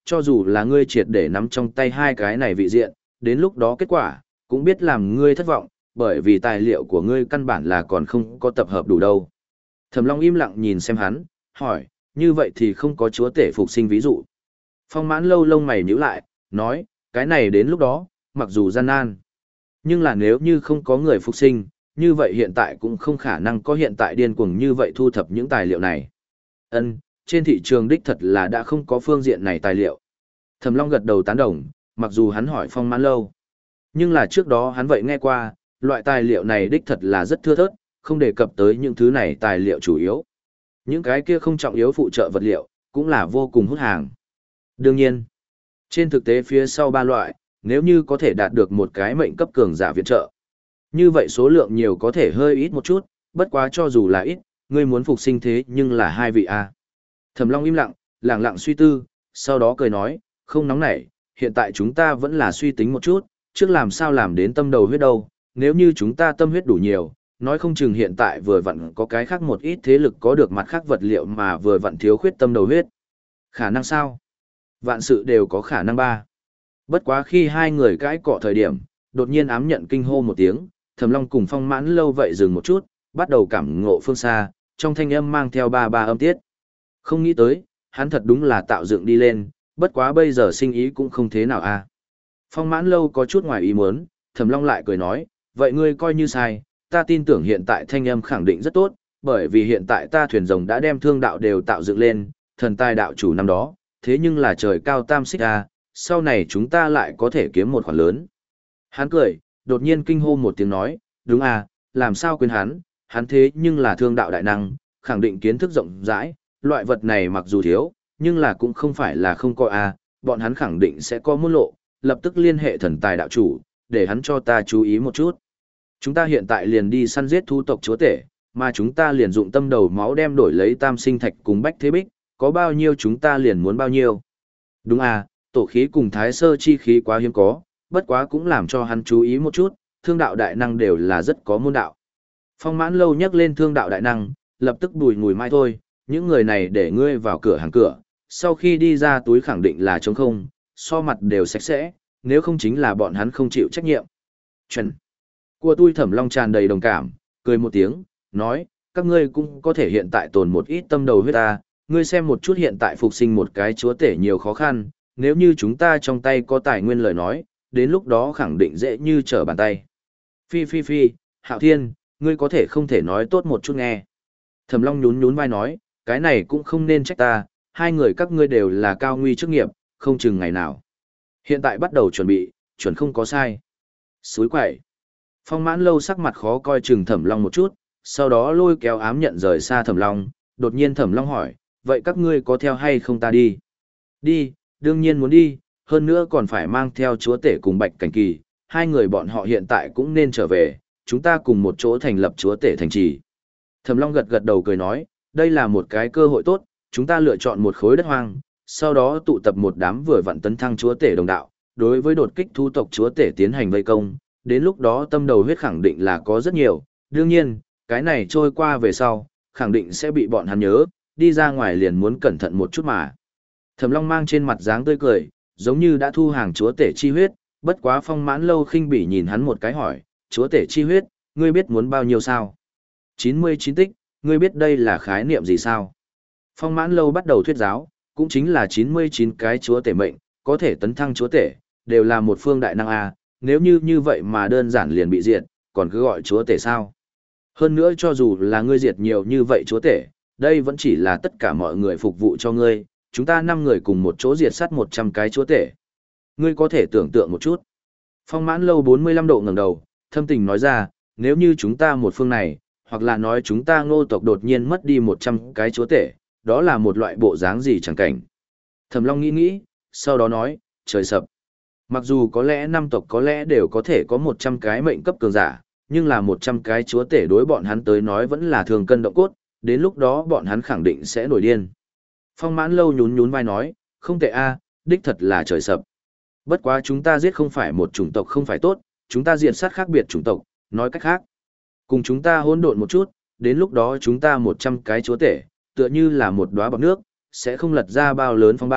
cho dù là ngươi triệt để nắm trong tay hai cái này vị diện, đến lúc đó kết quả, cũng biết làm ngươi thất vọng, bởi vì tài liệu của ngươi căn bản là còn không có tập hợp đủ đâu. Thẩm Long im lặng nhìn xem hắn, hỏi, như vậy thì không có chúa tể phục sinh ví dụ. Phong Mãn Lâu lông mày nhíu lại, nói, cái này đến lúc đó, mặc dù gian nan, nhưng là nếu như không có người phục sinh, như vậy hiện tại cũng không khả năng có hiện tại điên cuồng như vậy thu thập những tài liệu này. Ân, trên thị trường đích thật là đã không có phương diện này tài liệu. Thẩm Long gật đầu tán đồng, mặc dù hắn hỏi Phong Mãn Lâu, nhưng là trước đó hắn vậy nghe qua, loại tài liệu này đích thật là rất thưa thớt, không đề cập tới những thứ này tài liệu chủ yếu. Những cái kia không trọng yếu phụ trợ vật liệu, cũng là vô cùng hút hàng. Đương nhiên, trên thực tế phía sau ba loại, nếu như có thể đạt được một cái mệnh cấp cường giả viện trợ, như vậy số lượng nhiều có thể hơi ít một chút, bất quá cho dù là ít, ngươi muốn phục sinh thế nhưng là hai vị A. Thẩm Long im lặng, lặng lặng suy tư, sau đó cười nói, không nóng nảy, hiện tại chúng ta vẫn là suy tính một chút, trước làm sao làm đến tâm đầu huyết đâu, nếu như chúng ta tâm huyết đủ nhiều, nói không chừng hiện tại vừa vặn có cái khác một ít thế lực có được mặt khác vật liệu mà vừa vặn thiếu khuyết tâm đầu huyết. Khả năng sao? Vạn sự đều có khả năng ba. Bất quá khi hai người cãi cọ thời điểm, đột nhiên ám nhận kinh hô một tiếng, Thẩm Long cùng Phong Mãn Lâu vậy dừng một chút, bắt đầu cảm ngộ phương xa, trong thanh âm mang theo ba ba âm tiết. Không nghĩ tới, hắn thật đúng là tạo dựng đi lên, bất quá bây giờ sinh ý cũng không thế nào a. Phong Mãn Lâu có chút ngoài ý muốn, Thẩm Long lại cười nói, vậy ngươi coi như sai, ta tin tưởng hiện tại thanh âm khẳng định rất tốt, bởi vì hiện tại ta thuyền rồng đã đem thương đạo đều tạo dựng lên, thần tài đạo chủ năm đó, thế nhưng là trời cao tam xích a, sau này chúng ta lại có thể kiếm một khoản lớn. Hắn cười, đột nhiên kinh hô một tiếng nói, đúng à, làm sao quên hắn, hắn thế nhưng là thương đạo đại năng, khẳng định kiến thức rộng rãi, loại vật này mặc dù thiếu, nhưng là cũng không phải là không có à, bọn hắn khẳng định sẽ có môn lộ, lập tức liên hệ thần tài đạo chủ, để hắn cho ta chú ý một chút. Chúng ta hiện tại liền đi săn giết thu tộc chúa tể, mà chúng ta liền dụng tâm đầu máu đem đổi lấy tam sinh thạch cùng bách thế bích, có bao nhiêu chúng ta liền muốn bao nhiêu. Đúng à, tổ khí cùng thái sơ chi khí quá hiếm có, bất quá cũng làm cho hắn chú ý một chút, thương đạo đại năng đều là rất có môn đạo. Phong Mãn Lâu nhắc lên thương đạo đại năng, lập tức bùi ngùi mai thôi, những người này để ngươi vào cửa hàng cửa, sau khi đi ra túi khẳng định là trống không, so mặt đều sạch sẽ, nếu không chính là bọn hắn không chịu trách nhiệm. Chuẩn. Của tôi Thẩm Long tràn đầy đồng cảm, cười một tiếng, nói, các ngươi cũng có thể hiện tại tồn một ít tâm đầu huyết ta, ngươi xem một chút hiện tại phục sinh một cái chúa tể nhiều khó khăn, nếu như chúng ta trong tay có tài nguyên lời nói, đến lúc đó khẳng định dễ như trở bàn tay. Phi phi phi, Hạo Thiên, ngươi có thể không thể nói tốt một chút nghe. Thẩm Long nhún nhún vai nói, cái này cũng không nên trách ta, hai người các ngươi đều là cao nguy chức nghiệp, không chừng ngày nào. Hiện tại bắt đầu chuẩn bị, chuẩn không có sai. Suối quậy. Phong Mãn Lâu sắc mặt khó coi chừng Thẩm Long một chút, sau đó lôi kéo ám nhận rời xa Thẩm Long, đột nhiên Thẩm Long hỏi, vậy các ngươi có theo hay không ta đi? Đi, đương nhiên muốn đi, hơn nữa còn phải mang theo chúa tể cùng Bạch Cảnh Kỳ, hai người bọn họ hiện tại cũng nên trở về, chúng ta cùng một chỗ thành lập chúa tể thành trì. Thẩm Long gật gật đầu cười nói, đây là một cái cơ hội tốt, chúng ta lựa chọn một khối đất hoang, sau đó tụ tập một đám vừa vặn tấn thăng chúa tể đồng đạo, đối với đột kích thu tộc chúa tể tiến hành vây công, đến lúc đó tâm đầu huyết khẳng định là có rất nhiều, đương nhiên, cái này trôi qua về sau, khẳng định sẽ bị bọn hắn nhớ, đi ra ngoài liền muốn cẩn thận một chút mà. Thẩm Long mang trên mặt dáng tươi cười, giống như đã thu hàng chúa tể chi huyết, bất quá Phong Mãn Lâu khinh bỉ nhìn hắn một cái hỏi, chúa tể chi huyết, ngươi biết muốn bao nhiêu sao? chín mươi chín tích, ngươi biết đây là khái niệm gì sao? Phong Mãn Lâu bắt đầu thuyết giáo, cũng chính là chín mươi chín cái chúa tể mệnh, có thể tấn thăng chúa tể, đều là một phương đại năng A, nếu như như vậy mà đơn giản liền bị diệt, còn cứ gọi chúa tể sao? Hơn nữa cho dù là ngươi diệt nhiều như vậy chúa tể, đây vẫn chỉ là tất cả mọi người phục vụ cho ngươi, chúng ta năm người cùng một chỗ diệt sát một trăm cái chúa tể. Ngươi có thể tưởng tượng một chút. Phong Mãn Lâu bốn mươi lăm độ ngẩng đầu, thâm tình nói ra, nếu như chúng ta một phương này, hoặc là nói chúng ta Ngô tộc đột nhiên mất đi một trăm cái chúa tể, đó là một loại bộ dáng gì chẳng cảnh. Thẩm Long nghĩ nghĩ, sau đó nói, trời sập. Mặc dù có lẽ năm tộc có lẽ đều có thể có một trăm cái mệnh cấp cường giả, nhưng là một trăm cái chúa tể đối bọn hắn tới nói vẫn là thường cân động cốt, đến lúc đó bọn hắn khẳng định sẽ nổi điên. Phong Mãn Lâu nhún nhún vai nói, không tệ a, đích thật là trời sập. Bất quá chúng ta giết không phải một chủng tộc không phải tốt, chúng ta diệt sát khác biệt chủng tộc, nói cách khác. Cùng chúng ta hỗn độn một chút, đến lúc đó chúng ta một trăm cái chúa tể, tựa như là một đóa bọt nước, sẽ không lật ra bao lớn phong ba,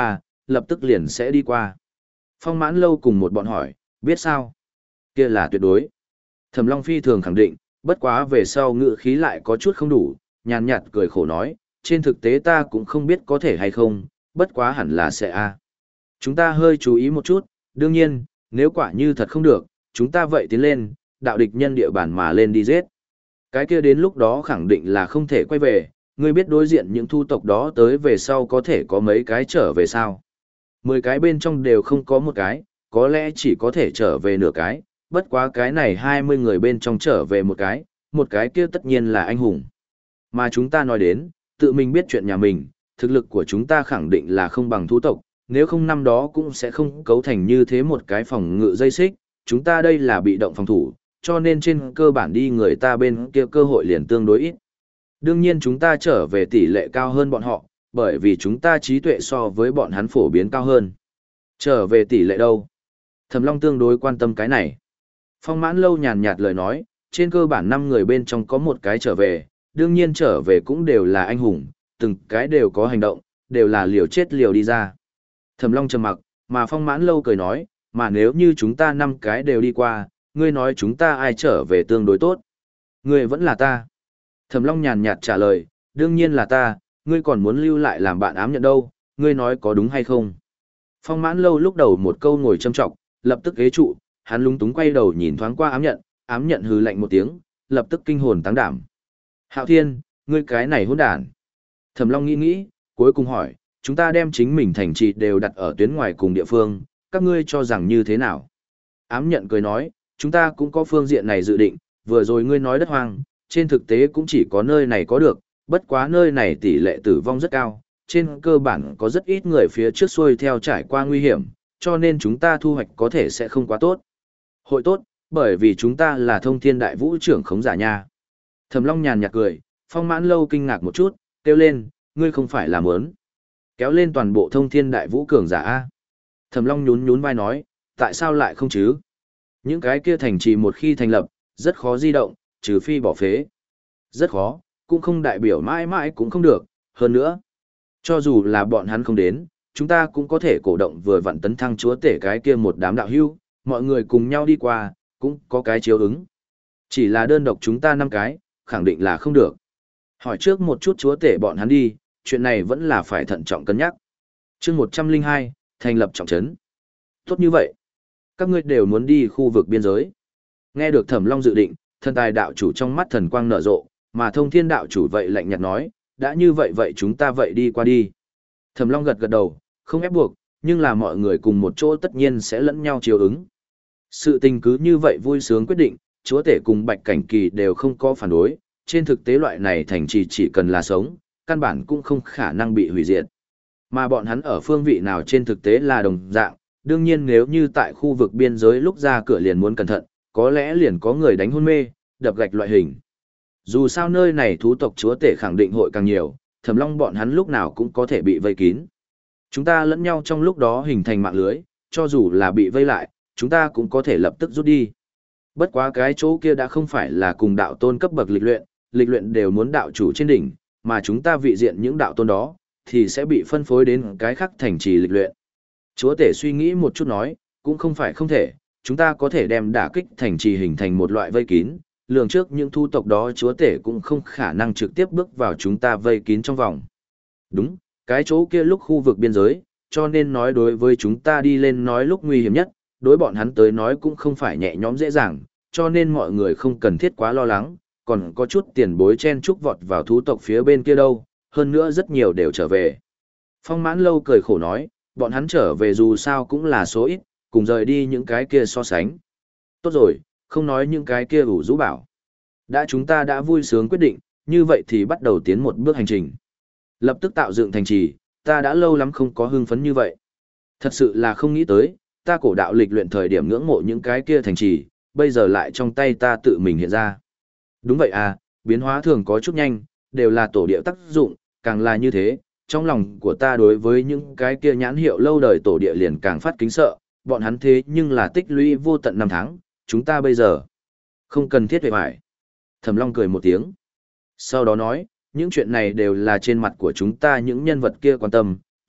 lập tức liền sẽ đi qua. Phong Mãn Lâu cùng một bọn hỏi, biết sao? Kia là tuyệt đối. Thẩm Long phi thường khẳng định, bất quá về sau ngữ khí lại có chút không đủ, nhàn nhạt cười khổ nói, trên thực tế ta cũng không biết có thể hay không, bất quá hẳn là sẽ a. Chúng ta hơi chú ý một chút, đương nhiên, nếu quả như thật không được, chúng ta vậy tiến lên, đạo địch nhân địa bàn mà lên đi giết. Cái kia đến lúc đó khẳng định là không thể quay về, ngươi biết đối diện những thu tộc đó tới về sau có thể có mấy cái trở về sao. Mười cái bên trong đều không có một cái, có lẽ chỉ có thể trở về nửa cái, bất quá cái này hai mươi người bên trong trở về một cái, một cái kia tất nhiên là anh hùng. Mà chúng ta nói đến, tự mình biết chuyện nhà mình, thực lực của chúng ta khẳng định là không bằng thú tộc, nếu không năm đó cũng sẽ không cấu thành như thế một cái phòng ngự dây xích, chúng ta đây là bị động phòng thủ, cho nên trên cơ bản đi người ta bên kia cơ hội liền tương đối ít. Đương nhiên chúng ta trở về tỷ lệ cao hơn bọn họ, bởi vì chúng ta trí tuệ so với bọn hắn phổ biến cao hơn. Trở về tỷ lệ đâu? Thẩm Long tương đối quan tâm cái này. Phong Mãn Lâu nhàn nhạt lời nói, trên cơ bản năm người bên trong có một cái trở về, đương nhiên trở về cũng đều là anh hùng, từng cái đều có hành động, đều là liều chết liều đi ra. Thẩm Long trầm mặc, mà Phong Mãn Lâu cười nói, mà nếu như chúng ta năm cái đều đi qua, ngươi nói chúng ta ai trở về tương đối tốt? Ngươi vẫn là ta. Thẩm Long nhàn nhạt trả lời, đương nhiên là ta, ngươi còn muốn lưu lại làm bạn ám nhận đâu, ngươi nói có đúng hay không? Phong Mãn Lâu lúc đầu một câu ngồi châm trọng, lập tức ghế trụ, hắn lúng túng quay đầu nhìn thoáng qua ám nhận, ám nhận hừ lạnh một tiếng, lập tức kinh hồn táng đảm. Hạo Thiên, ngươi cái này hỗn đản. Thẩm Long nghĩ nghĩ, cuối cùng hỏi, chúng ta đem chính mình thành trì đều đặt ở tuyến ngoài cùng địa phương, các ngươi cho rằng như thế nào? Ám nhận cười nói, chúng ta cũng có phương diện này dự định, vừa rồi ngươi nói đất hoang, trên thực tế cũng chỉ có nơi này có được, bất quá nơi này tỷ lệ tử vong rất cao, trên cơ bản có rất ít người phía trước xuôi theo trải qua nguy hiểm, cho nên chúng ta thu hoạch có thể sẽ không quá tốt. Hội tốt, bởi vì chúng ta là thông thiên đại vũ trưởng khống giả nha. Thẩm Long nhàn nhạt cười, Phong Mãn Lâu kinh ngạc một chút, kêu lên, ngươi không phải là muốn kéo lên toàn bộ thông thiên đại vũ cường giả a? Thẩm Long nhún nhún vai nói, tại sao lại không chứ? Những cái kia thành trì một khi thành lập, rất khó di động, trừ phi bỏ phế. Rất khó, cũng không đại biểu mãi mãi cũng không được, hơn nữa. Cho dù là bọn hắn không đến, chúng ta cũng có thể cổ động vừa vặn tấn thăng chúa tể cái kia một đám đạo hưu, mọi người cùng nhau đi qua, cũng có cái chiếu ứng. Chỉ là đơn độc chúng ta năm cái, khẳng định là không được. Hỏi trước một chút chúa tể bọn hắn đi, chuyện này vẫn là phải thận trọng cân nhắc. Chương một trăm lẻ hai, thành lập trọng trấn. Tốt như vậy, các ngươi đều muốn đi khu vực biên giới. Nghe được Thẩm Long dự định, thần tài đạo chủ trong mắt thần quang nở rộ, mà thông thiên đạo chủ vậy lạnh nhạt nói, đã như vậy vậy chúng ta vậy đi qua đi. Thẩm Long gật gật đầu, không ép buộc, nhưng là mọi người cùng một chỗ tất nhiên sẽ lẫn nhau chiều ứng. Sự tình cứ như vậy vui sướng quyết định, chúa tể cùng Bạch Cảnh Kỳ đều không có phản đối, trên thực tế loại này thành trì chỉ cần là sống, căn bản cũng không khả năng bị hủy diệt. Mà bọn hắn ở phương vị nào trên thực tế là đồng dạng, đương nhiên nếu như tại khu vực biên giới lúc ra cửa liền muốn cẩn thận, có lẽ liền có người đánh hôn mê, đập gạch loại hình. Dù sao nơi này thú tộc chúa tể khẳng định hội càng nhiều, Thẩm Long bọn hắn lúc nào cũng có thể bị vây kín. Chúng ta lẫn nhau trong lúc đó hình thành mạng lưới, cho dù là bị vây lại, chúng ta cũng có thể lập tức rút đi. Bất quá cái chỗ kia đã không phải là cùng đạo tôn cấp bậc lịch luyện, lịch luyện đều muốn đạo chủ trên đỉnh, mà chúng ta vị diện những đạo tôn đó, thì sẽ bị phân phối đến cái khác thành trì lịch luyện. Chúa tể suy nghĩ một chút nói, cũng không phải không thể, chúng ta có thể đem đả kích thành trì hình thành một loại vây kín, lường trước những thu tộc đó chúa tể cũng không khả năng trực tiếp bước vào chúng ta vây kín trong vòng. Đúng, cái chỗ kia lúc khu vực biên giới, cho nên nói đối với chúng ta đi lên nói lúc nguy hiểm nhất, đối bọn hắn tới nói cũng không phải nhẹ nhõm dễ dàng, cho nên mọi người không cần thiết quá lo lắng, còn có chút tiền bối chen chúc vọt vào thú tộc phía bên kia đâu, hơn nữa rất nhiều đều trở về. Phong Mãn Lâu cười khổ nói, bọn hắn trở về dù sao cũng là số ít, cùng rời đi những cái kia so sánh. Tốt rồi, không nói những cái kia ủ rũ bảo. Đã chúng ta đã vui sướng quyết định, như vậy thì bắt đầu tiến một bước hành trình. Lập tức tạo dựng thành trì, ta đã lâu lắm không có hưng phấn như vậy. Thật sự là không nghĩ tới, ta cổ đạo lịch luyện thời điểm ngưỡng mộ những cái kia thành trì, bây giờ lại trong tay ta tự mình hiện ra. Đúng vậy à, biến hóa thường có chút nhanh, đều là tổ địa tác dụng, càng là như thế, trong lòng của ta đối với những cái kia nhãn hiệu lâu đời tổ địa liền càng phát kính sợ, bọn hắn thế nhưng là tích lũy vô tận năm tháng, chúng ta bây giờ không cần thiết về phải. Thẩm Long cười một tiếng. Sau đó nói, những chuyện này đều là trên mặt của chúng ta những nhân vật kia quan tâm,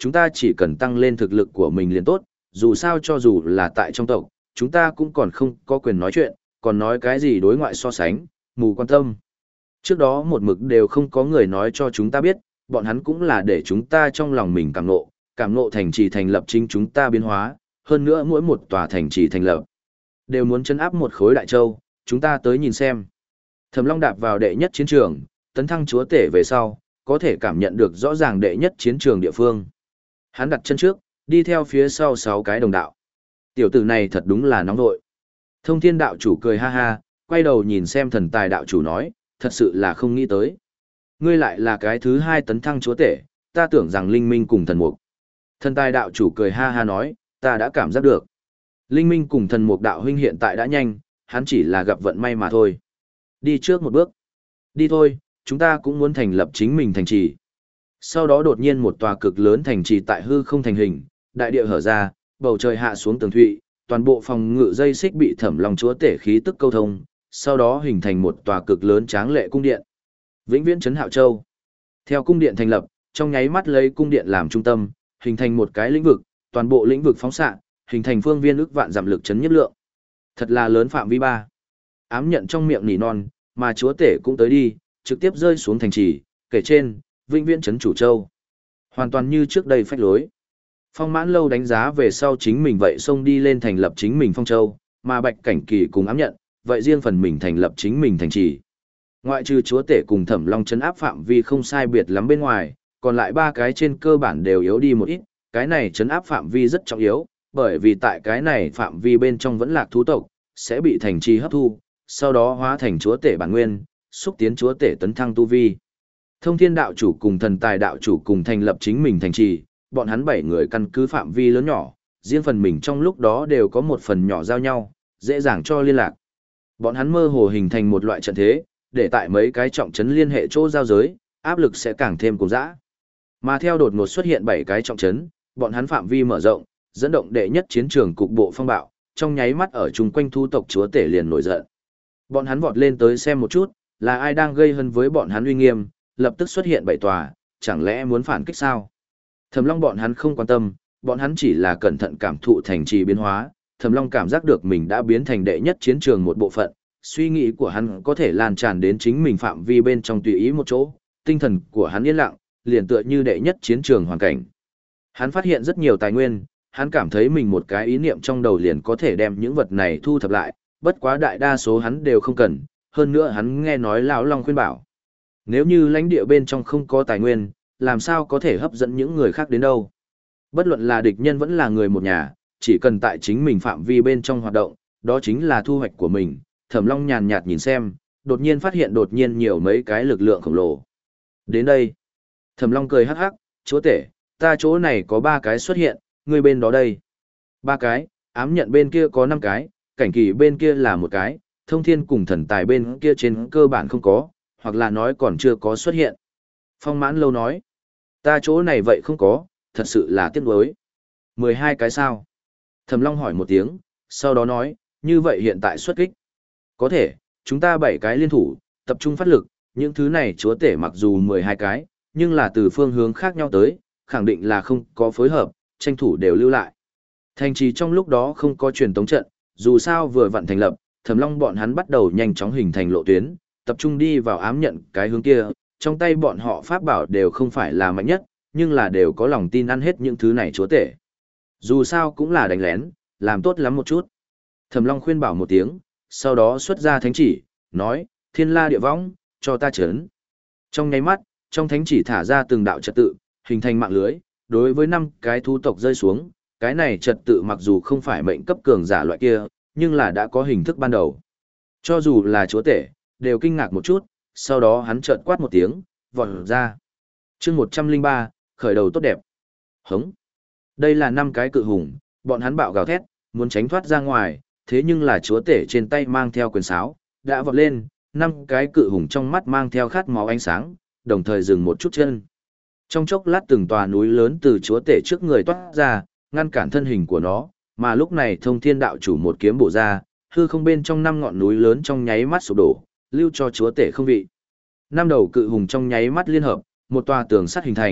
chúng ta chỉ cần tăng lên thực lực của mình liền tốt, dù sao cho dù là tại trong tộc, chúng ta cũng còn không có quyền nói chuyện, còn nói cái gì đối ngoại so sánh, mù quan tâm. Trước đó một mực đều không có người nói cho chúng ta biết, bọn hắn cũng là để chúng ta trong lòng mình cảm ngộ, cảm ngộ thành trì thành lập chính chúng ta biến hóa, hơn nữa mỗi một tòa thành trì thành lập đều muốn chấn áp một khối đại châu, chúng ta tới nhìn xem. Thẩm Long đạp vào đệ nhất chiến trường, tấn thăng chúa tể về sau, có thể cảm nhận được rõ ràng đệ nhất chiến trường địa phương. Hắn đặt chân trước, đi theo phía sau sáu cái đồng đạo. Tiểu tử này thật đúng là nóng vội. Thông Thiên đạo chủ cười ha ha, quay đầu nhìn xem Thần Tài đạo chủ nói, thật sự là không nghĩ tới. Ngươi lại là cái thứ hai tấn thăng chúa tể, ta tưởng rằng Linh Minh cùng Thần Mục. Thần Tài đạo chủ cười ha ha nói, ta đã cảm giác được. Linh Minh cùng Thần Mục đạo huynh hiện tại đã nhanh, hắn chỉ là gặp vận may mà thôi. Đi trước một bước. Đi thôi, chúng ta cũng muốn thành lập chính mình thành trì. Sau đó đột nhiên một tòa cực lớn thành trì tại hư không thành hình, đại địa hở ra, bầu trời hạ xuống tường thụy, toàn bộ phòng ngự dây xích bị Thẩm Long chúa tể khí tức câu thông, sau đó hình thành một tòa cực lớn tráng lệ cung điện. Vĩnh Viễn trấn Hạo Châu. Theo cung điện thành lập, trong nháy mắt lấy cung điện làm trung tâm, hình thành một cái lĩnh vực, toàn bộ lĩnh vực phóng xạ, hình thành phương viên ức vạn giảm lực chấn nhất lượng. Thật là lớn phạm vi ba. Ám nhận trong miệng nỉ non, mà chúa tể cũng tới đi, trực tiếp rơi xuống thành trì, kể trên, Vĩnh Viễn trấn Chủ Châu. Hoàn toàn như trước đây phách lối. Phong Mãn Lâu đánh giá về sau chính mình vậy xông đi lên thành lập chính mình Phong Châu, mà Bạch Cảnh Kỳ cùng ám nhận, vậy riêng phần mình thành lập chính mình thành trì. Ngoại trừ chúa tể cùng Thẩm Long trấn áp phạm vi không sai biệt lắm bên ngoài, còn lại ba cái trên cơ bản đều yếu đi một ít, cái này trấn áp phạm vi rất trọng yếu, bởi vì tại cái này phạm vi bên trong vẫn lạc thú tộc, sẽ bị thành trì hấp thu, sau đó hóa thành chúa tể bản nguyên, xúc tiến chúa tể tấn thăng tu vi. Thông Thiên đạo chủ cùng Thần Tài đạo chủ cùng thành lập chính mình thành trì, bọn hắn bảy người căn cứ phạm vi lớn nhỏ, riêng phần mình trong lúc đó đều có một phần nhỏ giao nhau, dễ dàng cho liên lạc. Bọn hắn mơ hồ hình thành một loại trận thế, để tại mấy cái trọng trấn liên hệ chỗ giao giới, áp lực sẽ càng thêm cùng dã. Mà theo đột ngột xuất hiện bảy cái trọng trấn, bọn hắn phạm vi mở rộng, dẫn động đệ nhất chiến trường cục bộ phong bạo, trong nháy mắt ở chung quanh thu tộc chúa tể liền nổi giận. Bọn hắn vọt lên tới xem một chút, là ai đang gây hấn với bọn hắn uy nghiêm, lập tức xuất hiện bảy tòa, chẳng lẽ muốn phản kích sao? Thẩm Long bọn hắn không quan tâm, bọn hắn chỉ là cẩn thận cảm thụ thành trì biến hóa, Thẩm Long cảm giác được mình đã biến thành đệ nhất chiến trường một bộ phận, suy nghĩ của hắn có thể lan tràn đến chính mình phạm vi bên trong tùy ý một chỗ, tinh thần của hắn yên lặng, liền tựa như đệ nhất chiến trường hoàn cảnh. Hắn phát hiện rất nhiều tài nguyên, hắn cảm thấy mình một cái ý niệm trong đầu liền có thể đem những vật này thu thập lại, bất quá đại đa số hắn đều không cần, hơn nữa hắn nghe nói lão Long khuyên bảo. Nếu như lãnh địa bên trong không có tài nguyên, làm sao có thể hấp dẫn những người khác đến đâu? Bất luận là địch nhân vẫn là người một nhà, chỉ cần tại chính mình phạm vi bên trong hoạt động, đó chính là thu hoạch của mình. Thẩm Long nhàn nhạt nhìn xem, đột nhiên phát hiện đột nhiên nhiều mấy cái lực lượng khổng lồ. Đến đây. Thẩm Long cười hắc hắc, chúa tể, ta chỗ này có ba cái xuất hiện, ngươi bên đó đây. Ba cái, ám nhận bên kia có năm cái, cảnh kỳ bên kia là một cái, thông thiên cùng thần tài bên kia trên cơ bản không có, hoặc là nói còn chưa có xuất hiện. Phong Mãn Lâu nói, ta chỗ này vậy không có, thật sự là tiếc nuối. Mười hai cái sao? Thẩm Long hỏi một tiếng, sau đó nói, như vậy hiện tại xuất kích. Có thể, chúng ta bảy cái liên thủ, tập trung phát lực, những thứ này chúa tể mặc dù mười hai cái, nhưng là từ phương hướng khác nhau tới, khẳng định là không có phối hợp, tranh thủ đều lưu lại. Thành trì trong lúc đó không có truyền tống trận, dù sao vừa vặn thành lập, Thẩm Long bọn hắn bắt đầu nhanh chóng hình thành lộ tuyến, tập trung đi vào ám nhận cái hướng kia, trong tay bọn họ pháp bảo đều không phải là mạnh nhất, nhưng là đều có lòng tin ăn hết những thứ này chúa tể. Dù sao cũng là đánh lén, làm tốt lắm một chút. Thẩm Long khuyên bảo một tiếng, sau đó xuất ra thánh chỉ, nói, thiên la địa võng, cho ta chấn. Trong nháy mắt, trong thánh chỉ thả ra từng đạo trật tự, hình thành mạng lưới, đối với năm cái thú tộc rơi xuống, cái này trật tự mặc dù không phải mệnh cấp cường giả loại kia, nhưng là đã có hình thức ban đầu. Cho dù là chúa tể, đều kinh ngạc một chút, sau đó hắn chợt quát một tiếng, vọt ra. chương một trăm lẻ ba, khởi đầu tốt đẹp. Hống. Đây là năm cái cự hùng, bọn hắn bạo gào thét, muốn tránh thoát ra ngoài, thế nhưng là chúa tể trên tay mang theo quyền sáo, đã vọt lên, năm cái cự hùng trong mắt mang theo khát máu ánh sáng, đồng thời dừng một chút chân. Trong chốc lát từng tòa núi lớn từ chúa tể trước người toát ra, ngăn cản thân hình của nó, mà lúc này Thông Thiên đạo chủ một kiếm bổ ra, hư không bên trong năm ngọn núi lớn trong nháy mắt sụp đổ, lưu cho chúa tể không vị. Năm đầu cự hùng trong nháy mắt liên hợp, một tòa tường sắt hình thành,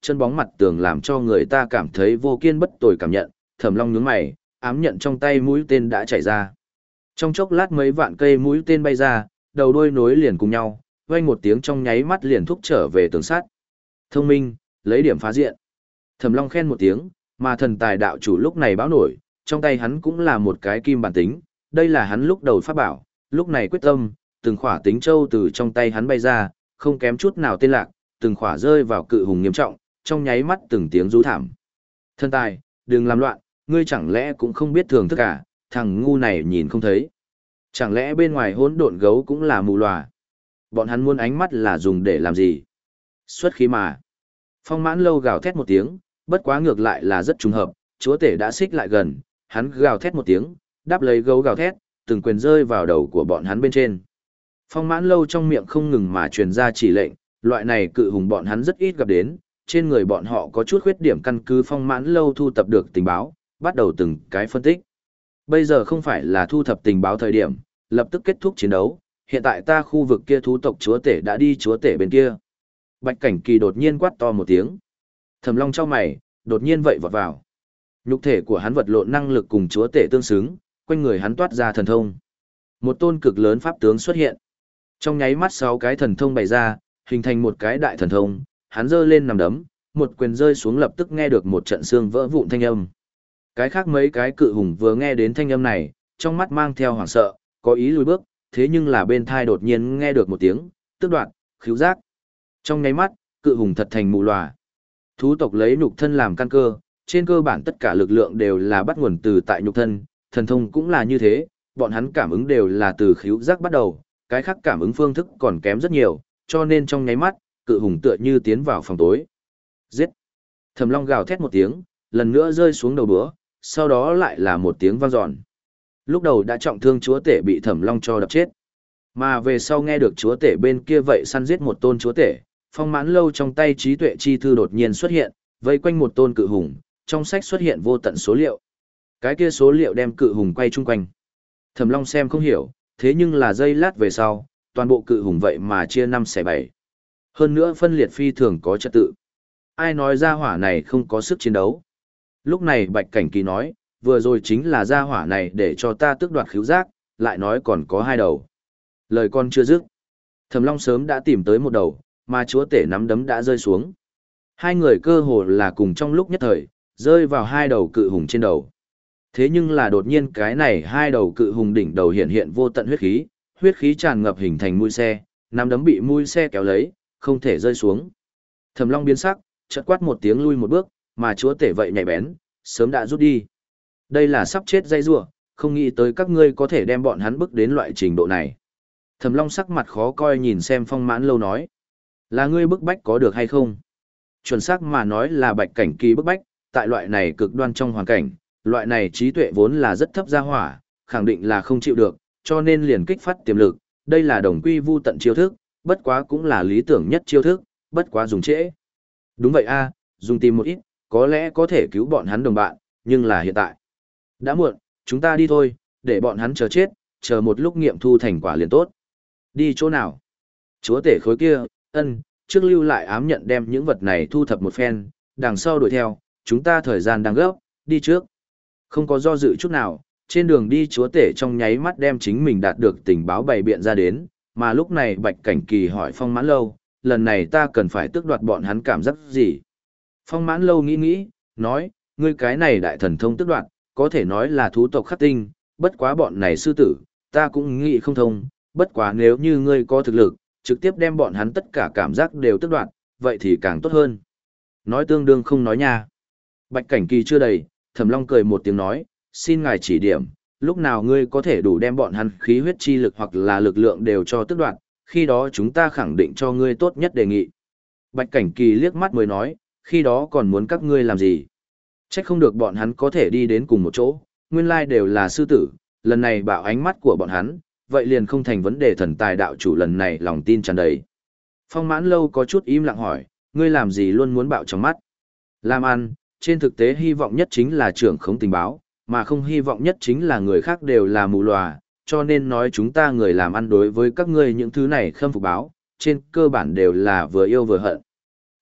chân bóng mặt tường làm cho người ta cảm thấy vô kiên bất tồi cảm nhận, Thẩm Long nhướng mày, ám nhận trong tay mũi tên đã chảy ra. Trong chốc lát mấy vạn cây mũi tên bay ra, đầu đuôi nối liền cùng nhau, vang một tiếng trong nháy mắt liền thúc trở về tường sắt. Thông minh, lấy điểm phá diện. Thẩm Long khen một tiếng, mà thần tài đạo chủ lúc này báo nổi, trong tay hắn cũng là một cái kim bản tính, đây là hắn lúc đầu pháp bảo, lúc này quyết tâm, từng khỏa tính châu từ trong tay hắn bay ra, không kém chút nào tên lạc, từng khỏa rơi vào cự hùng nghiêm trọng, trong nháy mắt từng tiếng rú thảm. Thần tài, đừng làm loạn, ngươi chẳng lẽ cũng không biết thường thức cả, thằng ngu này nhìn không thấy. Chẳng lẽ bên ngoài hỗn độn gấu cũng là mù lòa? Bọn hắn muốn ánh mắt là dùng để làm gì? Xuất khí mà. Phong Mãn Lâu gào thét một tiếng, bất quá ngược lại là rất trùng hợp, chúa tể đã xích lại gần, hắn gào thét một tiếng, đáp lấy gấu gào thét, từng quyền rơi vào đầu của bọn hắn bên trên. Phong Mãn Lâu trong miệng không ngừng mà truyền ra chỉ lệnh, loại này cự hùng bọn hắn rất ít gặp đến, trên người bọn họ có chút khuyết điểm căn cứ Phong Mãn Lâu thu thập được tình báo, bắt đầu từng cái phân tích. Bây giờ không phải là thu thập tình báo thời điểm, lập tức kết thúc chiến đấu, hiện tại ta khu vực kia thú tộc chúa tể đã đi chúa tể bên kia. Bạch Cảnh Kỳ đột nhiên quát to một tiếng. Thẩm Long chau mày, đột nhiên vậy vọt vào. Nhục thể của hắn vật lộn năng lực cùng chúa tể tương xứng, quanh người hắn toát ra thần thông. Một tôn cực lớn pháp tướng xuất hiện. Trong nháy mắt sáu cái thần thông bày ra, hình thành một cái đại thần thông, hắn giơ lên nằm đấm, một quyền rơi xuống lập tức nghe được một trận xương vỡ vụn thanh âm. Cái khác mấy cái cự hùng vừa nghe đến thanh âm này, trong mắt mang theo hoảng sợ, có ý lùi bước, thế nhưng là bên thai đột nhiên nghe được một tiếng, tức đoạn, khứu giác. Trong nháy mắt, cự hùng thật thành mù lòa. Thú tộc lấy nhục thân làm căn cơ, trên cơ bản tất cả lực lượng đều là bắt nguồn từ tại nhục thân, thần thông cũng là như thế, bọn hắn cảm ứng đều là từ khứu giác bắt đầu, cái khác cảm ứng phương thức còn kém rất nhiều, cho nên trong nháy mắt, cự hùng tựa như tiến vào phòng tối. Giết! Thẩm Long gào thét một tiếng, lần nữa rơi xuống đầu búa, sau đó lại là một tiếng vang dọn. Lúc đầu đã trọng thương chúa tể bị Thẩm Long cho đập chết. Mà về sau nghe được chúa tể bên kia vậy săn giết một tôn chúa tể, Phong Mãn Lâu trong tay trí tuệ chi thư đột nhiên xuất hiện, vây quanh một tôn cự hùng, trong sách xuất hiện vô tận số liệu. Cái kia số liệu đem cự hùng quay chung quanh. Thẩm Long xem không hiểu, thế nhưng là giây lát về sau, toàn bộ cự hùng vậy mà chia năm xẻ bảy. Hơn nữa phân liệt phi thường có trật tự. Ai nói ra hỏa này không có sức chiến đấu? Lúc này Bạch Cảnh Kỳ nói, vừa rồi chính là ra hỏa này để cho ta tước đoạt khứu giác, lại nói còn có hai đầu. Lời con chưa dứt. Thẩm Long sớm đã tìm tới một đầu, mà chúa tể nắm đấm đã rơi xuống. Hai người cơ hồ là cùng trong lúc nhất thời, rơi vào hai đầu cự hùng trên đầu. Thế nhưng là đột nhiên cái này hai đầu cự hùng đỉnh đầu hiện hiện vô tận huyết khí, huyết khí tràn ngập hình thành mũi xe, nắm đấm bị mũi xe kéo lấy, không thể rơi xuống. Thẩm Long biến sắc, chợt quát một tiếng lui một bước, mà chúa tể vậy nhạy bén, sớm đã rút đi. Đây là sắp chết dây rủa, không nghĩ tới các ngươi có thể đem bọn hắn bước đến loại trình độ này. Thẩm Long sắc mặt khó coi nhìn xem Phong Mãn Lâu nói, là ngươi bức bách có được hay không? Chuẩn xác mà nói là Bạch Cảnh Kỳ bức bách, tại loại này cực đoan trong hoàn cảnh, loại này trí tuệ vốn là rất thấp gia hỏa, khẳng định là không chịu được, cho nên liền kích phát tiềm lực, đây là đồng quy vu tận chiêu thức, bất quá cũng là lý tưởng nhất chiêu thức, bất quá dùng trễ. Đúng vậy a, dùng tìm một ít, có lẽ có thể cứu bọn hắn đồng bạn, nhưng là hiện tại. Đã muộn, chúng ta đi thôi, để bọn hắn chờ chết, chờ một lúc nghiệm thu thành quả liền tốt. Đi chỗ nào? Chúa tể khối kia, ân, trước lưu lại ám nhận đem những vật này thu thập một phen, đằng sau đuổi theo, chúng ta thời gian đang gấp, đi trước. Không có do dự chút nào, trên đường đi chúa tể trong nháy mắt đem chính mình đạt được tình báo bày biện ra đến, mà lúc này Bạch Cảnh Kỳ hỏi Phong Mãn Lâu, lần này ta cần phải tước đoạt bọn hắn cảm giác gì? Phong Mãn Lâu nghĩ nghĩ, nói, ngươi cái này đại thần thông tước đoạt, có thể nói là thú tộc khắc tinh, bất quá bọn này sư tử, ta cũng nghĩ không thông, bất quá nếu như ngươi có thực lực, trực tiếp đem bọn hắn tất cả cảm giác đều tước đoạt, vậy thì càng tốt hơn. Nói tương đương không nói nha. Bạch Cảnh Kỳ chưa đầy, Thẩm Long cười một tiếng nói, xin ngài chỉ điểm, lúc nào ngươi có thể đủ đem bọn hắn khí huyết chi lực hoặc là lực lượng đều cho tước đoạt, khi đó chúng ta khẳng định cho ngươi tốt nhất đề nghị. Bạch Cảnh Kỳ liếc mắt mới nói, khi đó còn muốn các ngươi làm gì? Chắc không được bọn hắn có thể đi đến cùng một chỗ, nguyên lai đều là sư tử, lần này bảo ánh mắt của bọn hắn, vậy liền không thành vấn đề thần tài đạo chủ lần này lòng tin tràn đầy. Phong Mãn Lâu có chút im lặng hỏi, ngươi làm gì luôn muốn bạo trong mắt? Làm ăn, trên thực tế hy vọng nhất chính là trưởng khống tình báo, mà không hy vọng nhất chính là người khác đều là mù lòa, cho nên nói chúng ta người làm ăn đối với các ngươi những thứ này khâm phục báo, trên cơ bản đều là vừa yêu vừa hận.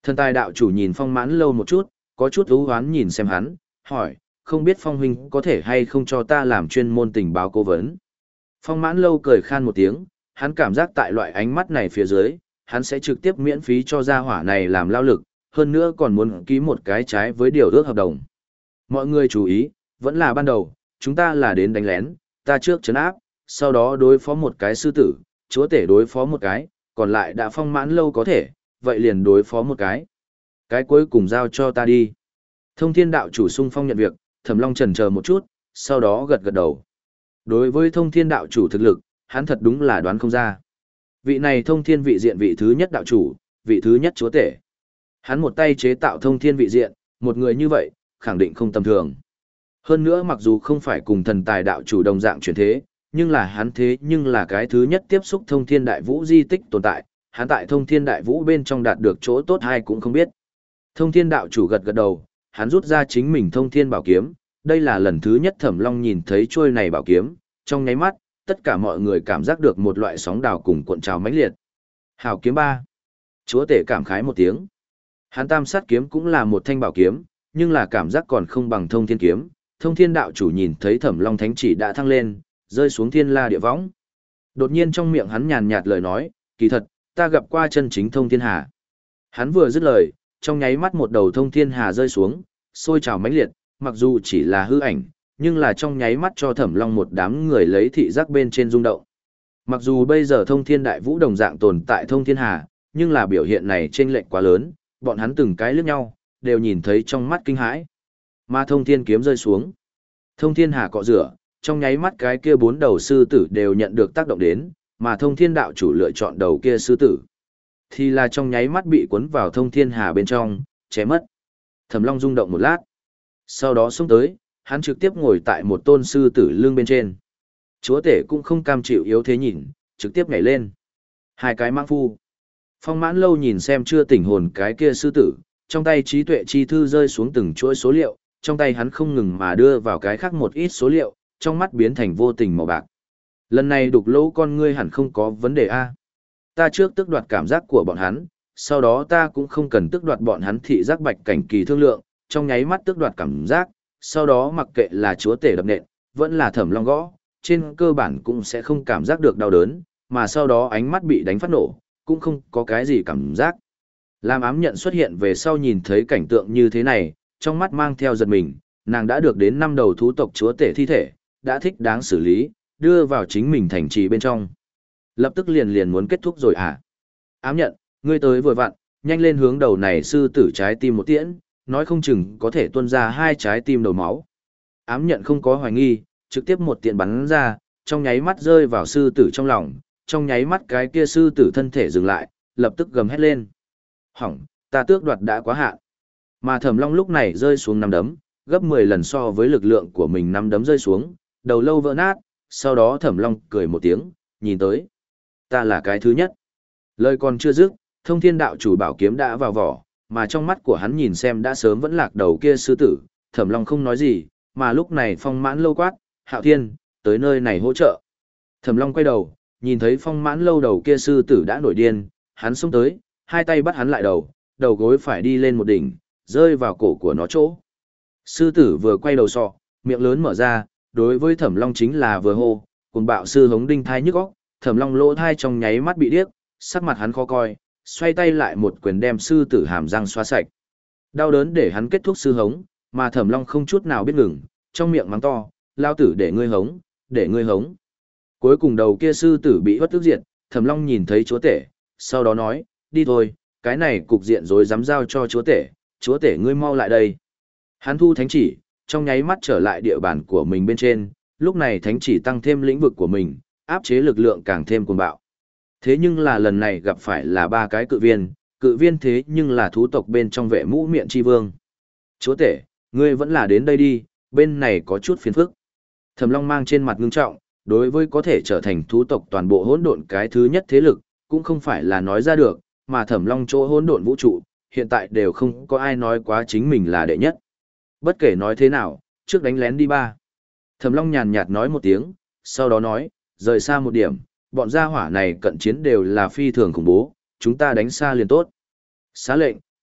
Thần tài đạo chủ nhìn Phong Mãn Lâu một chút, có chút ưu hoán nhìn xem hắn, hỏi, không biết Phong huynh có thể hay không cho ta làm chuyên môn tình báo cố vấn. Phong Mãn Lâu cười khan một tiếng, hắn cảm giác tại loại ánh mắt này phía dưới, hắn sẽ trực tiếp miễn phí cho gia hỏa này làm lao lực, hơn nữa còn muốn ký một cái trái với điều ước hợp đồng. Mọi người chú ý, vẫn là ban đầu, chúng ta là đến đánh lén, ta trước trấn áp, sau đó đối phó một cái sư tử, chúa tể đối phó một cái, còn lại đã Phong Mãn Lâu có thể, vậy liền đối phó một cái. Cái cuối cùng giao cho ta đi. Thông Thiên đạo chủ sung phong nhận việc, Thẩm Long chần chờ một chút, sau đó gật gật đầu. Đối với Thông Thiên đạo chủ thực lực, hắn thật đúng là đoán không ra. Vị này Thông Thiên vị diện vị thứ nhất đạo chủ, vị thứ nhất chúa tể. Hắn một tay chế tạo Thông Thiên vị diện, một người như vậy, khẳng định không tầm thường. Hơn nữa mặc dù không phải cùng thần tài đạo chủ đồng dạng chuyển thế, nhưng là hắn thế nhưng là cái thứ nhất tiếp xúc Thông Thiên Đại Vũ di tích tồn tại, hắn tại Thông Thiên Đại Vũ bên trong đạt được chỗ tốt hay cũng không biết. Thông Thiên đạo chủ gật gật đầu, hắn rút ra chính mình Thông Thiên bảo kiếm, đây là lần thứ nhất Thẩm Long nhìn thấy chuôi này bảo kiếm, trong nháy mắt, tất cả mọi người cảm giác được một loại sóng đào cùng cuộn trào mãnh liệt. Hảo kiếm ba. Chúa tể cảm khái một tiếng. Hắn tam sát kiếm cũng là một thanh bảo kiếm, nhưng là cảm giác còn không bằng Thông Thiên kiếm. Thông Thiên đạo chủ nhìn thấy Thẩm Long thánh chỉ đã thăng lên, rơi xuống thiên la địa võng. Đột nhiên trong miệng hắn nhàn nhạt lời nói, kỳ thật, ta gặp qua chân chính Thông Thiên Hà. Hắn vừa dứt lời, trong nháy mắt một đầu Thông Thiên Hà rơi xuống, sôi trào mãnh liệt, mặc dù chỉ là hư ảnh, nhưng là trong nháy mắt cho Thẩm Long một đám người lấy thị giác bên trên rung động. Mặc dù bây giờ Thông Thiên Đại Vũ đồng dạng tồn tại Thông Thiên Hà, nhưng là biểu hiện này chênh lệch quá lớn, bọn hắn từng cái liếc nhau, đều nhìn thấy trong mắt kinh hãi. Mà Thông Thiên kiếm rơi xuống. Thông Thiên Hà cọ rửa, trong nháy mắt cái kia bốn đầu sư tử đều nhận được tác động đến, mà Thông Thiên đạo chủ lựa chọn đầu kia sư tử. Thì là trong nháy mắt bị cuốn vào Thông Thiên Hà bên trong, chém mất. Thẩm Long rung động một lát. Sau đó xông tới, hắn trực tiếp ngồi tại một tôn sư tử lưng bên trên. Chúa tể cũng không cam chịu yếu thế nhìn, trực tiếp nhảy lên. Hai cái mãng phu. Phong Mãn Lâu nhìn xem chưa tỉnh hồn cái kia sư tử, trong tay trí tuệ chi thư rơi xuống từng chuỗi số liệu, trong tay hắn không ngừng mà đưa vào cái khác một ít số liệu, trong mắt biến thành vô tình màu bạc. Lần này đục lỗ con ngươi hẳn không có vấn đề a. Ta trước tước đoạt cảm giác của bọn hắn, sau đó ta cũng không cần tước đoạt bọn hắn thị giác bạch cảnh kỳ thương lượng, trong nháy mắt tước đoạt cảm giác, sau đó mặc kệ là chúa tể đập nện, vẫn là Thẩm Long gõ, trên cơ bản cũng sẽ không cảm giác được đau đớn, mà sau đó ánh mắt bị đánh phát nổ, cũng không có cái gì cảm giác. Lam Ám Nhận xuất hiện về sau nhìn thấy cảnh tượng như thế này, trong mắt mang theo giật mình, nàng đã được đến năm đầu thú tộc chúa tể thi thể, đã thích đáng xử lý, đưa vào chính mình thành trì bên trong. Lập tức liền liền muốn kết thúc rồi à? Ám Nhận, ngươi tới vừa vặn, nhanh lên hướng đầu này sư tử trái tim một tiễn, nói không chừng có thể tuôn ra hai trái tim đầu máu. Ám Nhận không có hoài nghi, trực tiếp một tiện bắn ra, trong nháy mắt rơi vào sư tử trong lòng, trong nháy mắt cái kia sư tử thân thể dừng lại, lập tức gầm hét lên. Hỏng, ta tước đoạt đã quá hạn. Mà Thẩm Long lúc này rơi xuống năm đấm, gấp mười lần so với lực lượng của mình năm đấm rơi xuống, đầu lâu vỡ nát, sau đó Thẩm Long cười một tiếng, nhìn tới. Ta là cái thứ nhất. Lời còn chưa dứt, Thông Thiên đạo chủ bảo kiếm đã vào vỏ, mà trong mắt của hắn nhìn xem đã sớm vẫn lạc đầu kia sư tử, Thẩm Long không nói gì, mà lúc này Phong Mãn Lâu quát, Hạo Thiên, tới nơi này hỗ trợ. Thẩm Long quay đầu, nhìn thấy Phong Mãn Lâu đầu kia sư tử đã nổi điên, hắn xông tới, hai tay bắt hắn lại đầu, đầu gối phải đi lên một đỉnh, rơi vào cổ của nó chỗ. Sư tử vừa quay đầu sọ, miệng lớn mở ra, đối với Thẩm Long chính là vừa hô, cùng bạo sư hống đinh thai nhức óc, Thẩm Long lỗ thai trong nháy mắt bị điếc, sắc mặt hắn khó coi, xoay tay lại một quyền đem sư tử hàm răng xóa sạch. Đau đớn để hắn kết thúc sư hống, mà Thẩm Long không chút nào biết ngừng, trong miệng mắng to, lao tử để ngươi hống, để ngươi hống. Cuối cùng đầu kia sư tử bị hất tức diệt, Thẩm Long nhìn thấy chúa tể, sau đó nói, đi thôi, cái này cục diện rồi dám giao cho chúa tể, chúa tể ngươi mau lại đây. Hắn thu thánh chỉ, trong nháy mắt trở lại địa bàn của mình bên trên, lúc này thánh chỉ tăng thêm lĩnh vực của mình, áp chế lực lượng càng thêm cuồng bạo. Thế nhưng là lần này gặp phải là ba cái cự viên, cự viên thế nhưng là thú tộc bên trong vệ mũ miệng chi vương. Chúa tể, ngươi vẫn là đến đây đi, bên này có chút phiền phức. Thẩm Long mang trên mặt ngưng trọng, đối với có thể trở thành thú tộc toàn bộ hỗn độn cái thứ nhất thế lực, cũng không phải là nói ra được, mà Thẩm Long chỗ hỗn độn vũ trụ, hiện tại đều không có ai nói quá chính mình là đệ nhất. Bất kể nói thế nào, trước đánh lén đi ba. Thẩm Long nhàn nhạt nói một tiếng, sau đó nói, rời xa một điểm, bọn gia hỏa này cận chiến đều là phi thường khủng bố, chúng ta đánh xa liền tốt. Xá lệnh,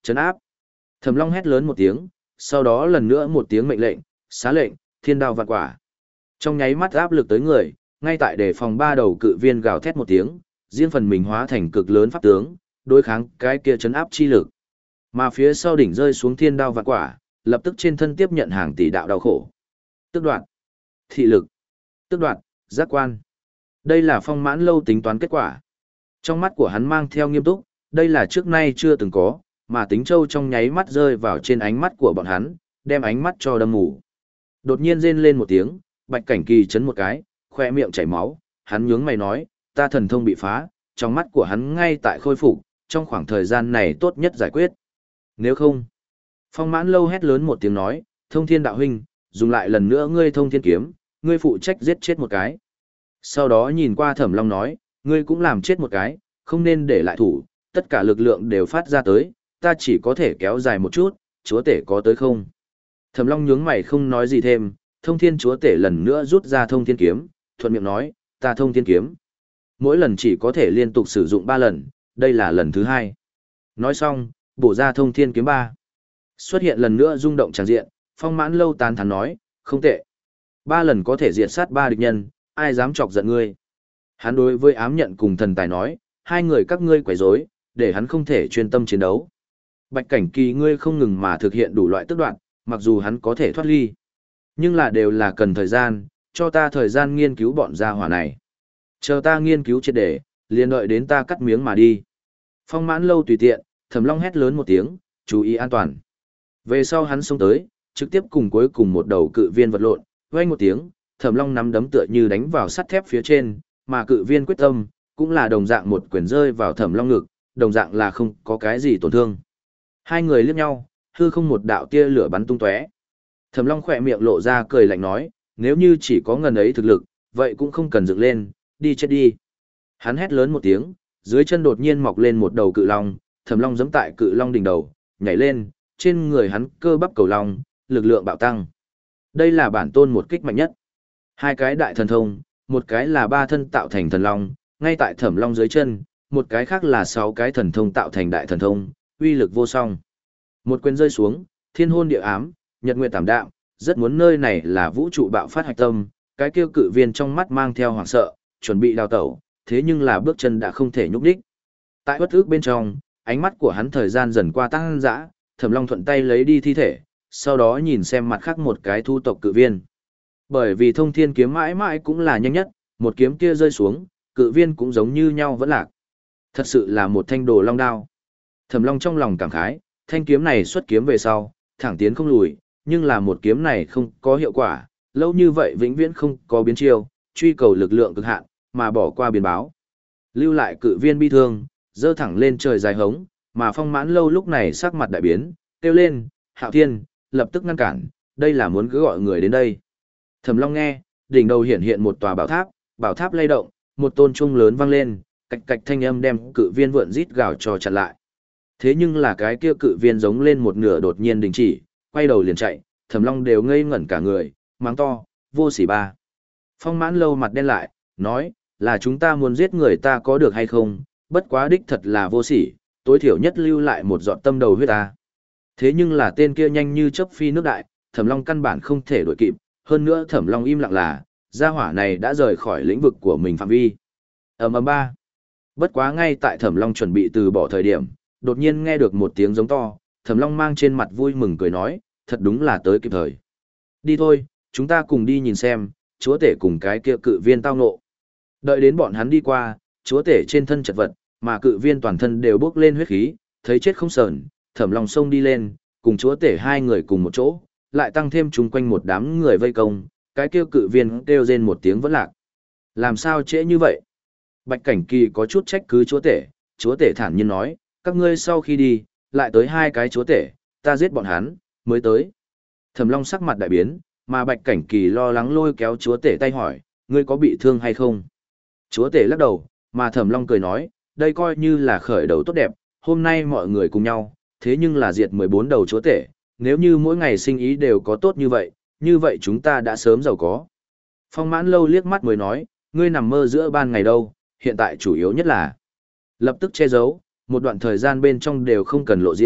trấn áp. Thẩm Long hét lớn một tiếng, sau đó lần nữa một tiếng mệnh lệnh, xá lệnh, thiên đao vạn quả. Trong nháy mắt áp lực tới người, ngay tại đề phòng ba đầu cự viên gào thét một tiếng, riêng phần mình hóa thành cực lớn pháp tướng, đối kháng cái kia trấn áp chi lực. Mà phía sau đỉnh rơi xuống thiên đao vạn quả, lập tức trên thân tiếp nhận hàng tỷ đạo đau khổ. Tước đoạt, thị lực, tước đoạt, giác quan. Đây là Phong Mãn Lâu tính toán kết quả. Trong mắt của hắn mang theo nghiêm túc, đây là trước nay chưa từng có, mà Tính Châu trong nháy mắt rơi vào trên ánh mắt của bọn hắn, đem ánh mắt cho đâm mù. Đột nhiên rên lên một tiếng, Bạch Cảnh Kỳ chấn một cái, khoe miệng chảy máu, hắn nhướng mày nói, ta thần thông bị phá, trong mắt của hắn ngay tại khôi phục, trong khoảng thời gian này tốt nhất giải quyết. Nếu không, Phong Mãn Lâu hét lớn một tiếng nói, Thông Thiên đạo huynh, dùng lại lần nữa ngươi Thông Thiên kiếm, ngươi phụ trách giết chết một cái. Sau đó nhìn qua Thẩm Long nói, ngươi cũng làm chết một cái, không nên để lại thủ, tất cả lực lượng đều phát ra tới, ta chỉ có thể kéo dài một chút, chúa tể có tới không? Thẩm Long nhướng mày không nói gì thêm, Thông Thiên chúa tể lần nữa rút ra Thông Thiên kiếm, thuận miệng nói, ta Thông Thiên kiếm. Mỗi lần chỉ có thể liên tục sử dụng ba lần, đây là lần thứ hai. Nói xong, bổ ra Thông Thiên kiếm ba. Xuất hiện lần nữa rung động tràng diện, Phong Mãn Lâu tán thán nói, không tệ. Ba lần có thể diệt sát ba địch nhân, ai dám chọc giận ngươi. Hắn đối với ám nhận cùng thần tài nói, hai người các ngươi quấy rối, để hắn không thể chuyên tâm chiến đấu. Bạch Cảnh Kỳ ngươi không ngừng mà thực hiện đủ loại tước đoạn, mặc dù hắn có thể thoát ly. Nhưng là đều là cần thời gian, cho ta thời gian nghiên cứu bọn gia hỏa này. Chờ ta nghiên cứu triệt để, liền đợi đến ta cắt miếng mà đi. Phong Mãn Lâu tùy tiện, Thẩm Long hét lớn một tiếng, chú ý an toàn. Về sau hắn xông tới, trực tiếp cùng cuối cùng một đầu cự viên vật lộn, vang một tiếng, Thẩm Long nắm đấm tựa như đánh vào sắt thép phía trên, mà cự viên quyết tâm, cũng là đồng dạng một quyền rơi vào Thẩm Long ngực, đồng dạng là không có cái gì tổn thương. Hai người liếc nhau, hư không một đạo tia lửa bắn tung tóe. Thẩm Long khỏe miệng lộ ra cười lạnh nói, nếu như chỉ có ngần ấy thực lực, vậy cũng không cần dựng lên, đi chết đi. Hắn hét lớn một tiếng, dưới chân đột nhiên mọc lên một đầu cự long, Thẩm Long giẫm tại cự long đỉnh đầu, nhảy lên, trên người hắn cơ bắp cầu long, lực lượng bạo tăng. Đây là bản tôn một kích mạnh nhất. Hai cái đại thần thông, một cái là ba thân tạo thành thần long, ngay tại Thẩm Long dưới chân, một cái khác là sáu cái thần thông tạo thành đại thần thông, uy lực vô song. Một quyền rơi xuống, thiên hôn địa ám, nhật nguyệt tảm đạm, rất muốn nơi này là vũ trụ bạo phát hạch tâm, cái kêu cự viên trong mắt mang theo hoảng sợ, chuẩn bị đào tẩu, thế nhưng là bước chân đã không thể nhúc đích. Tại bất ức bên trong, ánh mắt của hắn thời gian dần qua tăng dã, Thẩm Long thuận tay lấy đi thi thể, sau đó nhìn xem mặt khác một cái thu tộc cự viên. Bởi vì Thông Thiên kiếm mãi mãi cũng là nhanh nhất, một kiếm kia rơi xuống, cự viên cũng giống như nhau vẫn lạc. Thật sự là một thanh đồ long đao. Thẩm Long trong lòng cảm khái, thanh kiếm này xuất kiếm về sau, thẳng tiến không lùi, nhưng là một kiếm này không có hiệu quả, lâu như vậy vĩnh viễn không có biến chiêu, truy cầu lực lượng cực hạn, mà bỏ qua biến báo. Lưu lại cự viên bi thương, dơ thẳng lên trời dài hống, mà Phong Mãn Lâu lúc này sắc mặt đại biến, kêu lên, Hạo Thiên, lập tức ngăn cản, đây là muốn cứ gọi người đến đây. Thẩm Long nghe, đỉnh đầu hiện hiện một tòa bảo tháp, bảo tháp lay động, một tôn trung lớn vang lên, cạch cạch thanh âm đem cự viên vượn rít gào cho chặn lại. Thế nhưng là cái kia cự viên giống lên một nửa đột nhiên đình chỉ, quay đầu liền chạy, Thẩm Long đều ngây ngẩn cả người, mắng to, vô sỉ ba. Phong Mãn Lâu mặt đen lại, nói, là chúng ta muốn giết người ta có được hay không, bất quá đích thật là vô sỉ, tối thiểu nhất lưu lại một giọt tâm đầu huyết ta. Thế nhưng là tên kia nhanh như chớp phi nước đại, Thẩm Long căn bản không thể đuổi kịp, hơn nữa Thẩm Long im lặng là, gia hỏa này đã rời khỏi lĩnh vực của mình phạm vi. Ầm ầm ba. Bất quá ngay tại Thẩm Long chuẩn bị từ bỏ thời điểm, đột nhiên nghe được một tiếng giống to, Thẩm Long mang trên mặt vui mừng cười nói, thật đúng là tới kịp thời. Đi thôi, chúng ta cùng đi nhìn xem, chúa tể cùng cái kia cự viên tao ngộ. Đợi đến bọn hắn đi qua, chúa tể trên thân chật vật, mà cự viên toàn thân đều bốc lên huyết khí, thấy chết không sờn, Thẩm Long xông đi lên, cùng chúa tể hai người cùng một chỗ, lại tăng thêm chung quanh một đám người vây công, cái kia cự viên kêu rên một tiếng vẫn lạc. Làm sao trễ như vậy? Bạch Cảnh Kỳ có chút trách cứ chúa tể, chúa tể thản nhiên nói, các ngươi sau khi đi, lại tới hai cái chúa tể, ta giết bọn hắn, mới tới. Thẩm Long sắc mặt đại biến, mà Bạch Cảnh Kỳ lo lắng lôi kéo chúa tể tay hỏi, ngươi có bị thương hay không? Chúa tể lắc đầu, mà Thẩm Long cười nói, đây coi như là khởi đầu tốt đẹp, hôm nay mọi người cùng nhau, thế nhưng là diệt mười bốn đầu chúa tể, nếu như mỗi ngày sinh ý đều có tốt như vậy, như vậy chúng ta đã sớm giàu có. Phong Mãn Lâu liếc mắt mới nói, ngươi nằm mơ giữa ban ngày đâu, hiện tại chủ yếu nhất là lập tức che giấu, một đoạn thời gian bên trong đều không cần lộ diện,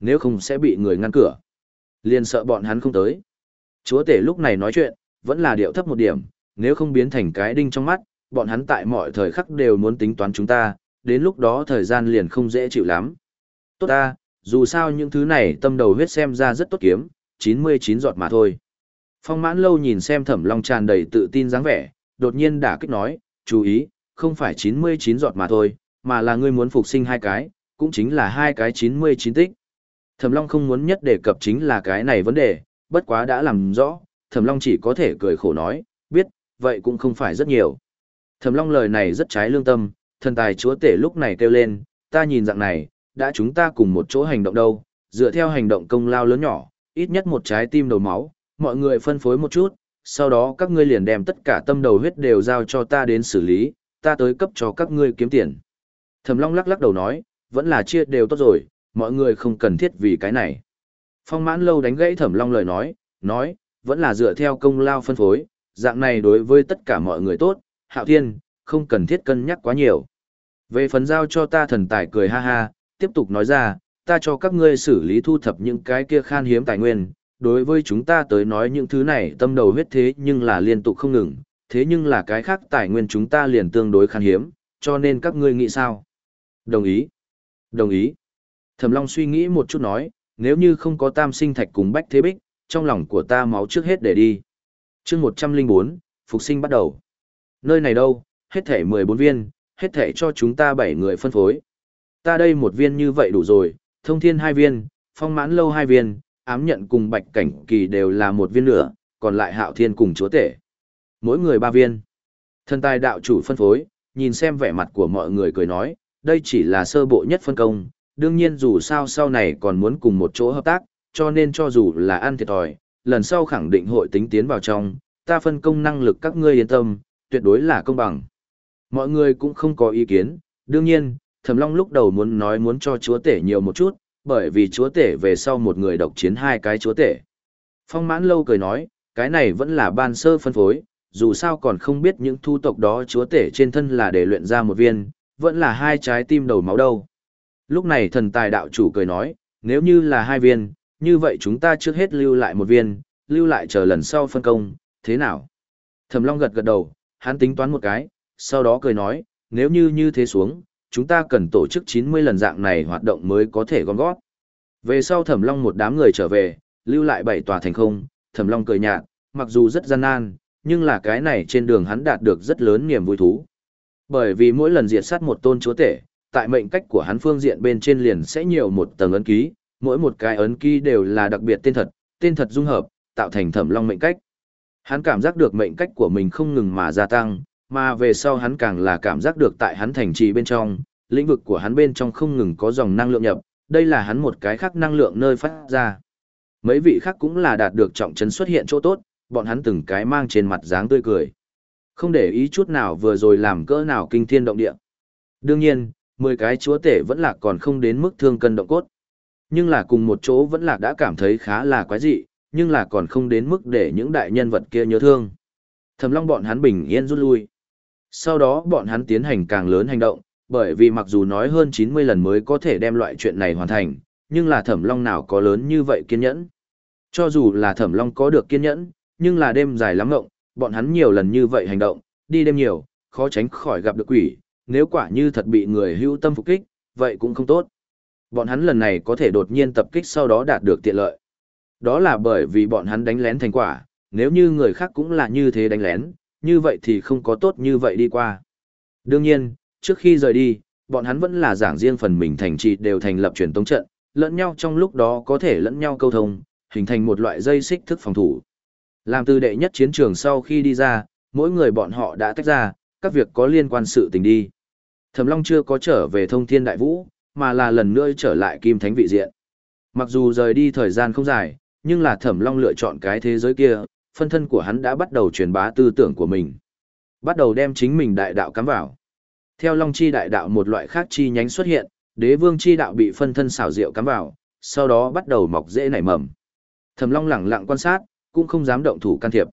nếu không sẽ bị người ngăn cửa. Liền sợ bọn hắn không tới. Chúa tể lúc này nói chuyện, vẫn là điệu thấp một điểm, nếu không biến thành cái đinh trong mắt, bọn hắn tại mọi thời khắc đều muốn tính toán chúng ta, đến lúc đó thời gian liền không dễ chịu lắm. Tốt ta, dù sao những thứ này tâm đầu huyết xem ra rất tốt kiếm, chín mươi chín giọt mà thôi. Phong Mãn Lâu nhìn xem Thẩm Long tràn đầy tự tin dáng vẻ, đột nhiên đả kích nói, chú ý, không phải chín mươi chín giọt mà thôi, mà là ngươi muốn phục sinh hai cái, cũng chính là hai cái chín mươi chín tích. Thẩm Long không muốn nhất đề cập chính là cái này vấn đề, bất quá đã làm rõ, Thẩm Long chỉ có thể cười khổ nói, biết, vậy cũng không phải rất nhiều. Thẩm Long lời này rất trái lương tâm, thần tài chúa tể lúc này kêu lên, ta nhìn dạng này, đã chúng ta cùng một chỗ hành động đâu, dựa theo hành động công lao lớn nhỏ, ít nhất một trái tim đầu máu, mọi người phân phối một chút, sau đó các ngươi liền đem tất cả tâm đầu huyết đều giao cho ta đến xử lý, ta tới cấp cho các ngươi kiếm tiền. Thẩm Long lắc lắc đầu nói, vẫn là chia đều tốt rồi, mọi người không cần thiết vì cái này. Phong Mãn Lâu đánh gãy Thẩm Long lời nói, nói, vẫn là dựa theo công lao phân phối, dạng này đối với tất cả mọi người tốt, Hạo Thiên, không cần thiết cân nhắc quá nhiều. Về phần giao cho ta thần tài cười ha ha, tiếp tục nói ra, ta cho các ngươi xử lý thu thập những cái kia khan hiếm tài nguyên, đối với chúng ta tới nói những thứ này tâm đầu huyết thế nhưng là liên tục không ngừng, thế nhưng là cái khác tài nguyên chúng ta liền tương đối khan hiếm, cho nên các ngươi nghĩ sao? Đồng ý. Đồng ý. Thẩm Long suy nghĩ một chút nói, nếu như không có tam sinh thạch cùng bách thế bích, trong lòng của ta máu trước hết để đi. Chương một trăm linh bốn, phục sinh bắt đầu. Nơi này đâu, hết thể mười bốn viên, hết thể cho chúng ta bảy người phân phối. Ta đây một viên như vậy đủ rồi, Thông Thiên hai viên, Phong Mãn Lâu hai viên, Ám Nhận cùng Bạch Cảnh Kỳ đều là một viên nữa, còn lại Hạo Thiên cùng chúa tể. Mỗi người ba viên. Thần tài đạo chủ phân phối, nhìn xem vẻ mặt của mọi người cười nói, đây chỉ là sơ bộ nhất phân công, đương nhiên dù sao sau này còn muốn cùng một chỗ hợp tác, cho nên cho dù là ăn thiệt thòi, lần sau khẳng định hội tính tiến vào trong, ta phân công năng lực các ngươi yên tâm, tuyệt đối là công bằng. Mọi người cũng không có ý kiến, đương nhiên, Thẩm Long lúc đầu muốn nói muốn cho chúa tể nhiều một chút, bởi vì chúa tể về sau một người độc chiến hai cái chúa tể. Phong Mãn Lâu cười nói, cái này vẫn là ban sơ phân phối, dù sao còn không biết những thu tộc đó chúa tể trên thân là để luyện ra một viên, vẫn là hai trái tim đầu máu đâu. Lúc này thần tài đạo chủ cười nói, nếu như là hai viên, như vậy chúng ta trước hết lưu lại một viên, lưu lại chờ lần sau phân công, thế nào? Thẩm Long gật gật đầu, hắn tính toán một cái, sau đó cười nói, nếu như như thế xuống, chúng ta cần tổ chức chín mươi lần dạng này hoạt động mới có thể gom gót. Về sau Thẩm Long một đám người trở về, lưu lại bảy tòa thành không, Thẩm Long cười nhạt, mặc dù rất gian nan, nhưng là cái này trên đường hắn đạt được rất lớn niềm vui thú. Bởi vì mỗi lần diệt sát một tôn chúa tể, tại mệnh cách của hắn phương diện bên trên liền sẽ nhiều một tầng ấn ký, mỗi một cái ấn ký đều là đặc biệt tên thật, tên thật dung hợp, tạo thành Thẩm Long mệnh cách. Hắn cảm giác được mệnh cách của mình không ngừng mà gia tăng, mà về sau hắn càng là cảm giác được tại hắn thành trì bên trong, lĩnh vực của hắn bên trong không ngừng có dòng năng lượng nhập, đây là hắn một cái khác năng lượng nơi phát ra. Mấy vị khác cũng là đạt được trọng trấn xuất hiện chỗ tốt, bọn hắn từng cái mang trên mặt dáng tươi cười. Không để ý chút nào vừa rồi làm cỡ nào kinh thiên động địa. Đương nhiên, mười cái chúa tể vẫn là còn không đến mức thương cân động cốt. Nhưng là cùng một chỗ vẫn là đã cảm thấy khá là quái dị, nhưng là còn không đến mức để những đại nhân vật kia nhớ thương. Thẩm Long bọn hắn bình yên rút lui. Sau đó bọn hắn tiến hành càng lớn hành động, bởi vì mặc dù nói hơn chín mươi lần mới có thể đem loại chuyện này hoàn thành, nhưng là Thẩm Long nào có lớn như vậy kiên nhẫn. Cho dù là Thẩm Long có được kiên nhẫn, nhưng là đêm dài lắm ngộng, bọn hắn nhiều lần như vậy hành động, đi đêm nhiều, khó tránh khỏi gặp được quỷ, nếu quả như thật bị người hữu tâm phục kích, vậy cũng không tốt. Bọn hắn lần này có thể đột nhiên tập kích sau đó đạt được tiện lợi. Đó là bởi vì bọn hắn đánh lén thành quả, nếu như người khác cũng là như thế đánh lén, như vậy thì không có tốt như vậy đi qua. Đương nhiên, trước khi rời đi, bọn hắn vẫn là giảng riêng phần mình thành trì đều thành lập truyền tống trận, lẫn nhau trong lúc đó có thể lẫn nhau câu thông, hình thành một loại dây xích thức phòng thủ. Làm từ đệ nhất chiến trường sau khi đi ra, mỗi người bọn họ đã tách ra, các việc có liên quan sự tình đi. Thẩm Long chưa có trở về Thông Thiên Đại Vũ, mà là lần nữa trở lại Kim Thánh vị diện. Mặc dù rời đi thời gian không dài, nhưng là Thẩm Long lựa chọn cái thế giới kia, phân thân của hắn đã bắt đầu truyền bá tư tưởng của mình. Bắt đầu đem chính mình đại đạo cắm vào. Theo Long Chi đại đạo một loại khác chi nhánh xuất hiện, Đế Vương Chi đạo bị phân thân xảo diệu cắm vào, sau đó bắt đầu mọc rễ nảy mầm. Thẩm Long lẳng lặng quan sát, cũng không dám động thủ can thiệp.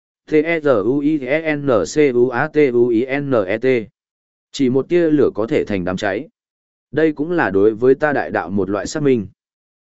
T-E-Z-U-I-N-C-U-A-T-U-I-N-E-T Chỉ một tia lửa có thể thành đám cháy. Đây cũng là đối với ta đại đạo một loại xác minh.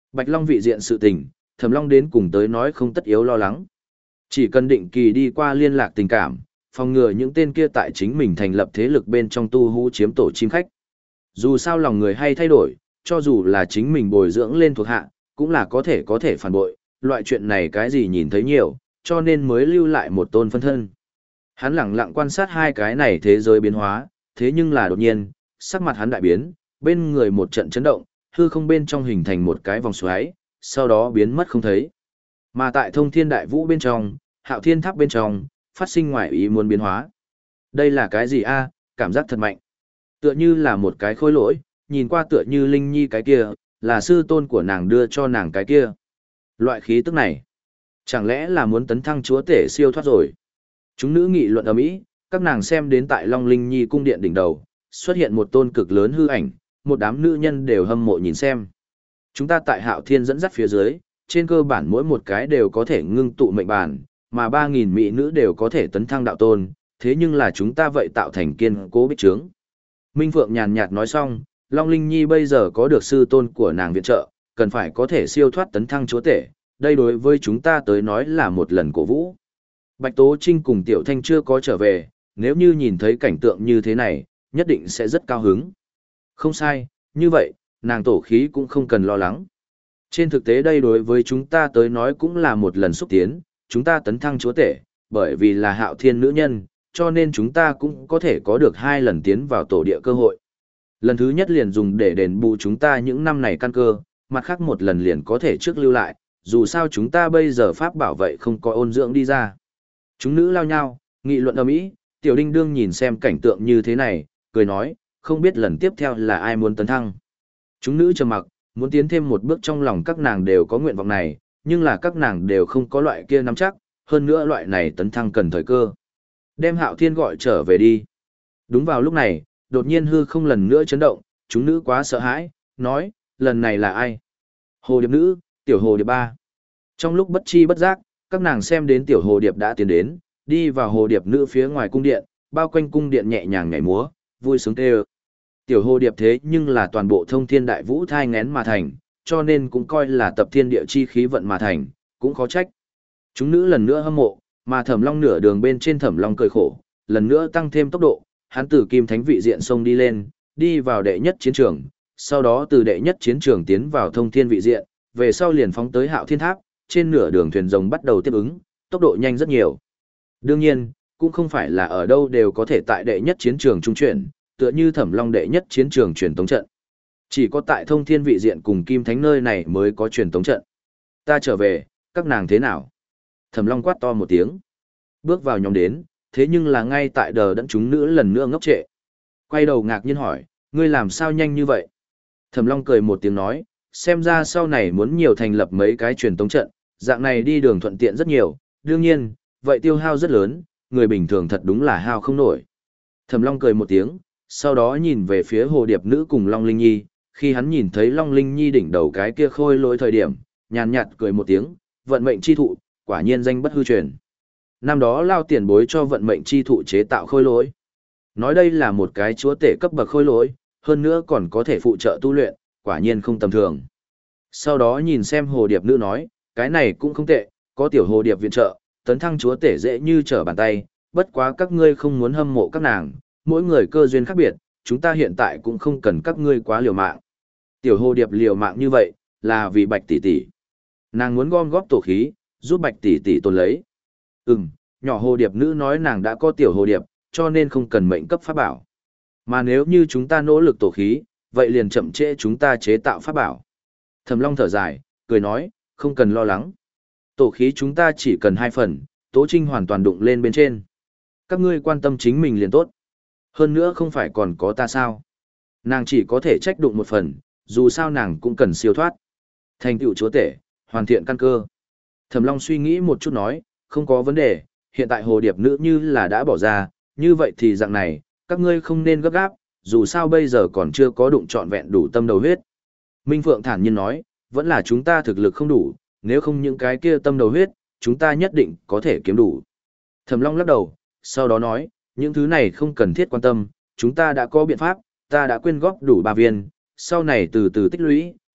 Bạch Long vị diện sự tình, Thẩm Long đến cùng tới nói không tất yếu lo lắng. Chỉ cần định kỳ đi qua liên lạc tình cảm, phòng ngừa những tên kia tại chính mình thành lập thế lực bên trong tu hú chiếm tổ chim khách. Dù sao lòng người hay thay đổi, cho dù là chính mình bồi dưỡng lên thuộc hạ, cũng là có thể có thể phản bội, loại chuyện này cái gì nhìn thấy nhiều, cho nên mới lưu lại một tôn phân thân. Hắn lẳng lặng quan sát hai cái này thế giới biến hóa, thế nhưng là đột nhiên, sắc mặt hắn đại biến, bên người một trận chấn động, hư không bên trong hình thành một cái vòng xoáy, sau đó biến mất không thấy. Mà tại thông thiên đại vũ bên trong, hạo thiên tháp bên trong, phát sinh ngoài ý muốn biến hóa. Đây là cái gì a? Cảm giác thật mạnh. Tựa như là một cái khôi lỗi, nhìn qua tựa như Linh Nhi cái kia, là sư tôn của nàng đưa cho nàng cái kia. Loại khí tức này, chẳng lẽ là muốn tấn thăng chúa tể siêu thoát rồi? Chúng nữ nghị luận ầm ĩ, các nàng xem đến tại Long Linh Nhi cung điện đỉnh đầu, xuất hiện một tôn cực lớn hư ảnh, một đám nữ nhân đều hâm mộ nhìn xem. Chúng ta tại Hạo Thiên dẫn dắt phía dưới, trên cơ bản mỗi một cái đều có thể ngưng tụ mệnh bản, mà ba nghìn mỹ nữ đều có thể tấn thăng đạo tôn, thế nhưng là chúng ta vậy tạo thành kiên cố bích trướng. Minh Phượng nhàn nhạt nói xong, Long Linh Nhi bây giờ có được sư tôn của nàng viện trợ, cần phải có thể siêu thoát tấn thăng chúa tể, đây đối với chúng ta tới nói là một lần cổ vũ. Bạch Tố Trinh cùng Tiểu Thanh chưa có trở về, nếu như nhìn thấy cảnh tượng như thế này, nhất định sẽ rất cao hứng. Không sai, như vậy, nàng tổ khí cũng không cần lo lắng. Trên thực tế đây đối với chúng ta tới nói cũng là một lần xúc tiến, chúng ta tấn thăng chúa tể, bởi vì là Hạo Thiên nữ nhân, cho nên chúng ta cũng có thể có được hai lần tiến vào tổ địa cơ hội. Lần thứ nhất liền dùng để đền bù chúng ta những năm này căn cơ, mặt khác một lần liền có thể trước lưu lại, dù sao chúng ta bây giờ pháp bảo vệ không có ôn dưỡng đi ra. Chúng nữ lao nhau, nghị luận ầm ĩ, Tiểu Đinh Đương nhìn xem cảnh tượng như thế này, cười nói, không biết lần tiếp theo là ai muốn tấn thăng. Chúng nữ trầm mặc, muốn tiến thêm một bước trong lòng các nàng đều có nguyện vọng này, nhưng là các nàng đều không có loại kia nắm chắc, hơn nữa loại này tấn thăng cần thời cơ. Đem Hạo Thiên gọi trở về đi. Đúng vào lúc này, đột nhiên hư không lần nữa chấn động, chúng nữ quá sợ hãi, nói, lần này là ai? Hồ điệp nữ, tiểu hồ điệp ba. Trong lúc bất chi bất giác, các nàng xem đến tiểu hồ điệp đã tiến đến, đi vào hồ điệp nữ phía ngoài cung điện, bao quanh cung điện nhẹ nhàng nhảy múa, vui sướng tê ơ. Tiểu hồ điệp thế nhưng là toàn bộ thông thiên đại vũ thai ngén mà thành, cho nên cũng coi là tập thiên địa chi khí vận mà thành, cũng khó trách. Chúng nữ lần nữa hâm mộ, mà Thẩm Long nửa đường bên trên Thẩm Long cười khổ, lần nữa tăng thêm tốc độ, hắn từ Kim Thánh vị diện sông đi lên, đi vào đệ nhất chiến trường, sau đó từ đệ nhất chiến trường tiến vào thông thiên vị diện, về sau liền phóng tới Hạo Thiên Tháp, trên nửa đường thuyền rồng bắt đầu tiếp ứng, tốc độ nhanh rất nhiều. Đương nhiên, cũng không phải là ở đâu đều có thể tại đệ nhất chiến trường trung chuyển, tựa như Thẩm Long đệ nhất chiến trường truyền tống trận. Chỉ có tại thông thiên vị diện cùng Kim Thánh nơi này mới có truyền tống trận. Ta trở về, các nàng thế nào? Thẩm Long quát to một tiếng. Bước vào nhóm đến, thế nhưng là ngay tại đờ đẫn chúng nữ lần nữa ngốc trệ. Quay đầu ngạc nhiên hỏi, ngươi làm sao nhanh như vậy? Thẩm Long cười một tiếng nói, xem ra sau này muốn nhiều thành lập mấy cái truyền tống trận, dạng này đi đường thuận tiện rất nhiều, đương nhiên, vậy tiêu hao rất lớn, người bình thường thật đúng là hao không nổi. Thẩm Long cười một tiếng, sau đó nhìn về phía hồ điệp nữ cùng Long Linh Nhi, khi hắn nhìn thấy Long Linh Nhi đỉnh đầu cái kia khôi lỗi thời điểm, nhàn nhạt cười một tiếng, vận mệnh chi thụ, quả nhiên danh bất hư truyền. Năm đó lao tiền bối cho vận mệnh chi thụ chế tạo khôi lỗi. Nói đây là một cái chúa tể cấp bậc khôi lỗi, hơn nữa còn có thể phụ trợ tu luyện, quả nhiên không tầm thường. Sau đó nhìn xem hồ điệp nữ nói, cái này cũng không tệ, có tiểu hồ điệp viện trợ, tấn thăng chúa tể dễ như trở bàn tay, bất quá các ngươi không muốn hâm mộ các nàng, mỗi người cơ duyên khác biệt, chúng ta hiện tại cũng không cần các ngươi quá liều mạng. Tiểu hồ điệp liều mạng như vậy, là vì Bạch tỷ tỷ. Nàng muốn gom góp tổ khí, giúp Bạch tỷ tỷ tồn lấy. Ừm, nhỏ hồ điệp nữ nói nàng đã có tiểu hồ điệp, cho nên không cần mệnh cấp pháp bảo. Mà nếu như chúng ta nỗ lực tổ khí, vậy liền chậm trễ chúng ta chế tạo pháp bảo. Thẩm Long thở dài, cười nói, không cần lo lắng. Tổ khí chúng ta chỉ cần hai phần, Tố Trinh hoàn toàn đụng lên bên trên. Các ngươi quan tâm chính mình liền tốt. Hơn nữa không phải còn có ta sao. Nàng chỉ có thể trách đụng một phần, dù sao nàng cũng cần siêu thoát. Thành tựu chúa tể, hoàn thiện căn cơ. Thẩm Long suy nghĩ một chút nói, không có vấn đề, hiện tại hồ điệp nữ như là đã bỏ ra, như vậy thì dạng này, các ngươi không nên gấp gáp, dù sao bây giờ còn chưa có đụng trọn vẹn đủ tâm đầu huyết. Minh Phượng thản nhiên nói, vẫn là chúng ta thực lực không đủ, nếu không những cái kia tâm đầu huyết, chúng ta nhất định có thể kiếm đủ. Thẩm Long lắc đầu, sau đó nói, những thứ này không cần thiết quan tâm, chúng ta đã có biện pháp, ta đã quyên góp đủ ba viên, sau này từ từ tích lũy,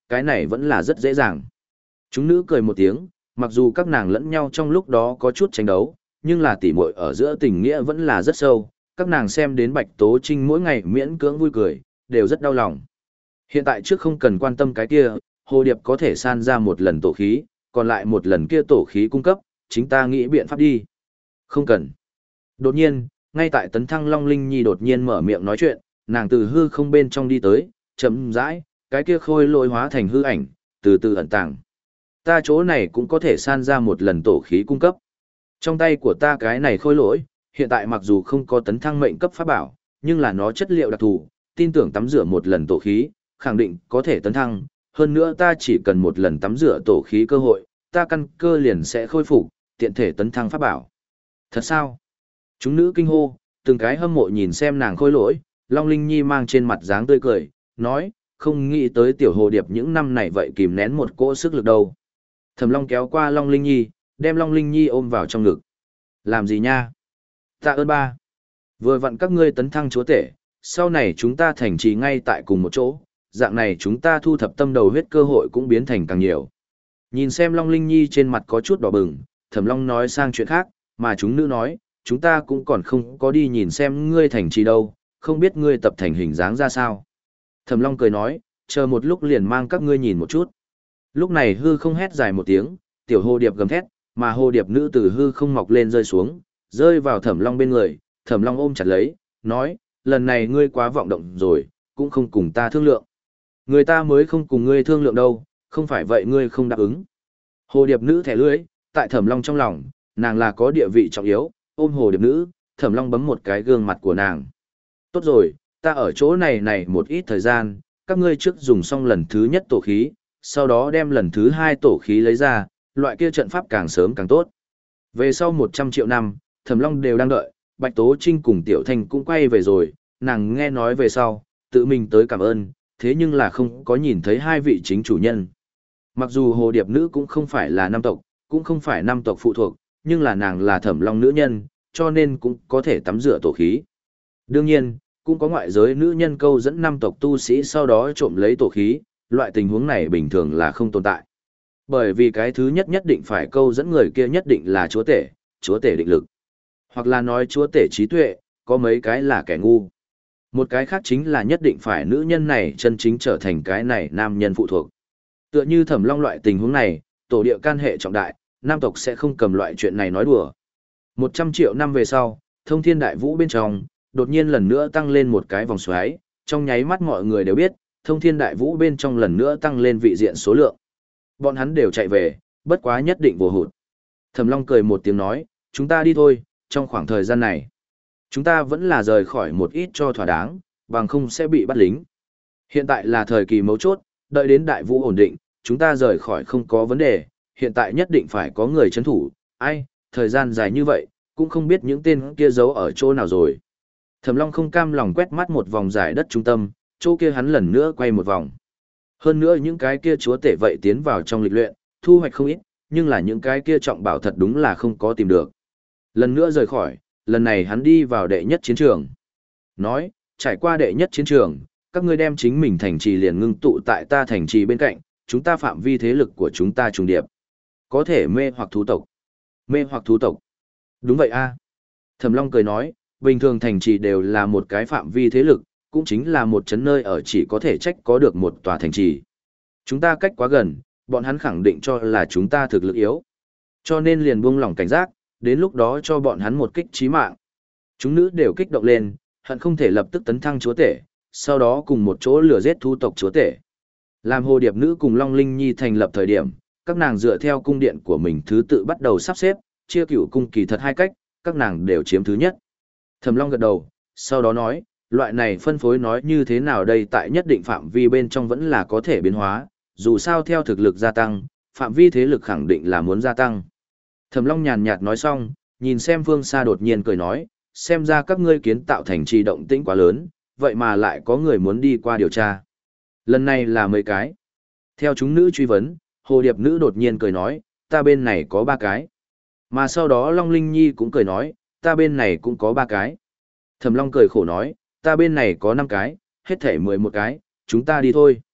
cái này vẫn là rất dễ dàng. Chúng nữ cười một tiếng, mặc dù các nàng lẫn nhau trong lúc đó có chút tranh đấu, nhưng là tỉ muội ở giữa tình nghĩa vẫn là rất sâu, các nàng xem đến Bạch Tố Trinh mỗi ngày miễn cưỡng vui cười, đều rất đau lòng. Hiện tại trước không cần quan tâm cái kia, Hồ Điệp có thể san ra một lần tổ khí, còn lại một lần kia tổ khí cung cấp, chính ta nghĩ biện pháp đi. Không cần. Đột nhiên, ngay tại tấn thăng Long Linh Nhi đột nhiên mở miệng nói chuyện, nàng từ hư không bên trong đi tới, chậm rãi, cái kia khôi lôi hóa thành hư ảnh, từ từ ẩn tàng. Ta chỗ này cũng có thể san ra một lần tổ khí cung cấp. Trong tay của ta cái này khôi lỗi, hiện tại mặc dù không có tấn thăng mệnh cấp pháp bảo, nhưng là nó chất liệu đặc thù, tin tưởng tắm rửa một lần tổ khí, khẳng định có thể tấn thăng. Hơn nữa ta chỉ cần một lần tắm rửa tổ khí cơ hội, ta căn cơ liền sẽ khôi phục, tiện thể tấn thăng pháp bảo. Thật sao? Chúng nữ kinh hô, từng cái hâm mộ nhìn xem nàng khôi lỗi, Long Linh Nhi mang trên mặt dáng tươi cười, nói, không nghĩ tới tiểu Hồ Điệp những năm này vậy kìm nén một cỗ sức lực đâu. Thẩm Long kéo qua Long Linh Nhi, đem Long Linh Nhi ôm vào trong ngực. Làm gì nha? Tạ ơn ba. Vừa vặn các ngươi tấn thăng chúa tể, sau này chúng ta thành trì ngay tại cùng một chỗ, dạng này chúng ta thu thập tâm đầu huyết cơ hội cũng biến thành càng nhiều. Nhìn xem Long Linh Nhi trên mặt có chút đỏ bừng, Thẩm Long nói sang chuyện khác, mà chúng nữ nói, chúng ta cũng còn không có đi nhìn xem ngươi thành trì đâu, không biết ngươi tập thành hình dáng ra sao. Thẩm Long cười nói, chờ một lúc liền mang các ngươi nhìn một chút. Lúc này hư không hét dài một tiếng, tiểu Hồ Điệp gầm thét, mà Hồ Điệp nữ từ hư không mọc lên rơi xuống, rơi vào Thẩm Long bên người, Thẩm Long ôm chặt lấy, nói, lần này ngươi quá vọng động rồi, cũng không cùng ta thương lượng. Người ta mới không cùng ngươi thương lượng đâu, không phải vậy ngươi không đáp ứng. Hồ Điệp nữ thẻ lưỡi, tại Thẩm Long trong lòng, nàng là có địa vị trọng yếu, ôm Hồ Điệp nữ, Thẩm Long bấm một cái gương mặt của nàng. Tốt rồi, ta ở chỗ này này một ít thời gian, các ngươi trước dùng xong lần thứ nhất tổ khí, sau đó đem lần thứ hai tổ khí lấy ra, loại kia trận pháp càng sớm càng tốt. Về sau một trăm triệu năm, Thẩm Long đều đang đợi, Bạch Tố Trinh cùng Tiểu Thanh cũng quay về rồi, nàng nghe nói về sau, tự mình tới cảm ơn, thế nhưng là không có nhìn thấy hai vị chính chủ nhân. Mặc dù Hồ Điệp nữ cũng không phải là nam tộc, cũng không phải nam tộc phụ thuộc, nhưng là nàng là Thẩm Long nữ nhân, cho nên cũng có thể tắm rửa tổ khí. Đương nhiên, cũng có ngoại giới nữ nhân câu dẫn nam tộc tu sĩ sau đó trộm lấy tổ khí, loại tình huống này bình thường là không tồn tại. Bởi vì cái thứ nhất nhất định phải câu dẫn người kia nhất định là chúa tể, chúa tể định lực. Hoặc là nói chúa tể trí tuệ, có mấy cái là kẻ ngu. Một cái khác chính là nhất định phải nữ nhân này chân chính trở thành cái này nam nhân phụ thuộc. Tựa như Thẩm Long loại tình huống này, tổ địa can hệ trọng đại, nam tộc sẽ không cầm loại chuyện này nói đùa. Một trăm triệu năm về sau, thông thiên đại vũ bên trong, đột nhiên lần nữa tăng lên một cái vòng xoáy, trong nháy mắt mọi người đều biết, thông thiên đại vũ bên trong lần nữa tăng lên vị diện số lượng. Bọn hắn đều chạy về, bất quá nhất định vô hụt. Thẩm Long cười một tiếng nói, chúng ta đi thôi, trong khoảng thời gian này. Chúng ta vẫn là rời khỏi một ít cho thỏa đáng, bằng không sẽ bị bắt lính. Hiện tại là thời kỳ mấu chốt, đợi đến đại vũ ổn định, chúng ta rời khỏi không có vấn đề, hiện tại nhất định phải có người chấn thủ, ai, thời gian dài như vậy, cũng không biết những tên kia giấu ở chỗ nào rồi. Thẩm Long không cam lòng quét mắt một vòng giải đất trung tâm, chỗ kia hắn lần nữa quay một vòng. Hơn nữa những cái kia chúa tể vậy tiến vào trong lịch luyện, thu hoạch không ít, nhưng là những cái kia trọng bảo thật đúng là không có tìm được. Lần nữa rời khỏi, lần này hắn đi vào đệ nhất chiến trường. Nói, trải qua đệ nhất chiến trường, các ngươi đem chính mình thành trì liền ngưng tụ tại ta thành trì bên cạnh, chúng ta phạm vi thế lực của chúng ta trùng điệp. Có thể mê hoặc thú tộc. Mê hoặc thú tộc. Đúng vậy a. Thẩm Long cười nói, bình thường thành trì đều là một cái phạm vi thế lực, cũng chính là một chấn nơi ở chỉ có thể trách có được một tòa thành trì. Chúng ta cách quá gần, bọn hắn khẳng định cho là chúng ta thực lực yếu. Cho nên liền buông lỏng cảnh giác, đến lúc đó cho bọn hắn một kích chí mạng. Chúng nữ đều kích động lên, hận không thể lập tức tấn thăng chúa tể, sau đó cùng một chỗ lừa giết thu tộc chúa tể. Làm Hồ Điệp nữ cùng Long Linh Nhi thành lập thời điểm, các nàng dựa theo cung điện của mình thứ tự bắt đầu sắp xếp, chia cửu cung kỳ thật hai cách, các nàng đều chiếm thứ nhất. Thẩm Long gật đầu, sau đó nói, loại này phân phối nói như thế nào đây tại nhất định phạm vi bên trong vẫn là có thể biến hóa, dù sao theo thực lực gia tăng, phạm vi thế lực khẳng định là muốn gia tăng. Thẩm Long nhàn nhạt nói xong, nhìn xem phương xa đột nhiên cười nói, xem ra các ngươi kiến tạo thành trì động tĩnh quá lớn, vậy mà lại có người muốn đi qua điều tra. Lần này là mấy cái. Theo chúng nữ truy vấn, Hồ Điệp nữ đột nhiên cười nói, ta bên này có ba cái. Mà sau đó Long Linh Nhi cũng cười nói, ta bên này cũng có ba cái. Thẩm Long cười khổ nói, ta bên này có năm cái, hết thể mười một cái, chúng ta đi thôi.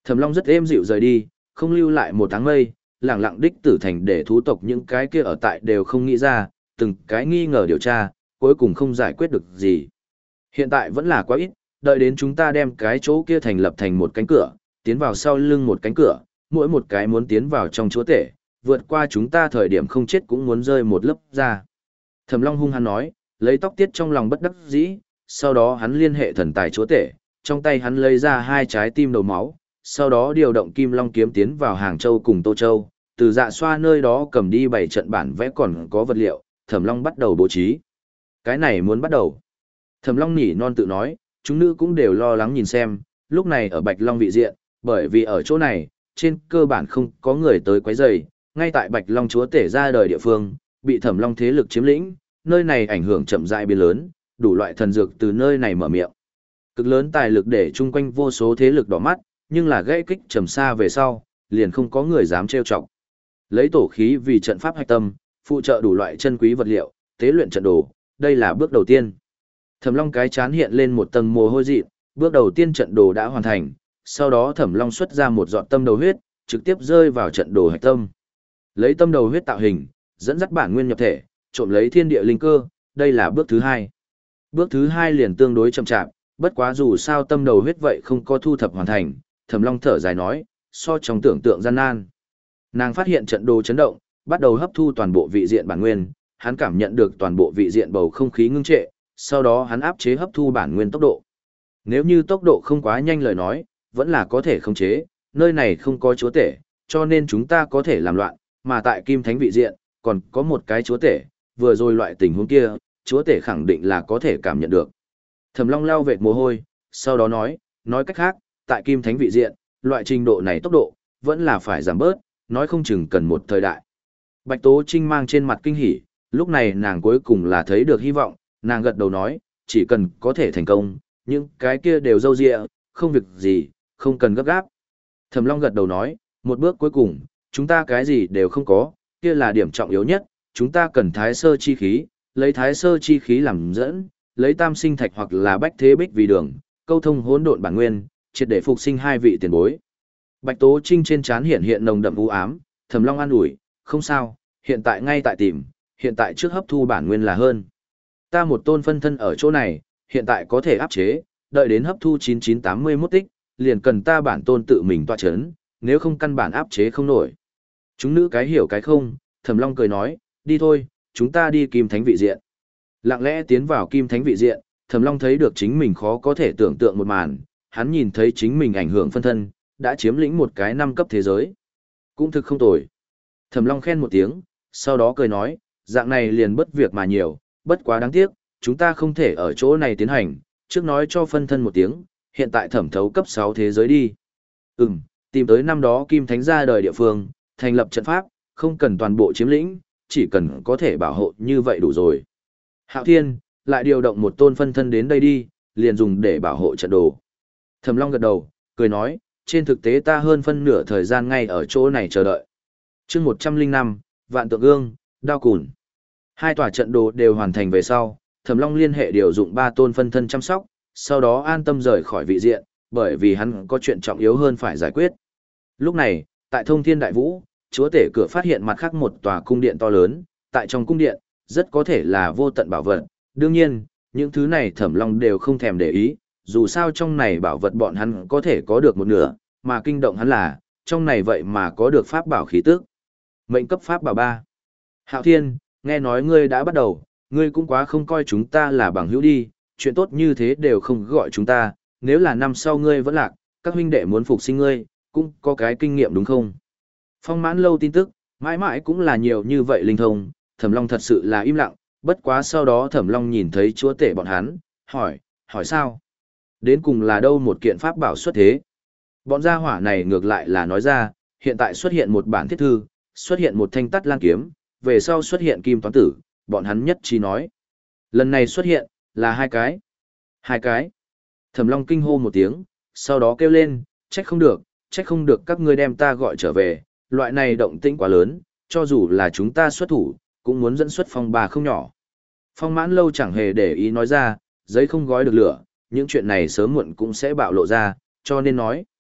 Thẩm Long rất êm dịu rời đi, không lưu lại một tháng mây, lẳng lặng đích tử thành để thú tộc những cái kia ở tại đều không nghĩ ra, từng cái nghi ngờ điều tra, cuối cùng không giải quyết được gì. Hiện tại vẫn là quá ít, đợi đến chúng ta đem cái chỗ kia thành lập thành một cánh cửa, tiến vào sau lưng một cánh cửa, mỗi một cái muốn tiến vào trong chúa tể, vượt qua chúng ta thời điểm không chết cũng muốn rơi một lớp ra. Thẩm Long hung hăng nói, lấy tóc tiết trong lòng bất đắc dĩ, sau đó hắn liên hệ thần tài chúa tể, trong tay hắn lấy ra hai trái tim đầu máu, sau đó điều động Kim Long kiếm tiến vào Hàng Châu cùng Tô Châu, từ Dạ Xoa nơi đó cầm đi bảy trận bản vẽ còn có vật liệu, Thẩm Long bắt đầu bố trí. Cái này muốn bắt đầu. Thẩm Long nhỉ non tự nói, chúng nữ cũng đều lo lắng nhìn xem, lúc này ở Bạch Long vị diện, bởi vì ở chỗ này, trên cơ bản không có người tới quấy rầy, ngay tại Bạch Long chúa tể ra đời địa phương, bị Thẩm Long thế lực chiếm lĩnh, nơi này ảnh hưởng chậm rãi biến lớn, đủ loại thần dược từ nơi này mở miệng. Cực lớn tài lực để chung quanh vô số thế lực đỏ mắt, nhưng là gãy kích trầm xa về sau, liền không có người dám trêu chọc. Lấy tổ khí vì trận pháp hạch tâm, phụ trợ đủ loại chân quý vật liệu, tế luyện trận đồ, đây là bước đầu tiên. Thẩm Long cái chán hiện lên một tầng mồ hôi dị, bước đầu tiên trận đồ đã hoàn thành, sau đó Thẩm Long xuất ra một giọt tâm đầu huyết, trực tiếp rơi vào trận đồ hạch tâm. Lấy tâm đầu huyết tạo hình, dẫn dắt bản nguyên nhập thể, trộm lấy thiên địa linh cơ, đây là bước thứ hai. Bước thứ hai liền tương đối chậm chạp, bất quá dù sao tâm đầu huyết vậy không có thu thập hoàn thành, Thẩm Long thở dài nói, so trong tưởng tượng gian nan. Nàng phát hiện trận đồ chấn động, bắt đầu hấp thu toàn bộ vị diện bản nguyên, hắn cảm nhận được toàn bộ vị diện bầu không khí ngưng trệ, sau đó hắn áp chế hấp thu bản nguyên tốc độ. Nếu như tốc độ không quá nhanh lời nói, vẫn là có thể khống chế, nơi này không có chúa tể, cho nên chúng ta có thể làm loạn, mà tại Kim Thánh vị diện, còn có một cái chúa tể, vừa rồi loại tình huống kia, chúa tể khẳng định là có thể cảm nhận được. Thẩm Long lau vệt mồ hôi, sau đó nói, nói cách khác, tại Kim Thánh vị diện, loại trình độ này tốc độ, vẫn là phải giảm bớt, nói không chừng cần một thời đại. Bạch Tố Trinh mang trên mặt kinh hỉ, lúc này nàng cuối cùng là thấy được hy vọng, nàng gật đầu nói, chỉ cần có thể thành công, những cái kia đều dâu dịa, không việc gì, không cần gấp gáp. Thẩm Long gật đầu nói, một bước cuối cùng, chúng ta cái gì đều không có, kia là điểm trọng yếu nhất, chúng ta cần thái sơ chi khí, lấy thái sơ chi khí làm dẫn, lấy tam sinh thạch hoặc là bách thế bích vì đường, câu thông hỗn độn bản nguyên, triệt để phục sinh hai vị tiền bối. Bạch Tố Trinh trên trán hiện hiện nồng đậm u ám, Thẩm Long an ủi, không sao, hiện tại ngay tại tìm, hiện tại trước hấp thu bản nguyên là hơn. Ta một tôn phân thân ở chỗ này, hiện tại có thể áp chế, đợi đến hấp thu chín chín tám mươi mốt tích, liền cần ta bản tôn tự mình tọa chấn, nếu không căn bản áp chế không nổi. Chúng nữ cái hiểu cái không, Thẩm Long cười nói, đi thôi, chúng ta đi Kim Thánh vị diện. Lặng lẽ tiến vào Kim Thánh vị diện, Thẩm Long thấy được chính mình khó có thể tưởng tượng một màn, hắn nhìn thấy chính mình ảnh hưởng phân thân, đã chiếm lĩnh một cái năm cấp thế giới. Cũng thực không tồi. Thẩm Long khen một tiếng, sau đó cười nói, dạng này liền bất việc mà nhiều, bất quá đáng tiếc, chúng ta không thể ở chỗ này tiến hành, trước nói cho phân thân một tiếng, hiện tại thẩm thấu cấp sáu thế giới đi. Ừm, tìm tới năm đó Kim Thánh ra đời địa phương, thành lập trận pháp, không cần toàn bộ chiếm lĩnh, chỉ cần có thể bảo hộ như vậy đủ rồi. Hạo Thiên, lại điều động một tôn phân thân đến đây đi, liền dùng để bảo hộ trận đồ. Thẩm Long gật đầu, cười nói, trên thực tế ta hơn phân nửa thời gian ngay ở chỗ này chờ đợi. Chương một trăm linh năm, Vạn Tượng Gương, Đao Cùn. Hai tòa trận đồ đều hoàn thành về sau, Thẩm Long liên hệ điều dụng ba tôn phân thân chăm sóc, sau đó an tâm rời khỏi vị diện, bởi vì hắn có chuyện trọng yếu hơn phải giải quyết. Lúc này, tại Thông Thiên Đại Vũ, chúa tể cửa phát hiện mặt khác một tòa cung điện to lớn, tại trong cung điện, rất có thể là vô tận bảo vật. Đương nhiên, những thứ này Thẩm Long đều không thèm để ý, dù sao trong này bảo vật bọn hắn có thể có được một nửa, mà kinh động hắn là, trong này vậy mà có được pháp bảo khí tức. Mệnh cấp pháp bảo ba. Hạo Thiên, nghe nói ngươi đã bắt đầu, ngươi cũng quá không coi chúng ta là bằng hữu đi, chuyện tốt như thế đều không gọi chúng ta, nếu là năm sau ngươi vẫn lạc, các huynh đệ muốn phục sinh ngươi, cũng có cái kinh nghiệm đúng không? Phong Mãn Lâu tin tức, mãi mãi cũng là nhiều như vậy linh thông, Thẩm Long thật sự là im lặng, bất quá sau đó Thẩm Long nhìn thấy chúa tể bọn hắn, hỏi, hỏi sao? Đến cùng là đâu một kiện pháp bảo xuất thế? Bọn gia hỏa này ngược lại là nói ra, hiện tại xuất hiện một bản thiết thư, xuất hiện một thanh tắt lan kiếm, về sau xuất hiện kim toán tử, bọn hắn nhất trí nói. Lần này xuất hiện, là hai cái. Hai cái. Thẩm Long kinh hô một tiếng, sau đó kêu lên, trách không được, trách không được các ngươi đem ta gọi trở về, loại này động tĩnh quá lớn, cho dù là chúng ta xuất thủ, cũng muốn dẫn xuất phong bà không nhỏ. Phong Mãn Lâu chẳng hề để ý nói ra, giấy không gói được lửa, những chuyện này sớm muộn cũng sẽ bạo lộ ra, cho nên nói.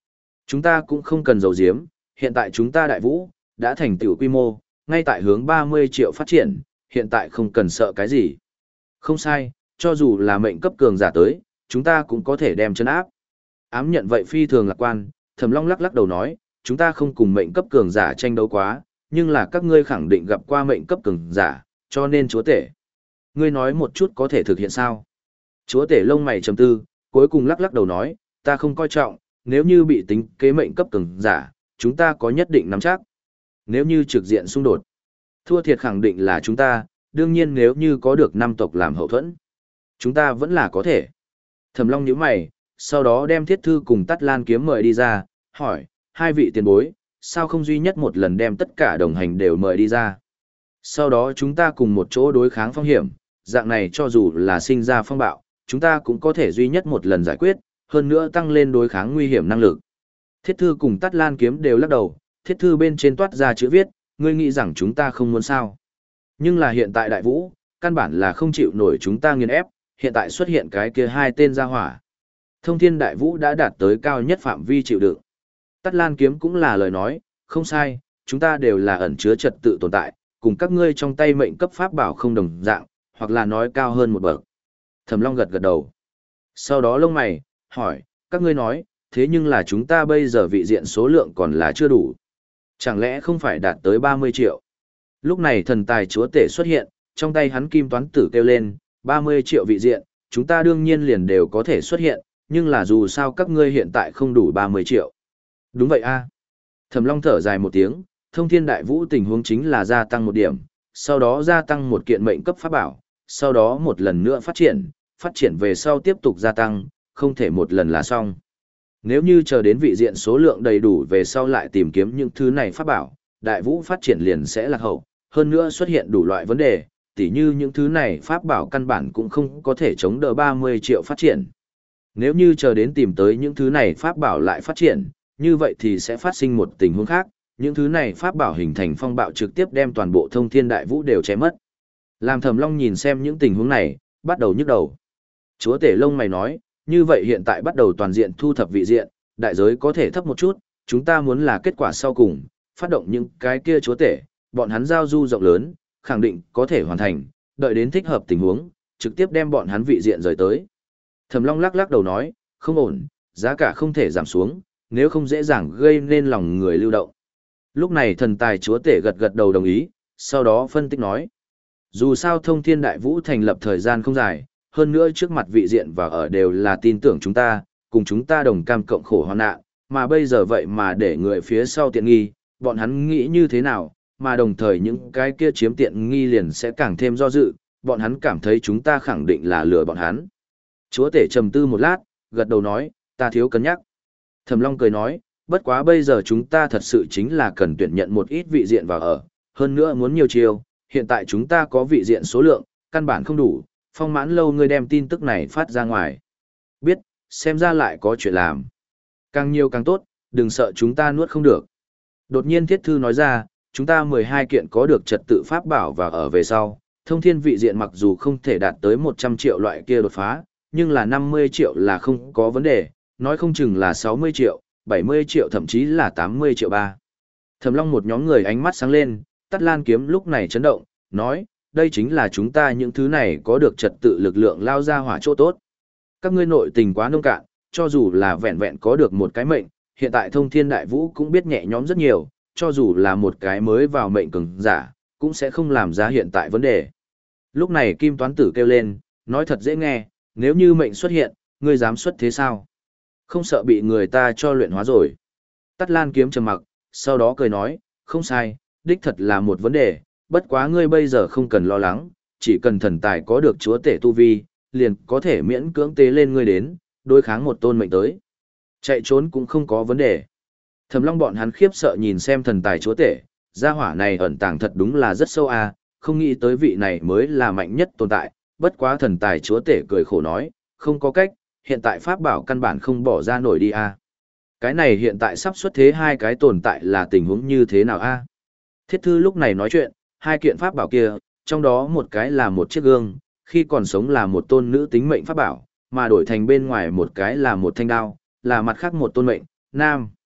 Chúng ta cũng không cần giấu giếm, hiện tại chúng ta đại vũ, đã thành tựu quy mô, ngay tại hướng ba mươi triệu phát triển, hiện tại không cần sợ cái gì. Không sai, cho dù là mệnh cấp cường giả tới, chúng ta cũng có thể đem chân áp. Ám nhận vậy phi thường lạc quan, Thẩm Long lắc lắc đầu nói, chúng ta không cùng mệnh cấp cường giả tranh đấu quá, nhưng là các ngươi khẳng định gặp qua mệnh cấp cường giả, cho nên chúa tể. Ngươi nói một chút có thể thực hiện sao? Chúa tể lông mày trầm tư, cuối cùng lắc lắc đầu nói, ta không coi trọng, nếu như bị tính kế mệnh cấp cường giả, chúng ta có nhất định nắm chắc. Nếu như trực diện xung đột, thua thiệt khẳng định là chúng ta, đương nhiên nếu như có được năm tộc làm hậu thuẫn, chúng ta vẫn là có thể. Thẩm Long nhíu mày, sau đó đem Thiết Thư cùng Tát Lan Kiếm mời đi ra, hỏi, hai vị tiền bối, sao không duy nhất một lần đem tất cả đồng hành đều mời đi ra? Sau đó chúng ta cùng một chỗ đối kháng phong hiểm, dạng này cho dù là sinh ra phong bạo, chúng ta cũng có thể duy nhất một lần giải quyết, hơn nữa tăng lên đối kháng nguy hiểm năng lực. Thiết Thư cùng Tát Lan Kiếm đều lắc đầu, Thiết Thư bên trên toát ra chữ viết, ngươi nghĩ rằng chúng ta không muốn sao. Nhưng là hiện tại đại vũ, căn bản là không chịu nổi chúng ta nghiền ép, hiện tại xuất hiện cái kia hai tên gia hỏa. Thông thiên đại vũ đã đạt tới cao nhất phạm vi chịu đựng. Tát Lan Kiếm cũng là lời nói, không sai, chúng ta đều là ẩn chứa trật tự tồn tại, cùng các ngươi trong tay mệnh cấp pháp bảo không đồng dạng, hoặc là nói cao hơn một bậc. Thẩm Long gật gật đầu. Sau đó lông mày, hỏi, các ngươi nói, thế nhưng là chúng ta bây giờ vị diện số lượng còn là chưa đủ. Chẳng lẽ không phải đạt tới ba mươi triệu? Lúc này thần tài chúa tể xuất hiện, trong tay hắn kim toán tử kêu lên, ba mươi triệu vị diện, chúng ta đương nhiên liền đều có thể xuất hiện, nhưng là dù sao các ngươi hiện tại không đủ ba mươi triệu. Đúng vậy a. Thẩm Long thở dài một tiếng, thông thiên đại vũ tình huống chính là gia tăng một điểm, sau đó gia tăng một kiện mệnh cấp pháp bảo, sau đó một lần nữa phát triển, phát triển về sau tiếp tục gia tăng, không thể một lần là xong. Nếu như chờ đến vị diện số lượng đầy đủ về sau lại tìm kiếm những thứ này pháp bảo, đại vũ phát triển liền sẽ lạc hậu, hơn nữa xuất hiện đủ loại vấn đề, tỉ như những thứ này pháp bảo căn bản cũng không có thể chống đỡ ba mươi triệu phát triển. Nếu như chờ đến tìm tới những thứ này pháp bảo lại phát triển, như vậy thì sẽ phát sinh một tình huống khác, những thứ này pháp bảo hình thành phong bạo trực tiếp đem toàn bộ thông thiên đại vũ đều chém mất. Làm Thẩm Long nhìn xem những tình huống này, bắt đầu nhức đầu. Chúa tể lông mày nói, như vậy hiện tại bắt đầu toàn diện thu thập vị diện, đại giới có thể thấp một chút, chúng ta muốn là kết quả sau cùng, phát động những cái kia chúa tể, bọn hắn giao du rộng lớn, khẳng định có thể hoàn thành, đợi đến thích hợp tình huống, trực tiếp đem bọn hắn vị diện rời tới. Thẩm Long lắc lắc đầu nói, không ổn, giá cả không thể giảm xuống, nếu không dễ dàng gây nên lòng người lưu động. Lúc này thần tài chúa tể gật gật đầu đồng ý, sau đó phân tích nói, dù sao thông thiên đại vũ thành lập thời gian không dài, hơn nữa trước mặt vị diện và ở đều là tin tưởng chúng ta, cùng chúng ta đồng cam cộng khổ hoạn nạn, mà bây giờ vậy mà để người phía sau tiện nghi, bọn hắn nghĩ như thế nào, mà đồng thời những cái kia chiếm tiện nghi liền sẽ càng thêm do dự, bọn hắn cảm thấy chúng ta khẳng định là lừa bọn hắn. Chúa tể trầm tư một lát, gật đầu nói, ta thiếu cân nhắc. Thẩm Long cười nói, bất quá bây giờ chúng ta thật sự chính là cần tuyển nhận một ít vị diện vào ở, hơn nữa muốn nhiều chiều, hiện tại chúng ta có vị diện số lượng, căn bản không đủ, Phong Mãn Lâu ngươi đem tin tức này phát ra ngoài. Biết, xem ra lại có chuyện làm. Càng nhiều càng tốt, đừng sợ chúng ta nuốt không được. Đột nhiên Thiết Thư nói ra, chúng ta mười hai kiện có được trật tự pháp bảo và ở về sau, thông thiên vị diện mặc dù không thể đạt tới một trăm triệu loại kia đột phá, nhưng là năm mươi triệu là không có vấn đề, nói không chừng là sáu mươi triệu, bảy mươi triệu thậm chí là tám mươi triệu ba. Thẩm Long một nhóm người ánh mắt sáng lên, Tát Lan Kiếm lúc này chấn động, nói, đây chính là chúng ta những thứ này có được trật tự lực lượng lao ra hỏa chỗ tốt. Các ngươi nội tình quá nông cạn, cho dù là vẹn vẹn có được một cái mệnh, hiện tại thông thiên đại vũ cũng biết nhẹ nhõm rất nhiều, cho dù là một cái mới vào mệnh cường giả, cũng sẽ không làm ra hiện tại vấn đề. Lúc này Kim Toán Tử kêu lên, nói thật dễ nghe, nếu như mệnh xuất hiện, ngươi dám xuất thế sao? Không sợ bị người ta cho luyện hóa rồi. Tát Lan Kiếm trầm mặc, sau đó cười nói, không sai, đích thật là một vấn đề, bất quá ngươi bây giờ không cần lo lắng, chỉ cần thần tài có được chúa tể tu vi, liền có thể miễn cưỡng tế lên ngươi đến, đối kháng một tôn mệnh tới. Chạy trốn cũng không có vấn đề. Thẩm Long bọn hắn khiếp sợ nhìn xem thần tài chúa tể, gia hỏa này ẩn tàng thật đúng là rất sâu à, không nghĩ tới vị này mới là mạnh nhất tồn tại, bất quá thần tài chúa tể cười khổ nói, không có cách, hiện tại pháp bảo căn bản không bỏ ra nổi đi à. Cái này hiện tại sắp xuất thế hai cái tồn tại là tình huống như thế nào a? À? Thiết Thư lúc này nói chuyện, hai kiện pháp bảo kia, trong đó một cái là một chiếc gương, khi còn sống là một tôn nữ tính mệnh pháp bảo, mà đổi thành bên ngoài một cái là một thanh đao, là mặt khác một tôn mệnh, nam.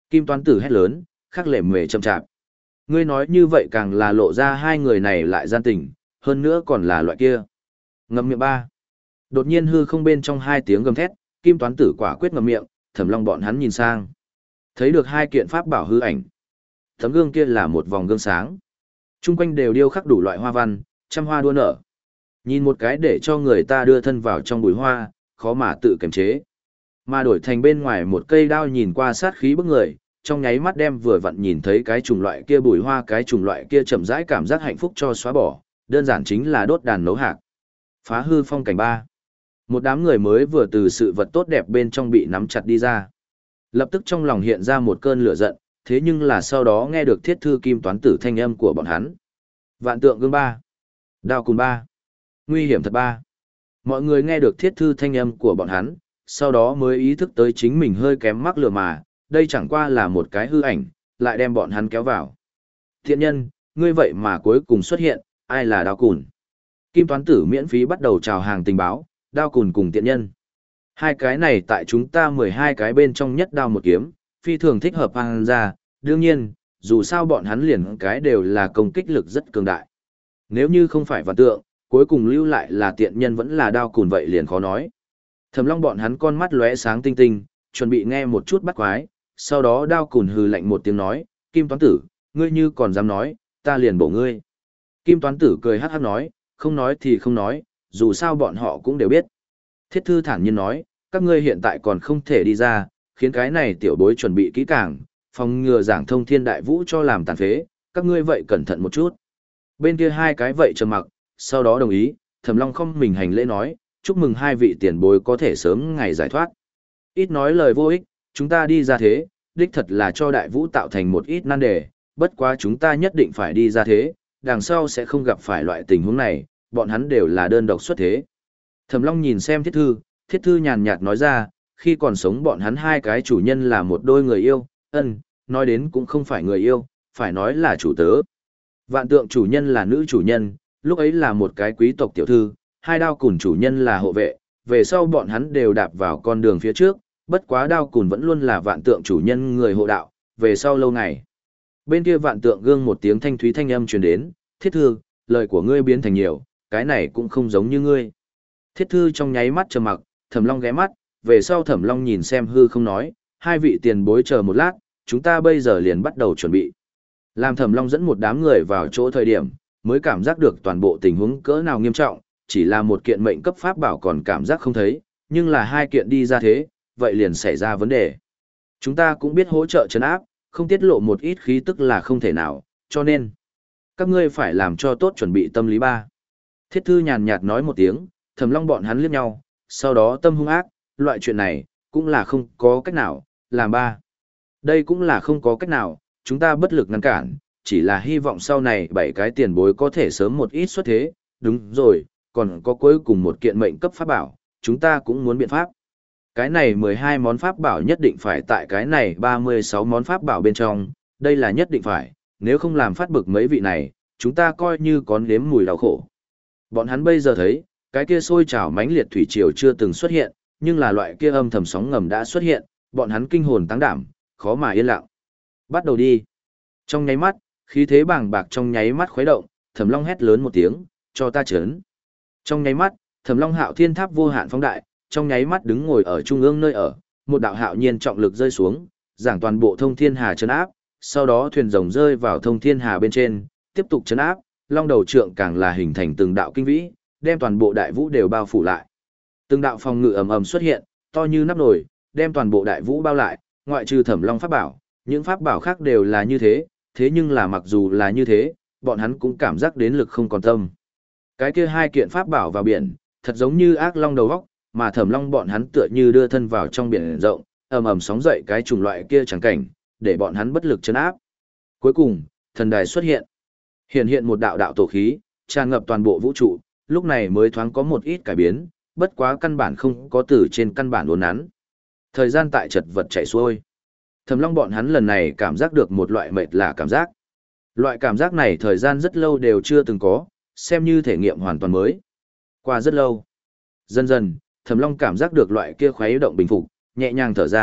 Kim Toán Tử hét lớn, khắc lệ mề chậm chạp. Ngươi nói như vậy càng là lộ ra hai người này lại gian tình, hơn nữa còn là loại kia. Ngậm miệng ba. Đột nhiên hư không bên trong hai tiếng gầm thét, Kim Toán Tử quả quyết ngậm miệng, Thẩm Long bọn hắn nhìn sang. Thấy được hai kiện pháp bảo hư ảnh. Tấm gương kia là một vòng gương sáng. Trung quanh đều điêu khắc đủ loại hoa văn, trăm hoa đua nở. Nhìn một cái để cho người ta đưa thân vào trong bụi hoa, khó mà tự kiềm chế. Mà đổi thành bên ngoài một cây đao nhìn qua sát khí bức người, trong nháy mắt đem vừa vặn nhìn thấy cái chủng loại kia bùi hoa cái chủng loại kia chậm rãi cảm giác hạnh phúc cho xóa bỏ, đơn giản chính là đốt đàn nấu hạc. Phá hư phong cảnh ba. Một đám người mới vừa từ sự vật tốt đẹp bên trong bị nắm chặt đi ra. Lập tức trong lòng hiện ra một cơn lửa giận, thế nhưng là sau đó nghe được thiết thư Kim Toán Tử thanh âm của bọn hắn. Vạn tượng gương ba. Đao cùn ba. Nguy hiểm thật ba. Mọi người nghe được thiết thư thanh âm của bọn hắn, sau đó mới ý thức tới chính mình hơi kém mắc lừa mà, đây chẳng qua là một cái hư ảnh, lại đem bọn hắn kéo vào. Thiện nhân, ngươi vậy mà cuối cùng xuất hiện, ai là Đao Cùn? Kim Toán Tử miễn phí bắt đầu chào hàng tình báo, Đao Cùn cùng Tiện nhân. Hai cái này tại chúng ta mười hai cái bên trong nhất đao một kiếm, phi thường thích hợp hàng ra, đương nhiên, dù sao bọn hắn liền cái đều là công kích lực rất cường đại. Nếu như không phải vạn tượng, cuối cùng lưu lại là Tiện nhân vẫn là Đao Cùn vậy liền khó nói. Thẩm Long bọn hắn con mắt lóe sáng tinh tinh, chuẩn bị nghe một chút bắt quái, sau đó Đao Cùn hừ lạnh một tiếng nói, Kim Toán Tử, ngươi như còn dám nói, ta liền bổ ngươi. Kim Toán Tử cười hắc hắc nói, không nói thì không nói, dù sao bọn họ cũng đều biết. Thiết thư thản nhiên nói, các ngươi hiện tại còn không thể đi ra, khiến cái này tiểu bối chuẩn bị kỹ càng, phòng ngừa giảng thông thiên đại vũ cho làm tàn phế, các ngươi vậy cẩn thận một chút. Bên kia hai cái vậy trầm mặc, sau đó đồng ý, Thẩm Long không mình hành lễ nói, chúc mừng hai vị tiền bối có thể sớm ngày giải thoát. Ít nói lời vô ích, chúng ta đi ra thế, đích thật là cho đại vũ tạo thành một ít nan đề, bất quá chúng ta nhất định phải đi ra thế, đằng sau sẽ không gặp phải loại tình huống này, bọn hắn đều là đơn độc xuất thế. Thẩm Long nhìn xem thiết thư, thiết thư nhàn nhạt nói ra, khi còn sống bọn hắn hai cái chủ nhân là một đôi người yêu, ân, nói đến cũng không phải người yêu, phải nói là chủ tớ. Vạn tượng chủ nhân là nữ chủ nhân, lúc ấy là một cái quý tộc tiểu thư, hai Đao Cùn chủ nhân là hộ vệ, về sau bọn hắn đều đạp vào con đường phía trước, bất quá Đao Cùn vẫn luôn là vạn tượng chủ nhân người hộ đạo, về sau lâu ngày. Bên kia vạn tượng gương một tiếng thanh thúy thanh âm truyền đến, thiết thư, lời của ngươi biến thành nhiều, cái này cũng không giống như ngươi. Thiết thư trong nháy mắt trầm mặc, Thẩm Long ghé mắt, về sau Thẩm Long nhìn xem hư không nói, hai vị tiền bối chờ một lát, chúng ta bây giờ liền bắt đầu chuẩn bị. Làm Thẩm Long dẫn một đám người vào chỗ thời điểm, mới cảm giác được toàn bộ tình huống cỡ nào nghiêm trọng, chỉ là một kiện mệnh cấp pháp bảo còn cảm giác không thấy, nhưng là hai kiện đi ra thế, vậy liền xảy ra vấn đề. Chúng ta cũng biết hỗ trợ trấn áp, không tiết lộ một ít khí tức là không thể nào, cho nên các ngươi phải làm cho tốt chuẩn bị tâm lý ba. Thiết thư nhàn nhạt nói một tiếng, Thẩm Long bọn hắn liếc nhau, sau đó tâm hung ác, loại chuyện này cũng là không có cách nào, làm ba. Đây cũng là không có cách nào, chúng ta bất lực ngăn cản, chỉ là hy vọng sau này bảy cái tiền bối có thể sớm một ít xuất thế, đúng rồi, còn có cuối cùng một kiện mệnh cấp pháp bảo, chúng ta cũng muốn biện pháp. Cái này mười hai món pháp bảo nhất định phải tại cái này ba mươi sáu món pháp bảo bên trong, đây là nhất định phải, nếu không làm phát bực mấy vị này, chúng ta coi như có nếm mùi đau khổ. Bọn hắn bây giờ thấy, cái kia sôi trào mãnh liệt thủy triều chưa từng xuất hiện, nhưng là loại kia âm thầm sóng ngầm đã xuất hiện, bọn hắn kinh hồn táng đảm, khó mà yên lặng. Bắt đầu đi. Trong nháy mắt, khí thế bàng bạc trong nháy mắt khuấy động, Thẩm Long hét lớn một tiếng, cho ta chấn. Trong nháy mắt, Thẩm Long Hạo Thiên Tháp vô hạn phóng đại, trong nháy mắt đứng ngồi ở trung ương nơi ở, một đạo hạo nhiên trọng lực rơi xuống, giảng toàn bộ Thông Thiên Hà trấn áp, sau đó thuyền rồng rơi vào Thông Thiên Hà bên trên, tiếp tục trấn áp, long đầu trượng càng là hình thành từng đạo kinh vĩ, đem toàn bộ đại vũ đều bao phủ lại. Từng đạo phòng ngự ầm ầm xuất hiện, to như nắp nồi, đem toàn bộ đại vũ bao lại, ngoại trừ Thẩm Long pháp bảo, những pháp bảo khác đều là như thế, thế nhưng là mặc dù là như thế, bọn hắn cũng cảm giác đến lực không còn tâm. Cái kia hai kiện pháp bảo vào biển, thật giống như ác long đầu góc, mà Thẩm Long bọn hắn tựa như đưa thân vào trong biển rộng, ầm ầm sóng dậy cái chủng loại kia chẳng cảnh, để bọn hắn bất lực chấn áp. Cuối cùng, thần đài xuất hiện. Hiện hiện một đạo đạo tổ khí, tràn ngập toàn bộ vũ trụ, lúc này mới thoáng có một ít cải biến, bất quá căn bản không có từ trên căn bản uốn nắn. Thời gian tại chật vật chạy xuôi. Thẩm Long bọn hắn lần này cảm giác được một loại mệt lạ cảm giác. Loại cảm giác này thời gian rất lâu đều chưa từng có, xem như thể nghiệm hoàn toàn mới. Qua rất lâu. Dần dần, Thẩm Long cảm giác được loại kia khuấy động bình phục, nhẹ nhàng thở ra,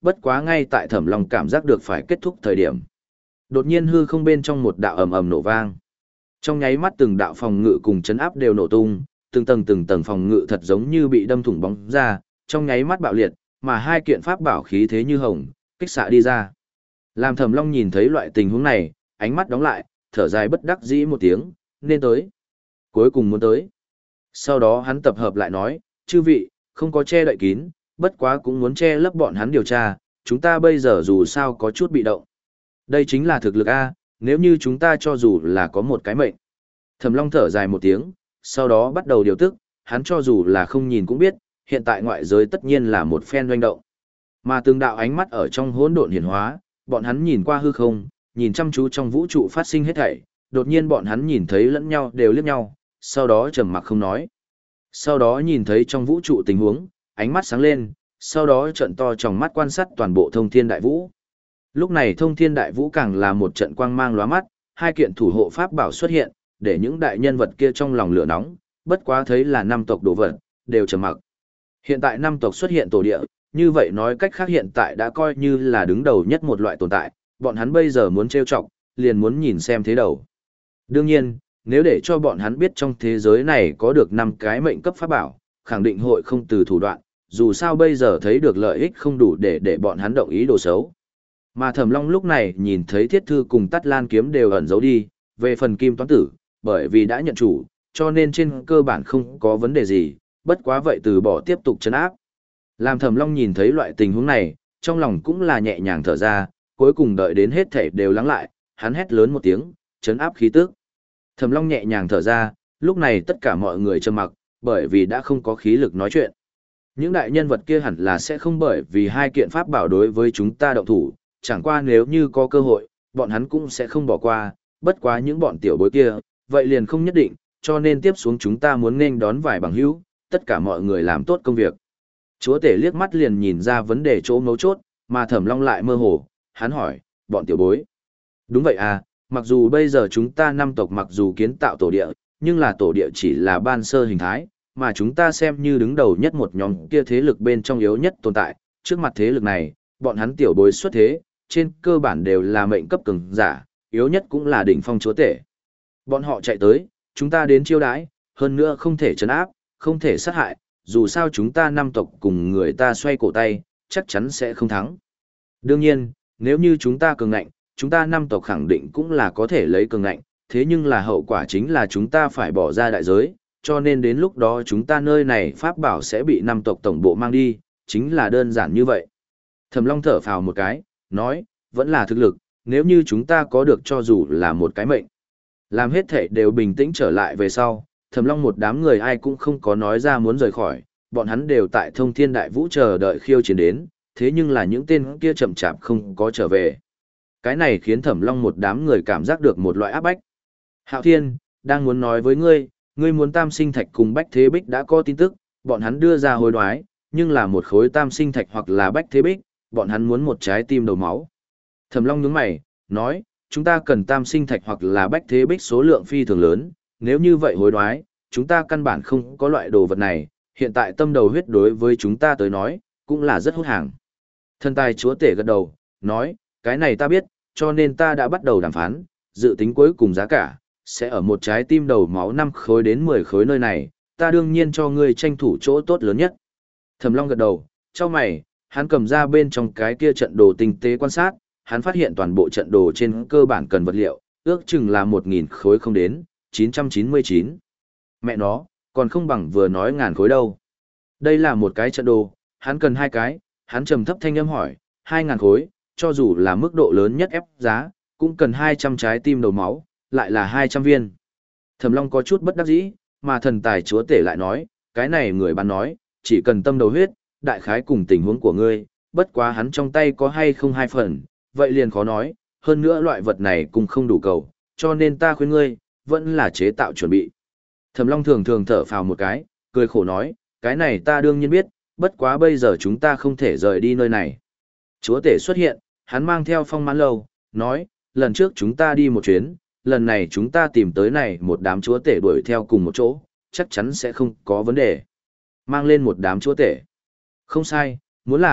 bất quá ngay tại Thẩm Long cảm giác được phải kết thúc thời điểm. Đột nhiên hư không bên trong một đạo ầm ầm nổ vang. Trong nháy mắt từng đạo phòng ngự cùng chấn áp đều nổ tung, từng tầng từng tầng phòng ngự thật giống như bị đâm thủng bóng ra, trong nháy mắt bạo liệt, mà hai kiện pháp bảo khí thế như hồng, kích xạ đi ra. Làm Thẩm Long nhìn thấy loại tình huống này, ánh mắt đóng lại, thở dài bất đắc dĩ một tiếng, nên tới. Cuối cùng muốn tới. Sau đó hắn tập hợp lại nói, chư vị, không có che đậy kín, bất quá cũng muốn che lấp bọn hắn điều tra, chúng ta bây giờ dù sao có chút bị động. Đây chính là thực lực A, nếu như chúng ta cho dù là có một cái mệnh. Thẩm Long thở dài một tiếng, sau đó bắt đầu điều tức, hắn cho dù là không nhìn cũng biết, hiện tại ngoại giới tất nhiên là một phen doanh động. Mà từng đạo ánh mắt ở trong hỗn độn hiển hóa, bọn hắn nhìn qua hư không, nhìn chăm chú trong vũ trụ phát sinh hết thảy, đột nhiên bọn hắn nhìn thấy lẫn nhau đều liếc nhau, sau đó trầm mặc không nói. Sau đó nhìn thấy trong vũ trụ tình huống, ánh mắt sáng lên, sau đó trận to tròng mắt quan sát toàn bộ thông thiên đại vũ. Lúc này thông thiên đại vũ càng là một trận quang mang lóa mắt, hai kiện thủ hộ pháp bảo xuất hiện, để những đại nhân vật kia trong lòng lửa nóng, bất quá thấy là năm tộc đồ vật, đều trầm mặc. Hiện tại năm tộc xuất hiện tổ địa, như vậy nói cách khác hiện tại đã coi như là đứng đầu nhất một loại tồn tại, bọn hắn bây giờ muốn trêu chọc, liền muốn nhìn xem thế đầu. Đương nhiên, nếu để cho bọn hắn biết trong thế giới này có được năm cái mệnh cấp pháp bảo, khẳng định hội không từ thủ đoạn, dù sao bây giờ thấy được lợi ích không đủ để để bọn hắn động ý đồ xấu. Mà Thẩm Long lúc này nhìn thấy thiết thư cùng tắt lan kiếm đều ẩn giấu đi, về phần kim toán tử, bởi vì đã nhận chủ, cho nên trên cơ bản không có vấn đề gì, bất quá vậy từ bỏ tiếp tục trấn áp. Làm Thẩm Long nhìn thấy loại tình huống này, trong lòng cũng là nhẹ nhàng thở ra, cuối cùng đợi đến hết thảy đều lắng lại, hắn hét lớn một tiếng, trấn áp khí tức. Thẩm Long nhẹ nhàng thở ra, lúc này tất cả mọi người trầm mặc, bởi vì đã không có khí lực nói chuyện. Những đại nhân vật kia hẳn là sẽ không bởi vì hai kiện pháp bảo đối với chúng ta động thủ, chẳng qua nếu như có cơ hội, bọn hắn cũng sẽ không bỏ qua, bất quá những bọn tiểu bối kia, vậy liền không nhất định, cho nên tiếp xuống chúng ta muốn nên đón vài bằng hữu, tất cả mọi người làm tốt công việc. Chúa tể liếc mắt liền nhìn ra vấn đề chỗ mấu chốt, mà Thẩm Long lại mơ hồ, hắn hỏi, bọn tiểu bối. Đúng vậy à, mặc dù bây giờ chúng ta năm tộc mặc dù kiến tạo tổ địa, nhưng là tổ địa chỉ là ban sơ hình thái, mà chúng ta xem như đứng đầu nhất một nhóm kia thế lực bên trong yếu nhất tồn tại, trước mặt thế lực này, bọn hắn tiểu bối xuất thế, trên cơ bản đều là mệnh cấp cường giả, yếu nhất cũng là đỉnh phong chúa tể. Bọn họ chạy tới, chúng ta đến chiêu đãi, hơn nữa không thể trấn áp, không thể sát hại, dù sao chúng ta năm tộc cùng người ta xoay cổ tay, chắc chắn sẽ không thắng. Đương nhiên, nếu như chúng ta cường ngạnh, chúng ta năm tộc khẳng định cũng là có thể lấy cường ngạnh, thế nhưng là hậu quả chính là chúng ta phải bỏ ra đại giới, cho nên đến lúc đó chúng ta nơi này pháp bảo sẽ bị năm tộc tổng bộ mang đi, chính là đơn giản như vậy. Thẩm Long thở phào một cái, nói, vẫn là thực lực, nếu như chúng ta có được cho dù là một cái mệnh. Làm hết thể đều bình tĩnh trở lại về sau, Thẩm Long một đám người ai cũng không có nói ra muốn rời khỏi, bọn hắn đều tại thông thiên đại vũ chờ đợi khiêu chiến đến, thế nhưng là những tên kia chậm chạp không có trở về. Cái này khiến Thẩm Long một đám người cảm giác được một loại áp bách. Hạo Thiên, đang muốn nói với ngươi, ngươi muốn tam sinh thạch cùng bách thế bích đã có tin tức, bọn hắn đưa ra hối đoái, nhưng là một khối tam sinh thạch hoặc là bách thế bích, bọn hắn muốn một trái tim đầu máu. Thẩm Long nhướng mày, nói, chúng ta cần tam sinh thạch hoặc là bách thế bích số lượng phi thường lớn, nếu như vậy hối đoái, chúng ta căn bản không có loại đồ vật này, hiện tại tâm đầu huyết đối với chúng ta tới nói, cũng là rất hút hàng. Thần tài chúa tể gật đầu, nói, cái này ta biết, cho nên ta đã bắt đầu đàm phán, dự tính cuối cùng giá cả, sẽ ở một trái tim đầu máu năm khối đến mười khối nơi này, ta đương nhiên cho ngươi tranh thủ chỗ tốt lớn nhất. Thẩm Long gật đầu, cho mày, hắn cầm ra bên trong cái kia trận đồ tinh tế quan sát, hắn phát hiện toàn bộ trận đồ trên cơ bản cần vật liệu, ước chừng là một nghìn khối không đến, chín trăm chín mươi chín. Mẹ nó, còn không bằng vừa nói ngàn khối đâu. Đây là một cái trận đồ, hắn cần hai cái, hắn trầm thấp thanh âm hỏi, hai ngàn khối, cho dù là mức độ lớn nhất ép giá, cũng cần hai trăm trái tim đầu máu, lại là hai trăm viên. Thẩm Long có chút bất đắc dĩ, mà thần tài chúa tể lại nói, cái này người bán nói, chỉ cần tâm đầu huyết, đại khái cùng tình huống của ngươi, bất quá hắn trong tay có hay không hai phần, vậy liền khó nói, hơn nữa loại vật này cũng không đủ cầu, cho nên ta khuyên ngươi, vẫn là chế tạo chuẩn bị. Thẩm Long thường thường thở phào một cái, cười khổ nói, cái này ta đương nhiên biết, bất quá bây giờ chúng ta không thể rời đi nơi này. Chúa tể xuất hiện, hắn mang theo phong mãn lâu, nói, lần trước chúng ta đi một chuyến, lần này chúng ta tìm tới này một đám chúa tể đuổi theo cùng một chỗ, chắc chắn sẽ không có vấn đề. Mang lên một đám chúa tể. Không sai, muốn làm,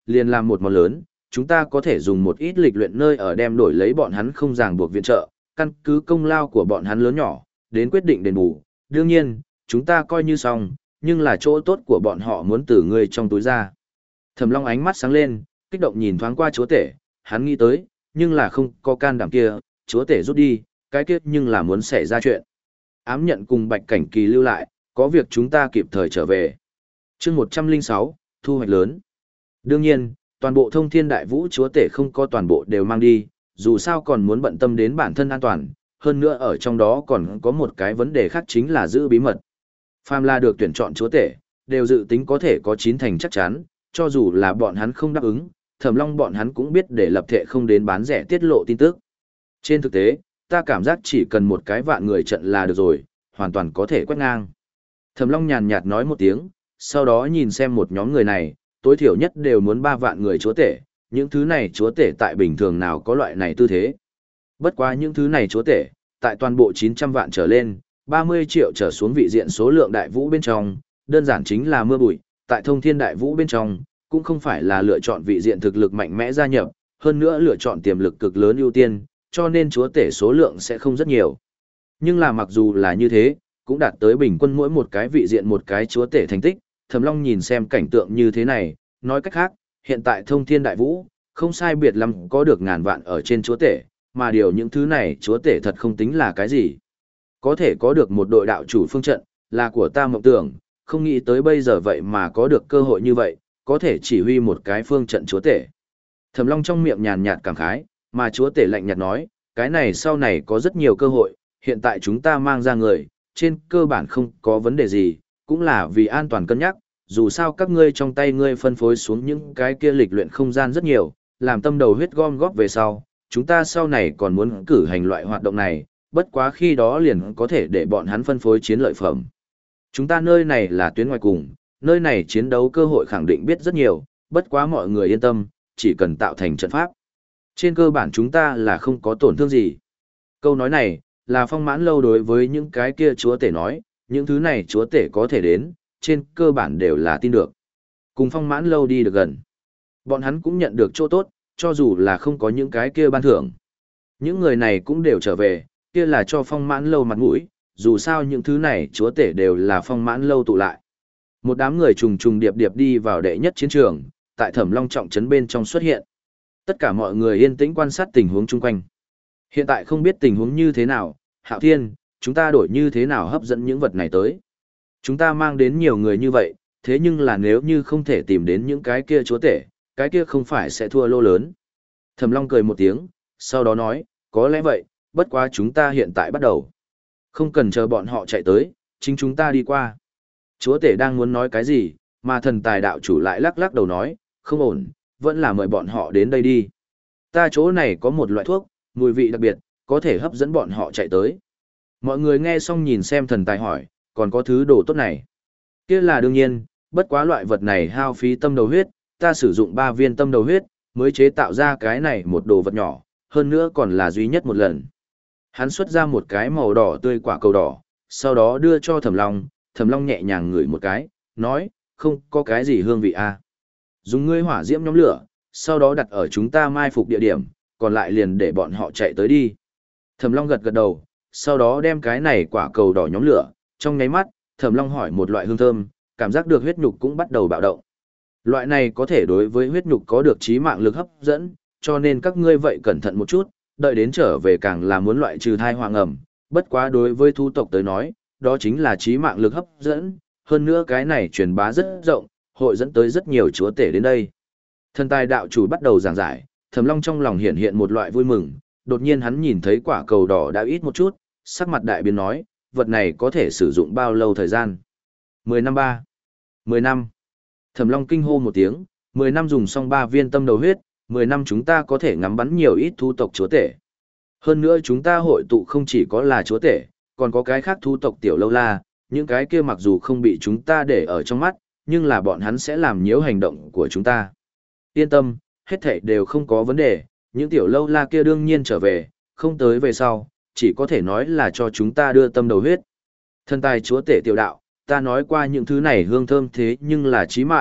liền làm một món lớn, chúng ta có thể dùng một ít lịch luyện nơi ở đem đổi lấy bọn hắn không ràng buộc viện trợ, căn cứ công lao của bọn hắn lớn nhỏ, đến quyết định đền bù. Đương nhiên, chúng ta coi như xong, nhưng là chỗ tốt của bọn họ muốn từ ngươi trong túi ra. Thẩm Long ánh mắt sáng lên, kích động nhìn thoáng qua chúa tể, hắn nghĩ tới, nhưng là không có can đảm kia, chúa tể rút đi, cái kia nhưng là muốn xảy ra chuyện. Ám nhận cùng Bạch Cảnh Kỳ lưu lại, có việc chúng ta kịp thời trở về. Chương một trăm lẻ sáu, thu hoạch lớn. Đương nhiên, toàn bộ Thông Thiên Đại Vũ chúa tể không có toàn bộ đều mang đi, dù sao còn muốn bận tâm đến bản thân an toàn, hơn nữa ở trong đó còn có một cái vấn đề khác chính là giữ bí mật. Phàm là được tuyển chọn chúa tể, đều dự tính có thể có chín thành chắc chắn, cho dù là bọn hắn không đáp ứng, Thẩm Long bọn hắn cũng biết để lập thể không đến bán rẻ tiết lộ tin tức. Trên thực tế, ta cảm giác chỉ cần một cái vạn người trận là được rồi, hoàn toàn có thể quét ngang. Thẩm Long nhàn nhạt nói một tiếng, sau đó nhìn xem một nhóm người này, tối thiểu nhất đều muốn ba vạn người chúa tể, những thứ này chúa tể tại bình thường nào có loại này tư thế. Bất quá những thứ này chúa tể, tại toàn bộ chín trăm vạn trở lên, ba mươi triệu trở xuống vị diện số lượng đại vũ bên trong, đơn giản chính là mưa bụi, tại Thông Thiên Đại Vũ bên trong, cũng không phải là lựa chọn vị diện thực lực mạnh mẽ gia nhập, hơn nữa lựa chọn tiềm lực cực lớn ưu tiên, cho nên chúa tể số lượng sẽ không rất nhiều. Nhưng là mặc dù là như thế, cũng đạt tới bình quân mỗi một cái vị diện một cái chúa tể thành tích, Thẩm Long nhìn xem cảnh tượng như thế này, nói cách khác, hiện tại Thông Thiên Đại Vũ, không sai biệt lắm có được ngàn vạn ở trên chúa tể, mà điều những thứ này chúa tể thật không tính là cái gì. Có thể có được một đội đạo chủ phương trận, là của ta mộng tưởng, không nghĩ tới bây giờ vậy mà có được cơ hội như vậy, có thể chỉ huy một cái phương trận chúa tể. Thẩm Long trong miệng nhàn nhạt cảm khái, mà chúa tể lạnh nhạt nói, cái này sau này có rất nhiều cơ hội, hiện tại chúng ta mang ra người, trên cơ bản không có vấn đề gì, cũng là vì an toàn cân nhắc, dù sao các ngươi trong tay ngươi phân phối xuống những cái kia lịch luyện không gian rất nhiều, làm tâm đầu huyết gom góp về sau, chúng ta sau này còn muốn cử hành loại hoạt động này, bất quá khi đó liền có thể để bọn hắn phân phối chiến lợi phẩm. Chúng ta nơi này là tuyến ngoài cùng, nơi này chiến đấu cơ hội khẳng định biết rất nhiều, bất quá mọi người yên tâm, chỉ cần tạo thành trận pháp. Trên cơ bản chúng ta là không có tổn thương gì. Câu nói này, là Phong Mãn Lâu đối với những cái kia chúa tể nói, những thứ này chúa tể có thể đến, trên cơ bản đều là tin được. Cùng Phong Mãn Lâu đi được gần. Bọn hắn cũng nhận được chỗ tốt, cho dù là không có những cái kia ban thưởng. Những người này cũng đều trở về, kia là cho Phong Mãn Lâu mặt mũi, dù sao những thứ này chúa tể đều là Phong Mãn Lâu tụ lại. Một đám người trùng trùng điệp điệp đi vào đệ nhất chiến trường, tại Thẩm Long trọng trấn bên trong xuất hiện. Tất cả mọi người yên tĩnh quan sát tình huống chung quanh. Hiện tại không biết tình huống như thế nào, Hạo Thiên, chúng ta đổi như thế nào hấp dẫn những vật này tới. Chúng ta mang đến nhiều người như vậy, thế nhưng là nếu như không thể tìm đến những cái kia chúa tể, cái kia không phải sẽ thua lô lớn. Thẩm Long cười một tiếng, sau đó nói, có lẽ vậy, bất quá chúng ta hiện tại bắt đầu. Không cần chờ bọn họ chạy tới, chính chúng ta đi qua. Chúa tể đang muốn nói cái gì, mà thần tài đạo chủ lại lắc lắc đầu nói, không ổn, vẫn là mời bọn họ đến đây đi. Ta chỗ này có một loại thuốc, mùi vị đặc biệt, có thể hấp dẫn bọn họ chạy tới. Mọi người nghe xong nhìn xem thần tài hỏi, còn có thứ đồ tốt này. Kia là đương nhiên, bất quá loại vật này hao phí tâm đầu huyết, ta sử dụng ba viên tâm đầu huyết, mới chế tạo ra cái này một đồ vật nhỏ, hơn nữa còn là duy nhất một lần. Hắn xuất ra một cái màu đỏ tươi quả cầu đỏ, sau đó đưa cho Thẩm Long, Thẩm Long nhẹ nhàng ngửi một cái, nói, không có cái gì hương vị à. Dùng ngươi hỏa diễm nhóm lửa, sau đó đặt ở chúng ta mai phục địa điểm, còn lại liền để bọn họ chạy tới đi. Thẩm Long gật gật đầu, sau đó đem cái này quả cầu đỏ nhóm lửa, trong nháy mắt, Thẩm Long hỏi một loại hương thơm, cảm giác được huyết nhục cũng bắt đầu bạo động. Loại này có thể đối với huyết nhục có được trí mạng lực hấp dẫn, cho nên các ngươi vậy cẩn thận một chút, đợi đến trở về càng là muốn loại trừ thai hoàng ẩm, bất quá đối với thu tộc tới nói, đó chính là trí mạng lực hấp dẫn, hơn nữa cái này truyền bá rất rộng, hội dẫn tới rất nhiều chúa tể đến đây. Thần tài đạo chủ bắt đầu giảng giải, Thẩm Long trong lòng hiện hiện một loại vui mừng, đột nhiên hắn nhìn thấy quả cầu đỏ đã ít một chút, sắc mặt đại biến nói, vật này có thể sử dụng bao lâu thời gian? mười năm ba. mười năm. Thẩm Long kinh hô một tiếng, mười năm dùng xong ba viên tâm đầu huyết, mười năm chúng ta có thể ngắm bắn nhiều ít thu tộc chúa tể. Hơn nữa chúng ta hội tụ không chỉ có là chúa tể, còn có cái khác thu tộc tiểu lâu la, những cái kia mặc dù không bị chúng ta để ở trong mắt, nhưng là bọn hắn sẽ làm nhiễu hành động của chúng ta. Yên tâm, hết thảy đều không có vấn đề, những tiểu lâu la kia đương nhiên trở về, không tới về sau, chỉ có thể nói là cho chúng ta đưa tâm đầu huyết. Thần tài chúa tể tiểu đạo, ta nói qua những thứ này hương thơm thế nhưng là chí mạng,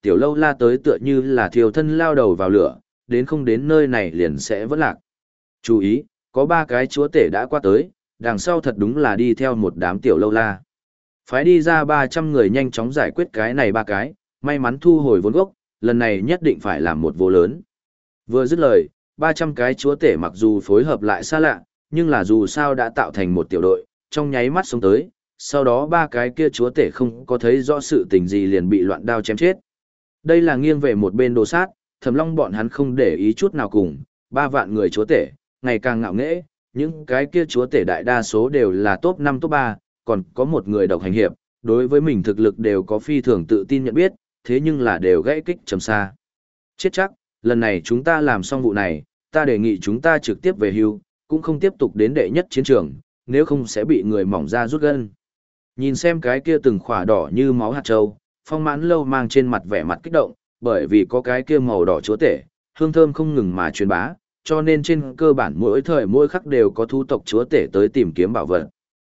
tiểu lâu la tới tựa như là thiêu thân lao đầu vào lửa, đến không đến nơi này liền sẽ vẫn lạc. Chú ý, có ba cái chúa tể đã qua tới, đằng sau thật đúng là đi theo một đám tiểu lâu la. Phái đi ra ba trăm người nhanh chóng giải quyết cái này ba cái, may mắn thu hồi vốn gốc, lần này nhất định phải làm một vô lớn. Vừa dứt lời, ba trăm cái chúa tể mặc dù phối hợp lại xa lạ, nhưng là dù sao đã tạo thành một tiểu đội, trong nháy mắt xuống tới, sau đó ba cái kia chúa tể không có thấy rõ sự tình gì liền bị loạn đao chém chết. Đây là nghiêng về một bên đồ sát, Thẩm Long bọn hắn không để ý chút nào cùng, ba vạn người chúa tể, ngày càng ngạo nghễ, những cái kia chúa tể đại đa số đều là top năm top ba, còn có một người độc hành hiệp, đối với mình thực lực đều có phi thường tự tin nhận biết, thế nhưng là đều gãy kích trầm xa. Chết chắc, lần này chúng ta làm xong vụ này, ta đề nghị chúng ta trực tiếp về hưu, cũng không tiếp tục đến đệ nhất chiến trường, nếu không sẽ bị người mỏng ra rút gân. Nhìn xem cái kia từng khỏa đỏ như máu hạt châu, Phong Mãn Lâu mang trên mặt vẻ mặt kích động, bởi vì có cái kia màu đỏ chúa tể, hương thơm không ngừng mà truyền bá, cho nên trên cơ bản mỗi thời mỗi khắc đều có thu tộc chúa tể tới tìm kiếm bảo vật.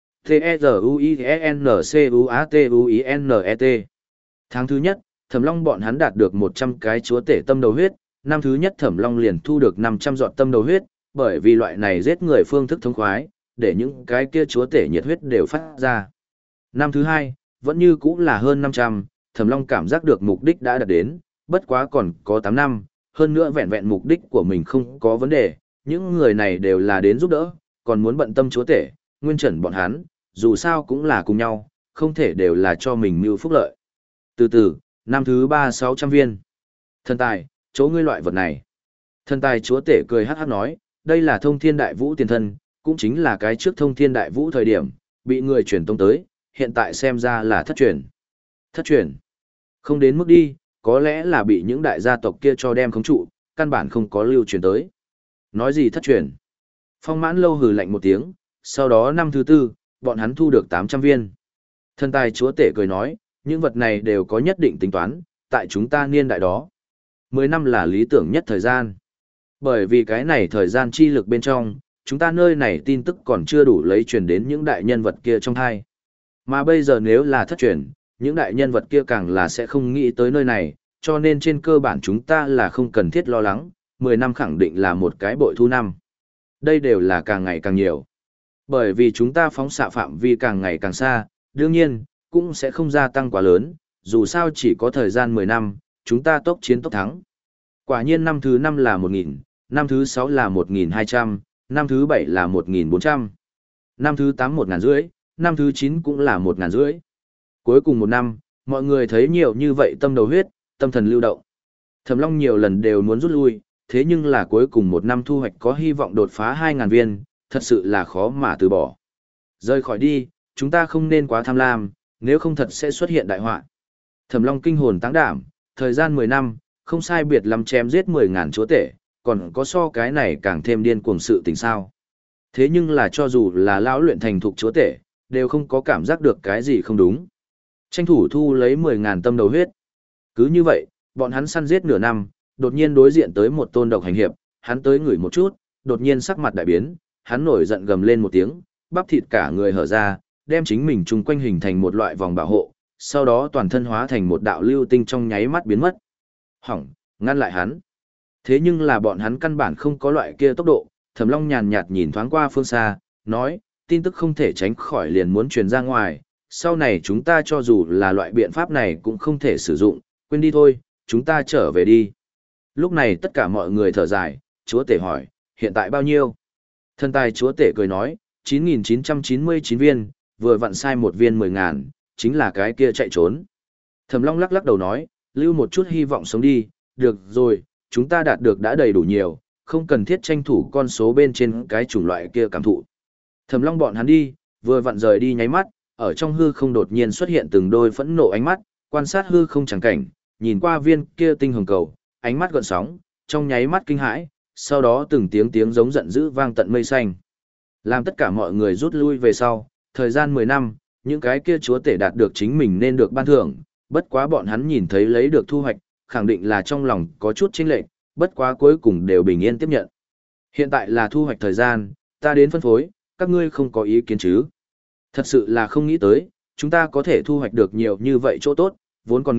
T-E-Z-U-I-E-N-C-U-A-T-U-I-N-E-T Tháng thứ nhất, Thẩm Long bọn hắn đạt được một trăm cái chúa tể tâm đầu huyết, năm thứ nhất Thẩm Long liền thu được năm trăm giọt tâm đầu huyết, bởi vì loại này giết người phương thức thống khoái, để những cái kia chúa tể nhiệt huyết đều phát ra. Năm thứ hai, vẫn như cũ là hơn năm trăm, Thẩm Long cảm giác được mục đích đã đạt đến, bất quá còn có tám năm, hơn nữa vẹn vẹn mục đích của mình không có vấn đề, những người này đều là đến giúp đỡ, còn muốn bận tâm chúa tể, nguyên trần bọn hắn, dù sao cũng là cùng nhau, không thể đều là cho mình mưu phúc lợi. Từ từ, năm thứ ba sáu trăm viên. Thần tài, chỗ ngươi loại vật này. Thần tài chúa tể cười hát hát nói, đây là thông thiên đại vũ tiền thân, cũng chính là cái trước thông thiên đại vũ thời điểm, bị người truyền tông tới, hiện tại xem ra là thất truyền. Thất truyền. Không đến mức đi, có lẽ là bị những đại gia tộc kia cho đem khống trụ, căn bản không có lưu truyền tới. Nói gì thất truyền? Phong Mãn Lâu hừ lạnh một tiếng, sau đó năm thứ tư, bọn hắn thu được tám trăm viên. Thần tài chúa tể cười nói, những vật này đều có nhất định tính toán, tại chúng ta niên đại đó. mười năm là lý tưởng nhất thời gian. Bởi vì cái này thời gian chi lực bên trong, chúng ta nơi này tin tức còn chưa đủ lấy truyền đến những đại nhân vật kia trong thai. Mà bây giờ nếu là thất truyền, những đại nhân vật kia càng là sẽ không nghĩ tới nơi này, cho nên trên cơ bản chúng ta là không cần thiết lo lắng, mười năm khẳng định là một cái bội thu năm. Đây đều là càng ngày càng nhiều. Bởi vì chúng ta phóng xạ phạm vi càng ngày càng xa, đương nhiên, cũng sẽ không gia tăng quá lớn, dù sao chỉ có thời gian mười năm, chúng ta tốc chiến tốc thắng. Quả nhiên năm thứ năm là một nghìn, năm thứ sáu là một nghìn hai trăm, năm thứ bảy là một nghìn bốn trăm, năm thứ tám một nghìn rưỡi, năm thứ chín cũng là một nghìn rưỡi. Cuối cùng một năm, mọi người thấy nhiều như vậy tâm đầu huyết, tâm thần lưu động. Thẩm Long nhiều lần đều muốn rút lui, thế nhưng là cuối cùng một năm thu hoạch có hy vọng đột phá hai nghìn viên, thật sự là khó mà từ bỏ. Rời khỏi đi, chúng ta không nên quá tham lam, nếu không thật sẽ xuất hiện đại họa. Thẩm Long kinh hồn táng đảm, thời gian mười năm, không sai biệt lắm chém giết mười nghìn chúa tể, còn có so cái này càng thêm điên cuồng sự tình sao. Thế nhưng là cho dù là lão luyện thành thục chúa tể, đều không có cảm giác được cái gì không đúng. Tranh thủ thu lấy mười nghìn tâm đầu huyết. Cứ như vậy, bọn hắn săn giết nửa năm, đột nhiên đối diện tới một tôn độc hành hiệp, hắn tới ngửi một chút, đột nhiên sắc mặt đại biến, hắn nổi giận gầm lên một tiếng, bắp thịt cả người hở ra, đem chính mình chung quanh hình thành một loại vòng bảo hộ, sau đó toàn thân hóa thành một đạo lưu tinh trong nháy mắt biến mất. Hỏng, ngăn lại hắn. Thế nhưng là bọn hắn căn bản không có loại kia tốc độ, Thẩm Long nhàn nhạt nhìn thoáng qua phương xa, nói, tin tức không thể tránh khỏi liền muốn truyền ra ngoài, sau này chúng ta cho dù là loại biện pháp này cũng không thể sử dụng, quên đi thôi, chúng ta trở về đi. Lúc này tất cả mọi người thở dài, chúa tể hỏi, hiện tại bao nhiêu? Thần tài chúa tể cười nói, chín nghìn chín trăm chín mươi chín viên, vừa vặn sai một viên mười ngàn, chính là cái kia chạy trốn. Thẩm Long lắc lắc đầu nói, lưu một chút hy vọng sống đi, được rồi, chúng ta đạt được đã đầy đủ nhiều, không cần thiết tranh thủ con số bên trên cái chủng loại kia cảm thụ. Thẩm Long bọn hắn đi, vừa vặn rời đi nháy mắt, ở trong hư không đột nhiên xuất hiện từng đôi phẫn nộ ánh mắt, quan sát hư không chẳng cảnh, nhìn qua viên kia tinh hồng cầu, ánh mắt gợn sóng, trong nháy mắt kinh hãi, sau đó từng tiếng tiếng giống giận dữ vang tận mây xanh. Làm tất cả mọi người rút lui về sau, thời gian mười năm, những cái kia chúa tể đạt được chính mình nên được ban thưởng, bất quá bọn hắn nhìn thấy lấy được thu hoạch, khẳng định là trong lòng có chút chênh lệch, bất quá cuối cùng đều bình yên tiếp nhận. Hiện tại là thu hoạch thời gian, ta đến phân phối, các ngươi không có ý kiến chứ? Thật sự là không nghĩ tới, chúng ta có thể thu hoạch được nhiều như vậy chỗ tốt, vốn còn nghĩ,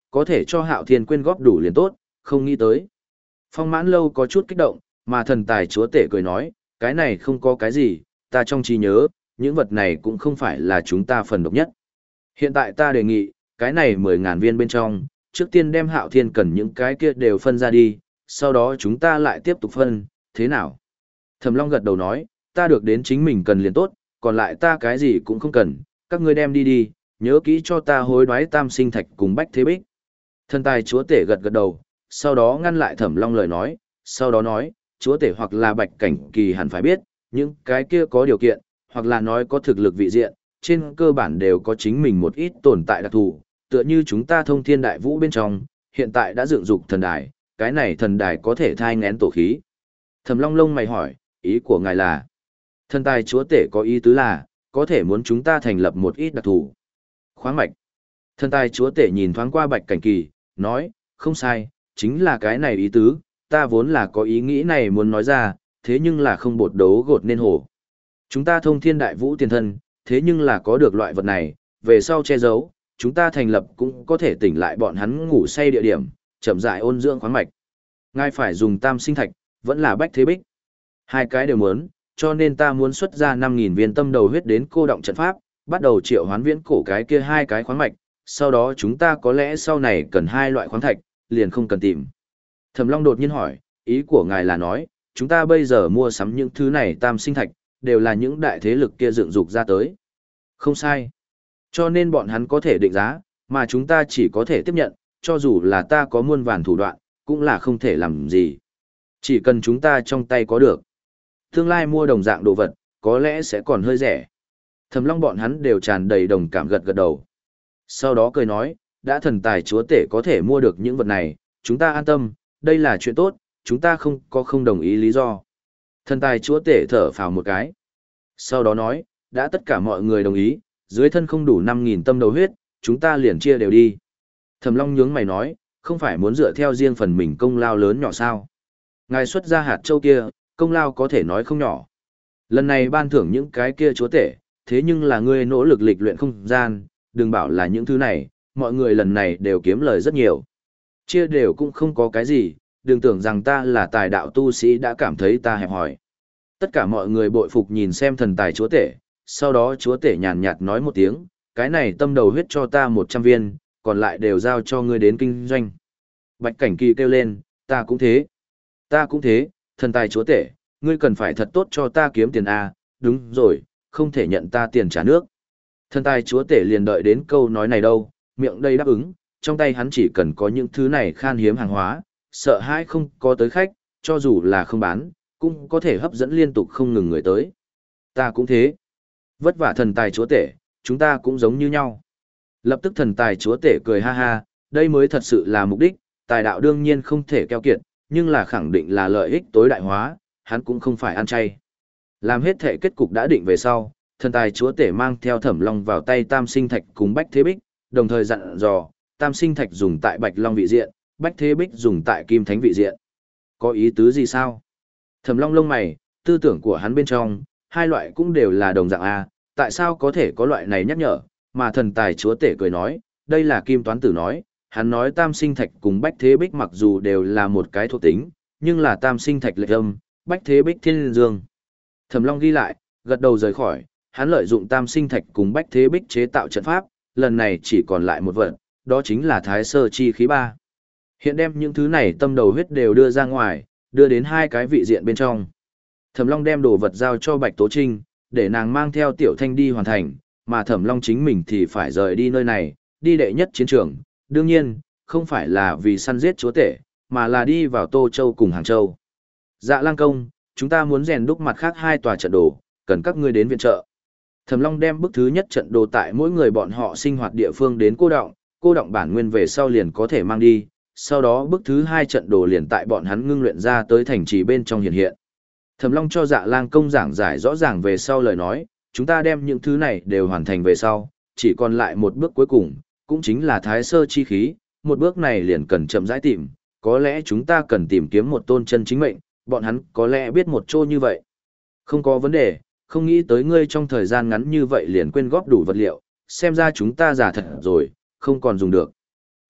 có thể cho Hạo Thiên quyên góp đủ liền tốt, không nghĩ tới. Phong Mãn Lâu có chút kích động, mà thần tài chúa tể cười nói, cái này không có cái gì, ta trong trí nhớ, những vật này cũng không phải là chúng ta phần độc nhất. Hiện tại ta đề nghị, cái này mười ngàn viên bên trong, trước tiên đem Hạo Thiên cần những cái kia đều phân ra đi, sau đó chúng ta lại tiếp tục phân, thế nào? Thẩm Long gật đầu nói, ta được đến chính mình cần liền tốt, còn lại ta cái gì cũng không cần, các ngươi đem đi đi, nhớ kỹ cho ta hối đoái tam sinh thạch cùng bách thế bích. Thần tài chúa tể gật gật đầu, sau đó ngăn lại Thẩm Long lời nói, sau đó nói, chúa tể hoặc là bạch cảnh kỳ hẳn phải biết, những cái kia có điều kiện, hoặc là nói có thực lực vị diện, trên cơ bản đều có chính mình một ít tồn tại đặc thù, tựa như chúng ta thông thiên đại vũ bên trong, hiện tại đã dựng dục thần đài, cái này thần đài có thể thai ngén tổ khí. Thẩm Long lông mày hỏi, ý của ngài là, thần tài chúa tể có ý tứ là, có thể muốn chúng ta thành lập một ít đặc thù. Khoáng mạch. Thần tài chúa tể nhìn thoáng qua bạch cảnh kỳ, nói, không sai, chính là cái này ý tứ, ta vốn là có ý nghĩ này muốn nói ra, thế nhưng là không bột đấu gột nên hổ. Chúng ta thông thiên đại vũ tiền thân, thế nhưng là có được loại vật này, về sau che giấu, chúng ta thành lập cũng có thể tỉnh lại bọn hắn ngủ say địa điểm, chậm rãi ôn dưỡng khoáng mạch. Ngài phải dùng tam sinh thạch, vẫn là bách thế bích. Hai cái đều muốn, cho nên ta muốn xuất ra năm nghìn viên tâm đầu huyết đến cô động trận pháp, bắt đầu triệu hoán viễn cổ cái kia hai cái khoáng mạch, sau đó chúng ta có lẽ sau này cần hai loại khoáng thạch, liền không cần tìm. Thẩm Long đột nhiên hỏi, ý của ngài là nói, chúng ta bây giờ mua sắm những thứ này tam sinh thạch, đều là những đại thế lực kia dựng dục ra tới. Không sai. Cho nên bọn hắn có thể định giá, mà chúng ta chỉ có thể tiếp nhận, cho dù là ta có muôn vàn thủ đoạn, cũng là không thể làm gì. Chỉ cần chúng ta trong tay có được. Tương lai mua đồng dạng đồ vật, có lẽ sẽ còn hơi rẻ. Thẩm Long bọn hắn đều tràn đầy đồng cảm gật gật đầu. Sau đó cười nói, đã thần tài chúa tể có thể mua được những vật này, chúng ta an tâm, đây là chuyện tốt, chúng ta không có không đồng ý lý do. Thần tài chúa tể thở phào một cái. Sau đó nói, đã tất cả mọi người đồng ý, dưới thân không đủ năm nghìn tâm đầu huyết, chúng ta liền chia đều đi. Thẩm Long nhướng mày nói, không phải muốn dựa theo riêng phần mình công lao lớn nhỏ sao. Ngài xuất ra hạt châu kia, công lao có thể nói không nhỏ. Lần này ban thưởng những cái kia chúa tể, thế nhưng là ngươi nỗ lực lịch luyện không gian, đừng bảo là những thứ này, mọi người lần này đều kiếm lời rất nhiều. Chia đều cũng không có cái gì, đừng tưởng rằng ta là tài đạo tu sĩ đã cảm thấy ta hẹp hòi. Tất cả mọi người bội phục nhìn xem thần tài chúa tể, sau đó chúa tể nhàn nhạt nói một tiếng, cái này tâm đầu huyết cho ta một trăm viên, còn lại đều giao cho ngươi đến kinh doanh. Bạch Cảnh Kỳ kêu lên, ta cũng thế. Ta cũng thế, thần tài chúa tể, ngươi cần phải thật tốt cho ta kiếm tiền A, đúng rồi, không thể nhận ta tiền trả nước. Thần tài chúa tể liền đợi đến câu nói này đâu, miệng đây đáp ứng, trong tay hắn chỉ cần có những thứ này khan hiếm hàng hóa, sợ hãi không có tới khách, cho dù là không bán, cũng có thể hấp dẫn liên tục không ngừng người tới. Ta cũng thế. Vất vả thần tài chúa tể, chúng ta cũng giống như nhau. Lập tức thần tài chúa tể cười ha ha, đây mới thật sự là mục đích, tài đạo đương nhiên không thể keo kiệt, nhưng là khẳng định là lợi ích tối đại hóa, hắn cũng không phải ăn chay. Làm hết thể kết cục đã định về sau, thần tài chúa tể mang theo Thẩm Long vào tay tam sinh thạch cùng bách thế bích, đồng thời dặn dò, tam sinh thạch dùng tại bạch long vị diện, bách thế bích dùng tại kim thánh vị diện. Có ý tứ gì sao? Thẩm Long lông mày, tư tưởng của hắn bên trong, hai loại cũng đều là đồng dạng A, tại sao có thể có loại này nhắc nhở, mà thần tài chúa tể cười nói, đây là kim toán tử nói, hắn nói tam sinh thạch cùng bách thế bích mặc dù đều là một cái thuộc tính, nhưng là tam sinh thạch lệ âm, bách thế bích thiên dương. Thẩm Long ghi lại, gật đầu rời khỏi, hắn lợi dụng tam sinh thạch cùng bách thế bích chế tạo trận pháp, lần này chỉ còn lại một vật, đó chính là thái sơ chi khí ba. Hiện đem những thứ này tâm đầu huyết đều đưa ra ngoài, đưa đến hai cái vị diện bên trong. Thẩm Long đem đồ vật giao cho Bạch Tố Trinh, để nàng mang theo Tiểu Thanh đi hoàn thành, mà Thẩm Long chính mình thì phải rời đi nơi này, đi đệ nhất chiến trường. Đương nhiên, không phải là vì săn giết chúa tể, mà là đi vào Tô Châu cùng Hàng Châu. Dạ Lang Công, chúng ta muốn rèn đúc mặt khác hai tòa trận đồ, cần các ngươi đến viện trợ. Thẩm Long đem bức thứ nhất trận đồ tại mỗi người bọn họ sinh hoạt địa phương đến cô động, cô động bản nguyên về sau liền có thể mang đi, sau đó bức thứ hai trận đồ liền tại bọn hắn ngưng luyện ra tới thành trì bên trong hiện hiện. Thẩm Long cho Dạ Lang Công giảng giải rõ ràng về sau lời nói, chúng ta đem những thứ này đều hoàn thành về sau, chỉ còn lại một bước cuối cùng, cũng chính là thái sơ chi khí, một bước này liền cần chậm rãi tìm, có lẽ chúng ta cần tìm kiếm một tôn chân chính mệnh, bọn hắn có lẽ biết một chỗ như vậy. Không có vấn đề, không nghĩ tới ngươi trong thời gian ngắn như vậy liền quên góp đủ vật liệu, xem ra chúng ta giả thật rồi, không còn dùng được.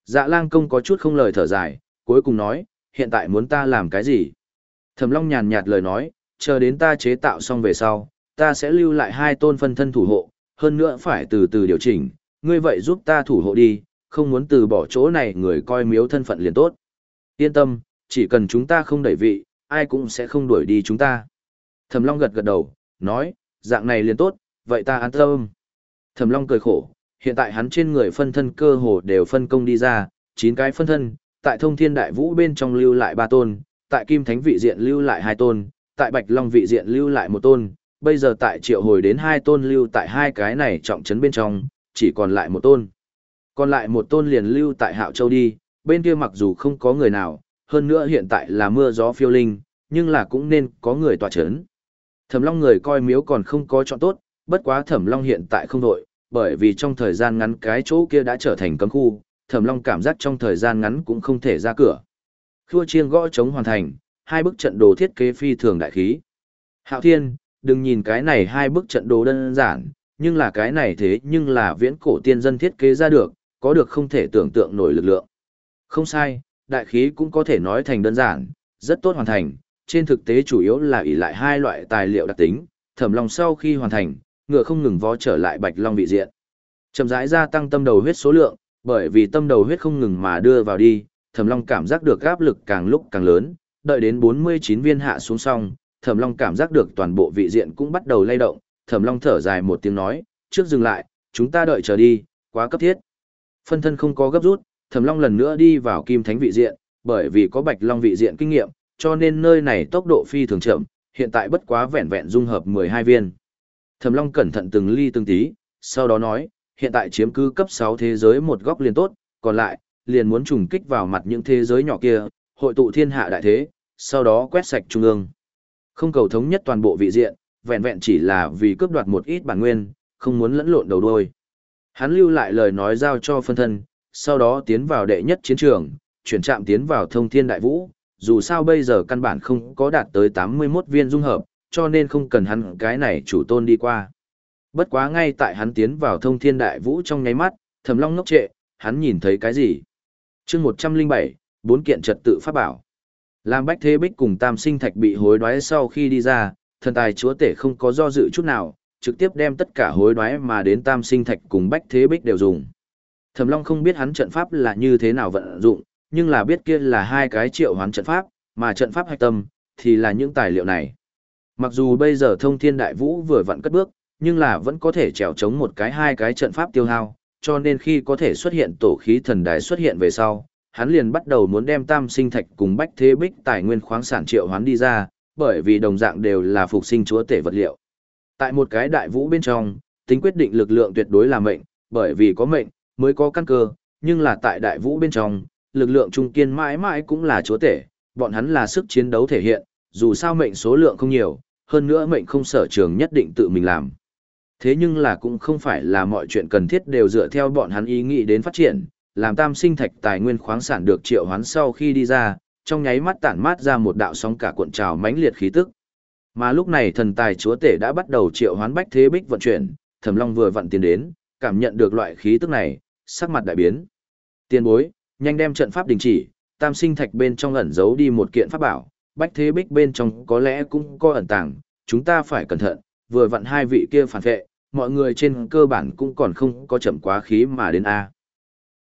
Dạ lang công có chút không lời thở dài, cuối cùng nói, hiện tại muốn ta làm cái gì? Thẩm Long nhàn nhạt lời nói, chờ đến ta chế tạo xong về sau, ta sẽ lưu lại hai tôn phân thân thủ hộ, hơn nữa phải từ từ điều chỉnh, ngươi vậy giúp ta thủ hộ đi, không muốn từ bỏ chỗ này người coi miếu thân phận liền tốt. Yên tâm, chỉ cần chúng ta không đẩy vị, ai cũng sẽ không đuổi đi chúng ta. Thẩm Long gật gật đầu, nói, dạng này liền tốt, vậy ta an tâm. Thẩm Long cười khổ, hiện tại hắn trên người phân thân cơ hồ đều phân công đi ra, chín cái phân thân, tại Thông Thiên Đại Vũ bên trong lưu lại ba tôn, tại Kim Thánh vị diện lưu lại hai tôn, tại Bạch Long vị diện lưu lại một tôn, bây giờ tại Triệu Hồi đến hai tôn lưu tại hai cái này trọng trấn bên trong, chỉ còn lại một tôn. Còn lại một tôn liền lưu tại Hạo Châu đi, bên kia mặc dù không có người nào, hơn nữa hiện tại là mưa gió phiêu linh, nhưng là cũng nên có người tọa chấn. Thẩm Long người coi miếu còn không có chọn tốt, bất quá Thẩm Long hiện tại không đội, bởi vì trong thời gian ngắn cái chỗ kia đã trở thành cấm khu, Thẩm Long cảm giác trong thời gian ngắn cũng không thể ra cửa. Khua chiêng gõ trống hoàn thành, hai bức trận đồ thiết kế phi thường đại khí. Hạo Thiên, đừng nhìn cái này hai bức trận đồ đơn giản, nhưng là cái này thế nhưng là viễn cổ tiên dân thiết kế ra được, có được không thể tưởng tượng nổi lực lượng. Không sai, đại khí cũng có thể nói thành đơn giản, rất tốt hoàn thành, trên thực tế chủ yếu là ỷ lại hai loại tài liệu đặc tính, Thẩm Long sau khi hoàn thành, ngựa không ngừng vó trở lại Bạch Long vị diện. Chậm rãi gia tăng tâm đầu huyết số lượng, bởi vì tâm đầu huyết không ngừng mà đưa vào đi, Thẩm Long cảm giác được áp lực càng lúc càng lớn, đợi đến bốn mươi chín viên hạ xuống xong, Thẩm Long cảm giác được toàn bộ vị diện cũng bắt đầu lay động, Thẩm Long thở dài một tiếng nói, trước dừng lại, chúng ta đợi chờ đi, quá cấp thiết. Phân thân không có gấp rút, Thẩm Long lần nữa đi vào Kim Thánh vị diện, bởi vì có Bạch Long vị diện kinh nghiệm, cho nên nơi này tốc độ phi thường chậm, hiện tại bất quá vẹn vẹn dung hợp mười hai viên. Thẩm Long cẩn thận từng ly từng tí, sau đó nói, hiện tại chiếm cứ cấp sáu thế giới một góc liền tốt, còn lại, liền muốn trùng kích vào mặt những thế giới nhỏ kia, hội tụ thiên hạ đại thế, sau đó quét sạch trung ương. Không cầu thống nhất toàn bộ vị diện, vẹn vẹn chỉ là vì cướp đoạt một ít bản nguyên, không muốn lẫn lộn đầu đuôi. Hắn lưu lại lời nói giao cho phân thân, sau đó tiến vào đệ nhất chiến trường, chuyển trạm tiến vào Thông Thiên Đại Vũ, dù sao bây giờ căn bản không có đạt tới tám mươi mốt viên dung hợp, cho nên không cần hắn cái này chủ tôn đi qua. Bất quá ngay tại hắn tiến vào Thông Thiên Đại Vũ trong nháy mắt, Thẩm Long ngốc trệ, hắn nhìn thấy cái gì? Chương một trăm lẻ bảy, bốn kiện trật tự pháp bảo. Lam Bách Thế Bích cùng Tam Sinh Thạch bị hối đoái sau khi đi ra, thần tài chúa tể không có do dự chút nào, trực tiếp đem tất cả hối đoái mà đến Tam Sinh Thạch cùng Bách Thế Bích đều dùng. Thẩm Long không biết hắn trận pháp là như thế nào vận dụng, nhưng là biết kia là hai cái triệu hoán trận pháp, mà trận pháp hạch tâm thì là những tài liệu này. Mặc dù bây giờ Thông Thiên Đại Vũ vừa vặn cất bước, nhưng là vẫn có thể trèo chống một cái hai cái trận pháp tiêu hao, cho nên khi có thể xuất hiện tổ khí thần đài xuất hiện về sau, hắn liền bắt đầu muốn đem Tam Sinh Thạch cùng Bách Thế Bích tài nguyên khoáng sản triệu hoán đi ra, bởi vì đồng dạng đều là phục sinh chúa tể vật liệu. Tại một cái đại vũ bên trong, tính quyết định lực lượng tuyệt đối là mệnh, bởi vì có mệnh mới có căn cơ, nhưng là tại đại vũ bên trong, lực lượng trung kiên mãi mãi cũng là chúa tể, bọn hắn là sức chiến đấu thể hiện, dù sao mệnh số lượng không nhiều, hơn nữa mệnh không sở trường nhất định tự mình làm. Thế nhưng là cũng không phải là mọi chuyện cần thiết đều dựa theo bọn hắn ý nghĩ đến phát triển, làm Tam Sinh Thạch tài nguyên khoáng sản được triệu hoán sau khi đi ra, trong nháy mắt tản mát ra một đạo sóng cả cuộn trào mãnh liệt khí tức. Mà lúc này thần tài chúa tể đã bắt đầu triệu hoán Bách Thế Bích vận chuyển, Thẩm Long vừa vặn tiến đến, cảm nhận được loại khí tức này, sắc mặt đại biến. Tiền bối, nhanh đem trận pháp đình chỉ, Tam Sinh Thạch bên trong ẩn giấu đi một kiện pháp bảo, Bách Thế Bích bên trong có lẽ cũng có ẩn tàng, chúng ta phải cẩn thận, vừa vặn hai vị kia phản vệ, mọi người trên cơ bản cũng còn không có chậm quá khí mà đến A.